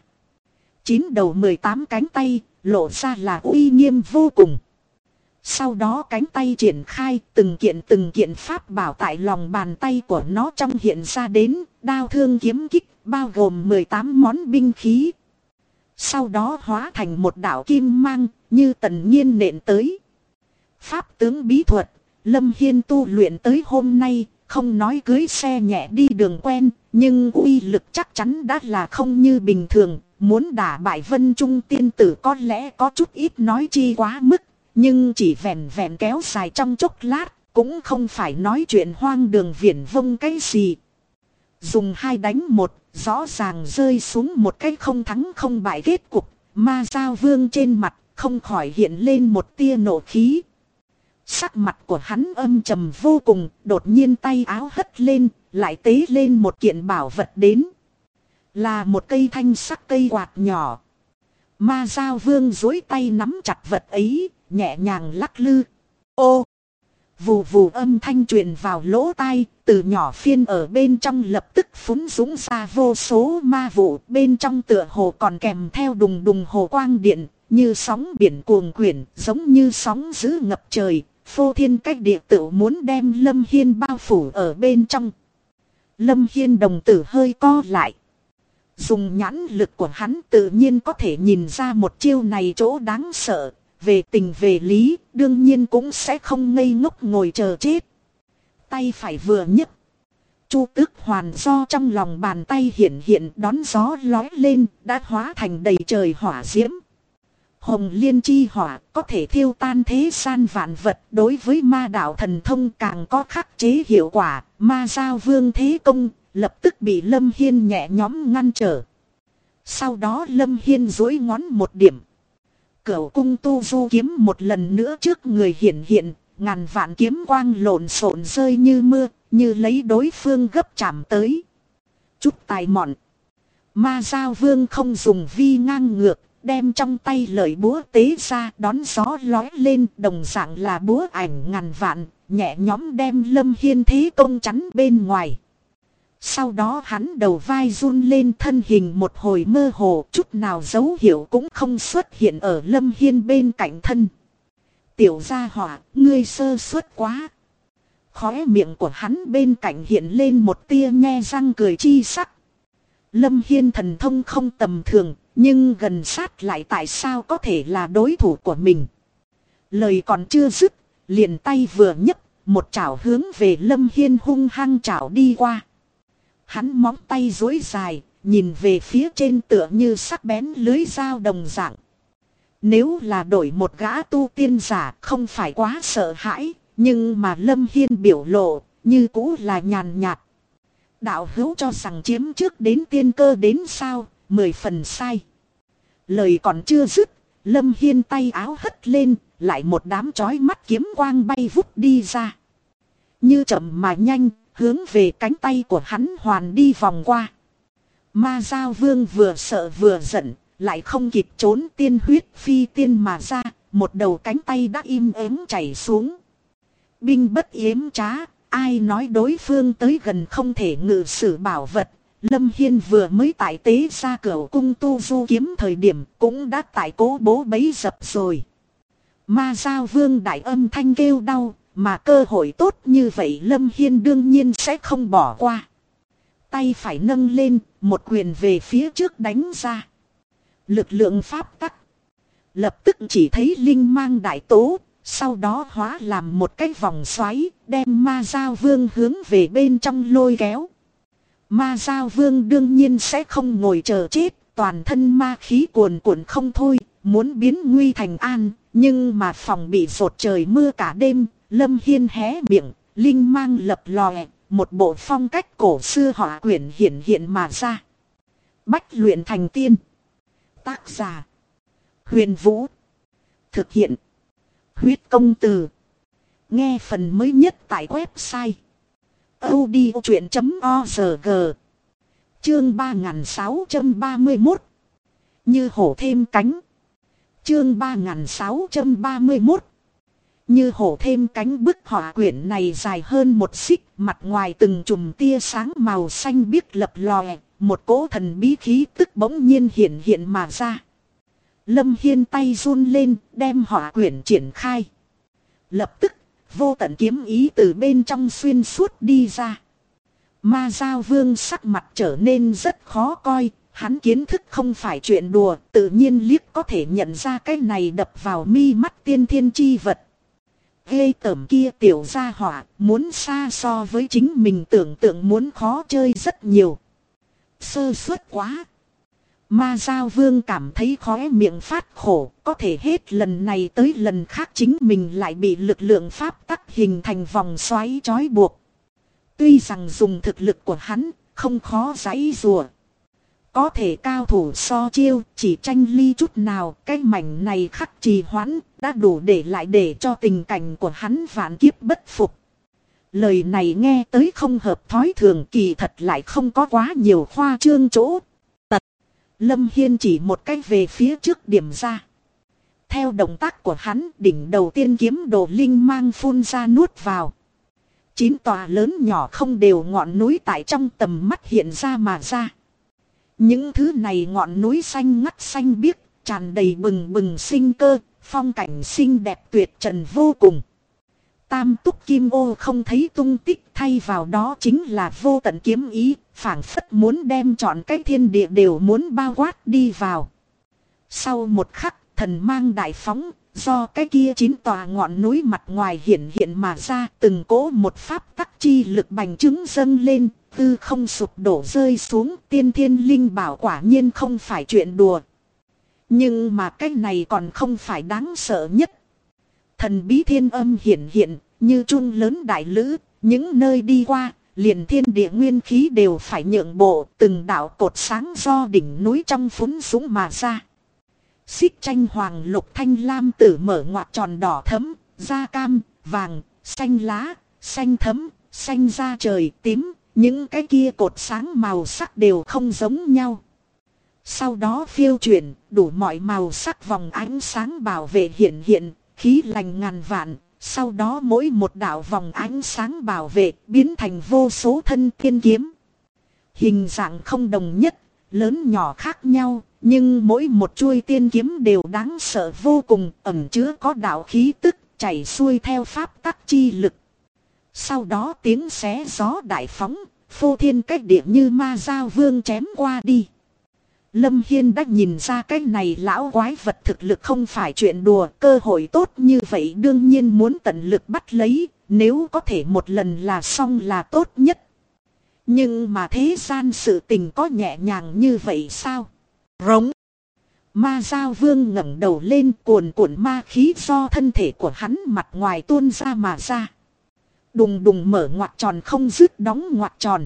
9 đầu 18 cánh tay, lộ ra là uy nghiêm vô cùng. Sau đó cánh tay triển khai, từng kiện pháp bảo tại lòng bàn tay của nó trong hiện ra đến, đao thương kiếm kích, bao gồm 18 món binh khí. Sau đó hóa thành một đạo kim mang, như Tần Nhiên nện tới. Pháp tướng bí thuật, Lâm Hiên tu luyện tới hôm nay, không nói cưới xe nhẹ đi đường quen, nhưng uy lực chắc chắn đã là không như bình thường, muốn đả bại Vân Trung tiên tử có lẽ có chút ít nói chi quá mức, nhưng chỉ vẹn kéo dài trong chốc lát, cũng không phải nói chuyện hoang đường viển vông cái gì. Dùng 2 đánh 1, rõ ràng rơi xuống một cái không thắng không bại kết cục. Ma Dao Vương trên mặt không khỏi hiện lên một tia nộ khí. Sắc mặt của hắn âm trầm vô cùng, đột nhiên tay áo hất lên, lại tế lên một kiện bảo vật đến. Là một cây thanh sắc cây quạt nhỏ. Ma Dao Vương duỗi tay nắm chặt vật ấy, nhẹ nhàng lắc lư. Ô! Vù vù âm thanh truyền vào lỗ tai, từ nhỏ phiên ở bên trong lập tức phún dũng ra vô số ma vụ, bên trong tựa hồ còn kèm theo đùng đùng hồ quang điện, như sóng biển cuồng quyển, giống như sóng dữ ngập trời, phô thiên cách địa tự muốn đem Lâm Hiên bao phủ ở bên trong. Lâm Hiên đồng tử hơi co lại. Dùng nhãn lực của hắn tự nhiên có thể nhìn ra một chiêu này chỗ đáng sợ. Về tình về lý, đương nhiên cũng sẽ không ngây ngốc ngồi chờ chết. Tay phải vừa nhấc, Chu Tước Hoàn do trong lòng bàn tay hiện hiện đón gió lói lên, đã hóa thành đầy trời hỏa diễm. Hồng liên chi hỏa có thể thiêu tan thế gian vạn vật, đối với ma đạo thần thông càng có khắc chế hiệu quả. Ma Dao Vương thế công lập tức bị Lâm Hiên nhẹ nhõm ngăn trở. Sau đó Lâm Hiên duỗi ngón một điểm. Cửu cung tu du kiếm một lần nữa trước người hiện hiện, ngàn vạn kiếm quang lộn xộn rơi như mưa, như lấy đối phương gấp chạm tới. Chút tài mọn. Ma Dao Vương không dùng vi ngang ngược, đem trong tay lợi búa tế ra đón gió lói lên, đồng dạng là búa ảnh ngàn vạn, nhẹ nhõm đem Lâm Hiên thế công chắn bên ngoài. Sau đó hắn đầu vai run lên, thân hình một hồi mơ hồ, chút nào dấu hiệu cũng không xuất hiện ở Lâm Hiên bên cạnh thân. Tiểu gia hỏa, ngươi sơ suất quá. Khóe miệng của hắn bên cạnh hiện lên một tia nhe răng cười chi sắc. Lâm Hiên thần thông không tầm thường, nhưng gần sát lại tại sao có thể là đối thủ của mình. Lời còn chưa dứt, liền tay vừa nhấc, một chảo hướng về Lâm Hiên hung hăng chảo đi qua. Hắn móng tay duỗi dài, nhìn về phía trên tựa như sắc bén lưới dao đồng dạng. Nếu là đổi một gã tu tiên giả không phải quá sợ hãi, nhưng mà Lâm Hiên biểu lộ như cũ là nhàn nhạt. Đạo hữu cho rằng chiếm trước đến tiên cơ đến sao, 10 phần sai. Lời còn chưa dứt, Lâm Hiên tay áo hất lên, lại một đám chói mắt kiếm quang bay vút đi ra. Như chậm mà nhanh, hướng về cánh tay của hắn hoàn đi vòng qua. Ma Dao Vương vừa sợ vừa giận, lại không kịp trốn, tiên huyết phi tiên mà ra, một đầu cánh tay đã im ắng chảy xuống. Binh bất yếm trá, ai nói đối phương tới gần không thể ngự sử bảo vật. Lâm Hiên vừa mới tại tế ra Cửu cung tu du kiếm thời điểm cũng đã tại cố bố bấy dập rồi. Ma Dao Vương đại âm thanh kêu đau, mà cơ hội tốt như vậy Lâm Hiên đương nhiên sẽ không bỏ qua. Tay phải nâng lên, một quyền về phía trước đánh ra. Lực lượng pháp tắc. Lập tức chỉ thấy linh mang đại tố, sau đó hóa làm một cái vòng xoáy, đem Ma Dao Vương hướng về bên trong lôi kéo. Ma Dao Vương đương nhiên sẽ không ngồi chờ chết, toàn thân ma khí cuồn cuộn không thôi, muốn biến nguy thành an, nhưng mà phòng bị rột trời mưa cả đêm. Lâm Hiên hé miệng, linh mang lập lòe, một bộ phong cách cổ xưa họa quyển hiện hiện mà ra. Bách luyện thành tiên. Tác giả: Huyền Vũ. Thực hiện: Huyết Công Từ. Nghe phần mới nhất tại website audiochuyện.org. Chương 3631. Như hổ thêm cánh. Chương 3631. Như hổ thêm cánh. Bức họa quyển này dài hơn một xích, mặt ngoài từng chùm tia sáng màu xanh biếc lập lòe, một cỗ thần bí khí tức bỗng nhiên hiện hiện mà ra. Lâm Hiên tay run lên, đem họa quyển triển khai. Lập tức, vô tận kiếm ý từ bên trong xuyên suốt đi ra. Ma Dao Vương sắc mặt trở nên rất khó coi, hắn kiến thức không phải chuyện đùa, tự nhiên liếc có thể nhận ra cái này đập vào mi mắt tiên thiên chi vật. Ghê tởm kia tiểu gia hỏa, muốn xa so với chính mình tưởng tượng muốn khó chơi rất nhiều. Sơ suất quá. Ma Giao Vương cảm thấy khóe miệng phát khổ, có thể hết lần này tới lần khác chính mình lại bị lực lượng pháp tắc hình thành vòng xoáy trói buộc. Tuy rằng dùng thực lực của hắn, không khó giãy giụa. Có thể cao thủ so chiêu, chỉ tranh ly chút nào, cái mảnh này khắc trì hoãn, đã đủ để lại để cho tình cảnh của hắn vạn kiếp bất phục. Lời này nghe tới không hợp thói thường, kỳ thật lại không có quá nhiều khoa trương chỗ. Lâm Hiên chỉ một cách về phía trước điểm ra. Theo động tác của hắn, đỉnh đầu tiên kiếm đồ linh mang phun ra nuốt vào. 9 tòa lớn nhỏ không đều ngọn núi tại trong tầm mắt hiện ra mà ra. Những thứ này ngọn núi xanh ngắt xanh biếc, tràn đầy bừng bừng sinh cơ, phong cảnh xinh đẹp tuyệt trần vô cùng. Tam túc kim ô không thấy tung tích, thay vào đó chính là vô tận kiếm ý, phảng phất muốn đem trọn cái thiên địa đều muốn bao quát đi vào. Sau một khắc, thần mang đại phóng, do cái kia 9 tòa ngọn núi mặt ngoài hiện hiện mà ra, từng cỗ một pháp tắc chi lực bành trướng dâng lên, tư không sụp đổ rơi xuống, tiên thiên linh bảo quả nhiên không phải chuyện đùa. Nhưng mà cái này còn không phải đáng sợ nhất. Thần bí thiên âm hiện hiện, như chuông lớn đại lữ, những nơi đi qua, liền thiên địa nguyên khí đều phải nhượng bộ, từng đạo cột sáng do đỉnh núi trong phún súng mà ra. Xích tranh hoàng lục thanh lam tử mở ngoặt tròn đỏ thẫm, da cam, vàng, xanh lá, xanh thẫm, xanh da trời, tím, những cái kia cột sáng màu sắc đều không giống nhau. Sau đó phiêu chuyển, đủ mọi màu sắc vòng ánh sáng bảo vệ hiện hiện, khí lành ngàn vạn, sau đó mỗi một đạo vòng ánh sáng bảo vệ biến thành vô số thân tiên kiếm. Hình dạng không đồng nhất, lớn nhỏ khác nhau, nhưng mỗi một chuôi tiên kiếm đều đáng sợ vô cùng, ẩn chứa có đạo khí tức, chảy xuôi theo pháp tắc chi lực. Sau đó tiếng xé gió đại phóng, phô thiên cách địa như Ma Giao Vương chém qua đi. Lâm Hiên đã nhìn ra cái này lão quái vật thực lực không phải chuyện đùa, cơ hội tốt như vậy đương nhiên muốn tận lực bắt lấy, nếu có thể một lần là xong là tốt nhất. Nhưng mà thế gian sự tình có nhẹ nhàng như vậy sao? Rống. Ma Giao Vương ngẩng đầu lên, cuồn cuộn ma khí do thân thể của hắn mặt ngoài tuôn ra mà ra. Đùng đùng mở ngoặt tròn không dứt đóng ngoặt tròn.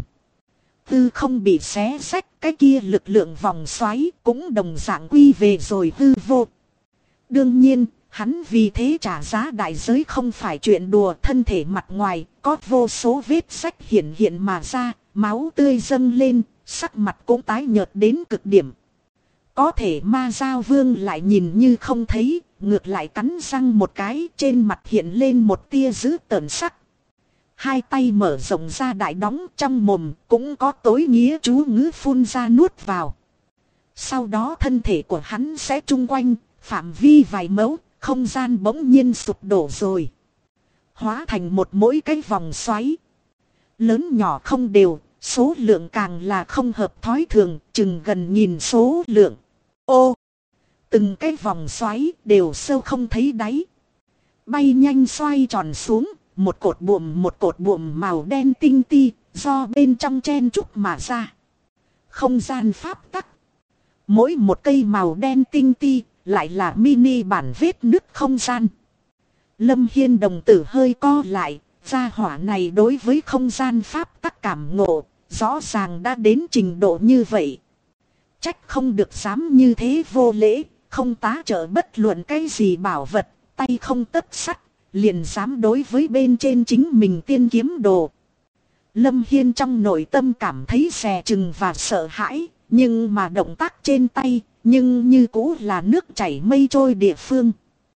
Hư không bị xé rách, cái kia lực lượng vòng xoáy cũng đồng dạng quy về rồi hư vô. Đương nhiên, hắn vì thế trả giá đại giới không phải chuyện đùa, thân thể mặt ngoài có vô số vết rách hiện hiện mà ra, máu tươi dâng lên, sắc mặt cũng tái nhợt đến cực điểm. Có thể Ma Giao Vương lại nhìn như không thấy, ngược lại cắn răng một cái, trên mặt hiện lên một tia dữ tợn sắc. Hai tay mở rộng ra đại đóng, trong mồm cũng có tối nghĩa chú ngữ phun ra nuốt vào. Sau đó thân thể của hắn sẽ chung quanh, phạm vi vài mẫu, không gian bỗng nhiên sụp đổ rồi. Hóa thành một mỗi cái vòng xoáy. Lớn nhỏ không đều, số lượng càng là không hợp thói thường, chừng gần nghìn số lượng. Ô! Từng cái vòng xoáy đều sâu không thấy đáy. Bay nhanh xoay tròn xuống. Một cột buồm màu đen tinh ti, do bên trong chen trúc mà ra. Không gian pháp tắc. Mỗi một cây màu đen tinh ti, lại là mini bản vết nứt không gian. Lâm Hiên đồng tử hơi co lại, gia hỏa này đối với không gian pháp tắc cảm ngộ, rõ ràng đã đến trình độ như vậy. Trách không được dám như thế vô lễ, không tá trợ bất luận cái gì bảo vật, tay không tất sắt. Liền dám đối với bên trên chính mình tiên kiếm đồ. Lâm Hiên trong nội tâm cảm thấy dè chừng và sợ hãi, nhưng mà động tác trên tay, nhưng như cũ là nước chảy mây trôi địa phương.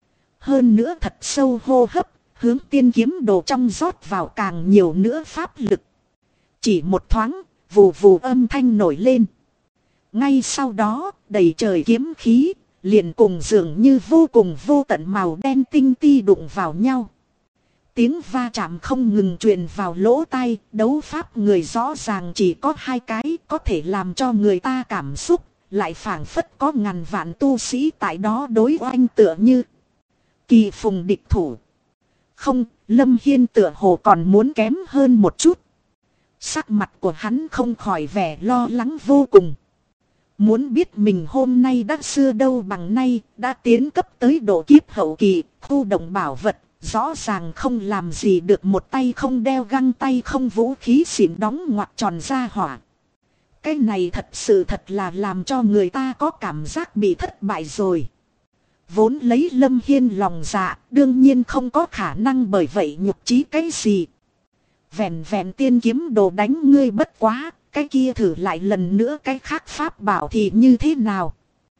Hơn nữa thật sâu hô hấp, hướng tiên kiếm đồ trong rót vào càng nhiều nữa pháp lực. Chỉ một thoáng, vù vù âm thanh nổi lên. Ngay sau đó, đầy trời kiếm khí. Liền cùng dường như vô tận màu đen tinh ti đụng vào nhau. Tiếng va chạm không ngừng truyền vào lỗ tai, đấu pháp người rõ ràng chỉ có hai cái có thể làm cho người ta cảm xúc, lại phảng phất có ngàn vạn tu sĩ tại đó đối oanh tựa như kỳ phùng địch thủ. Không, Lâm Hiên tựa hồ còn muốn kém hơn một chút. Sắc mặt của hắn không khỏi vẻ lo lắng vô cùng. Muốn biết mình hôm nay đã xưa đâu bằng nay, đã tiến cấp tới độ kiếp hậu kỳ, khu động bảo vật, rõ ràng không làm gì được một tay không đeo găng tay không vũ khí xịn đóng ngoặc tròn ra hỏa. Cái này thật sự thật là làm cho người ta có cảm giác bị thất bại rồi. Vốn lấy Lâm Hiên lòng dạ, đương nhiên không có khả năng bởi vậy nhục chí cái gì. Vẹn vẹn tiên kiếm đồ đánh ngươi bất quá, cái kia thử lại lần nữa cái khác pháp bảo thì như thế nào.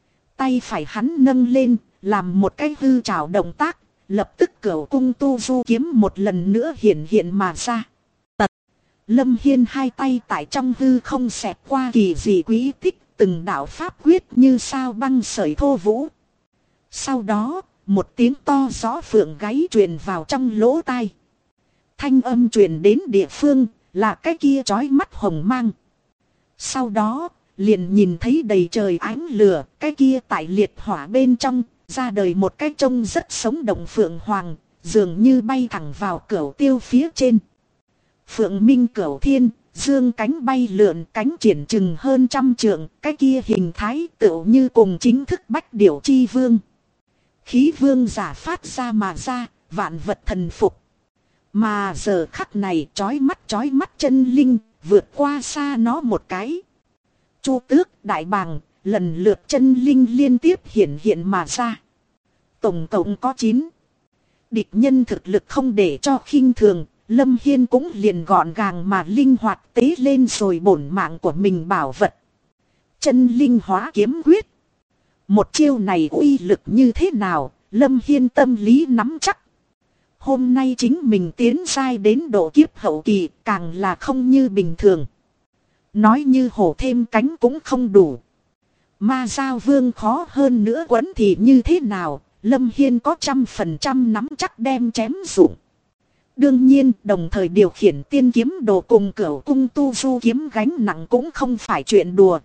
Tay phải hắn nâng lên, làm một cái hư trảo động tác, lập tức cửu cung tu du kiếm một lần nữa hiện hiện mà ra. Tật. Lâm Hiên hai tay tại trong hư không xẹt qua kỳ dị quý tích, từng đạo pháp quyết như sao băng sợi thô vũ. Sau đó, một tiếng to rõ phượng gáy truyền vào trong lỗ tai. Thanh âm truyền đến địa phương, là cái kia chói mắt hồng mang. Sau đó, liền nhìn thấy đầy trời ánh lửa, cái kia tại liệt hỏa bên trong, ra đời một cái trông rất sống động phượng hoàng, dường như bay thẳng vào cửu tiêu phía trên. Phượng minh cửu thiên, dương cánh bay lượn, cánh triển chừng hơn 100 trượng, cái kia hình thái tựu như cùng chính thức bách điểu chi vương. Khí vương giả phát ra mà ra, vạn vật thần phục. Mà giờ khắc này chói mắt chân linh, vượt qua xa nó một cái. Chu Tước, Đại Bàng, lần lượt chân linh liên tiếp hiện mà ra. Tổng cộng có 9. Địch nhân thực lực không để cho khinh thường, Lâm Hiên cũng liền gọn gàng mà linh hoạt tế lên rồi bổn mạng của mình bảo vật. Chân linh hóa kiếm quyết. Một chiêu này uy lực như thế nào, Lâm Hiên tâm lý nắm chắc. Hôm nay chính mình tiến giai đến độ kiếp hậu kỳ, càng là không như bình thường. Nói như hổ thêm cánh cũng không đủ. Ma Giao Vương khó hơn nữa quấn thì như thế nào, Lâm Hiên có 100% nắm chắc đem chém dụng. Đương nhiên, đồng thời điều khiển tiên kiếm đồ cùng cửu cung tu du kiếm gánh nặng cũng không phải chuyện đùa.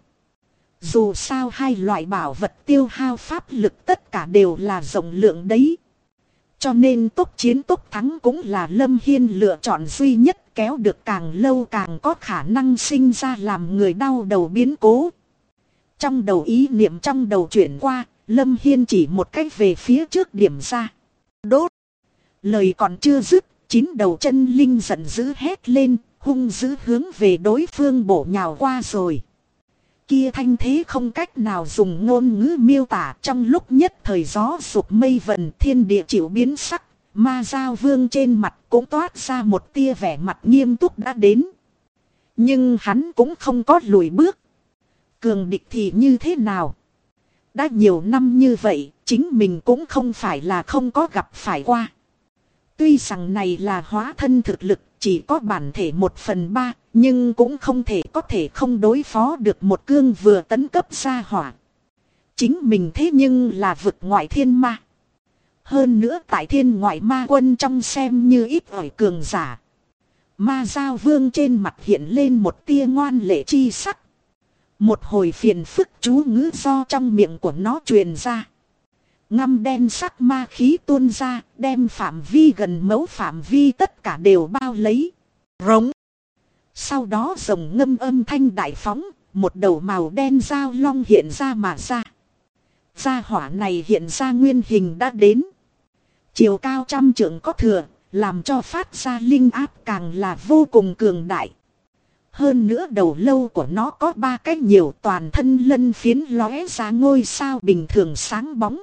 Dù sao hai loại bảo vật tiêu hao pháp lực tất cả đều là rộng lượng đấy. Cho nên tốc chiến tốc thắng cũng là Lâm Hiên lựa chọn duy nhất, kéo được càng lâu càng có khả năng sinh ra làm người đau đầu biến cố. Trong đầu ý niệm trong đầu chuyển qua, Lâm Hiên chỉ một cách về phía trước điểm ra. Đốt! Lời còn chưa dứt, 9 đầu chân linh giận dữ hét lên, hung dữ hướng về đối phương bổ nhào qua rồi. Kia thanh thế không cách nào dùng ngôn ngữ miêu tả, trong lúc nhất thời gió sụp mây vần, thiên địa chịu biến sắc, Ma Giao Vương trên mặt cũng toát ra một tia vẻ mặt nghiêm túc đã đến. Nhưng hắn cũng không có lùi bước. Cường địch thì như thế nào? Đã nhiều năm như vậy, chính mình cũng không phải là không có gặp phải qua. Tuy rằng này là hóa thân thực lực, chỉ có bản thể 1/3, nhưng cũng không thể không đối phó được một cương vừa tấn cấp ra hỏa. Chính mình thế nhưng là vực ngoại thiên ma. Hơn nữa tại thiên ngoại ma quân trong xem như ít ỏi cường giả. Ma Giao Vương trên mặt hiện lên một tia ngoan lệ chi sắc. Một hồi phiền phức chú ngữ do trong miệng của nó truyền ra. Ngăm đen sắc ma khí tuôn ra, đem phạm vi gần mẫu phạm vi tất cả đều bao lấy. Rống. Sau đó rồng ngâm âm thanh đại phóng, một đầu màu đen dao long hiện ra mà ra. Gia hỏa này hiện ra nguyên hình đã đến. Chiều cao 100 trượng có thừa, làm cho phát ra linh áp càng là vô cùng cường đại. Hơn nữa đầu lâu của nó có 3 cái nhiều, toàn thân lân phiến lóe ra ngôi sao bình thường sáng bóng.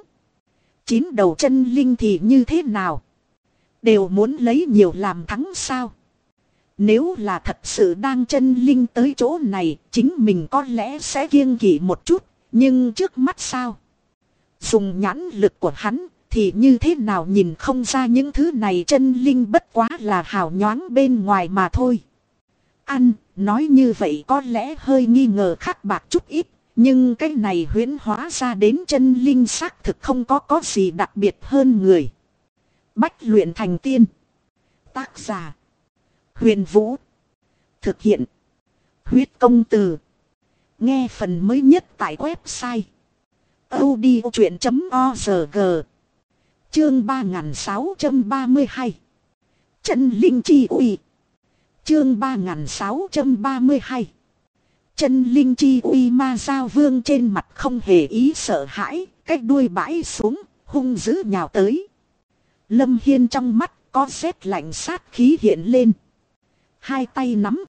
9 đầu chân linh thì như thế nào? Đều muốn lấy nhiều làm thắng sao? Nếu là thật sự đang chân linh tới chỗ này, chính mình có lẽ sẽ kiêng kỵ một chút, nhưng trước mắt sao? Dùng nhãn lực của hắn thì như thế nào nhìn không ra những thứ này chân linh bất quá là hào nhoáng bên ngoài mà thôi. Nói như vậy có lẽ hơi nghi ngờ khắc bạc chút ít, nhưng cái này huyễn hóa ra đến chân linh xác thực không có gì đặc biệt hơn người. Bách luyện thành tiên. Tác giả Huyền Vũ. Thực hiện Huyết Công Từ. Nghe phần mới nhất tại website audiochuyện.org. Chương 3632. Chân linh chi uy. Chương 3632. chân linh chi uy ma giao vương trên mặt không hề ý sợ hãi, cái đuôi bãi xuống, hung dữ nhào tới. Lâm Hiên trong mắt có sét lạnh sát khí hiện lên. Hai tay nắm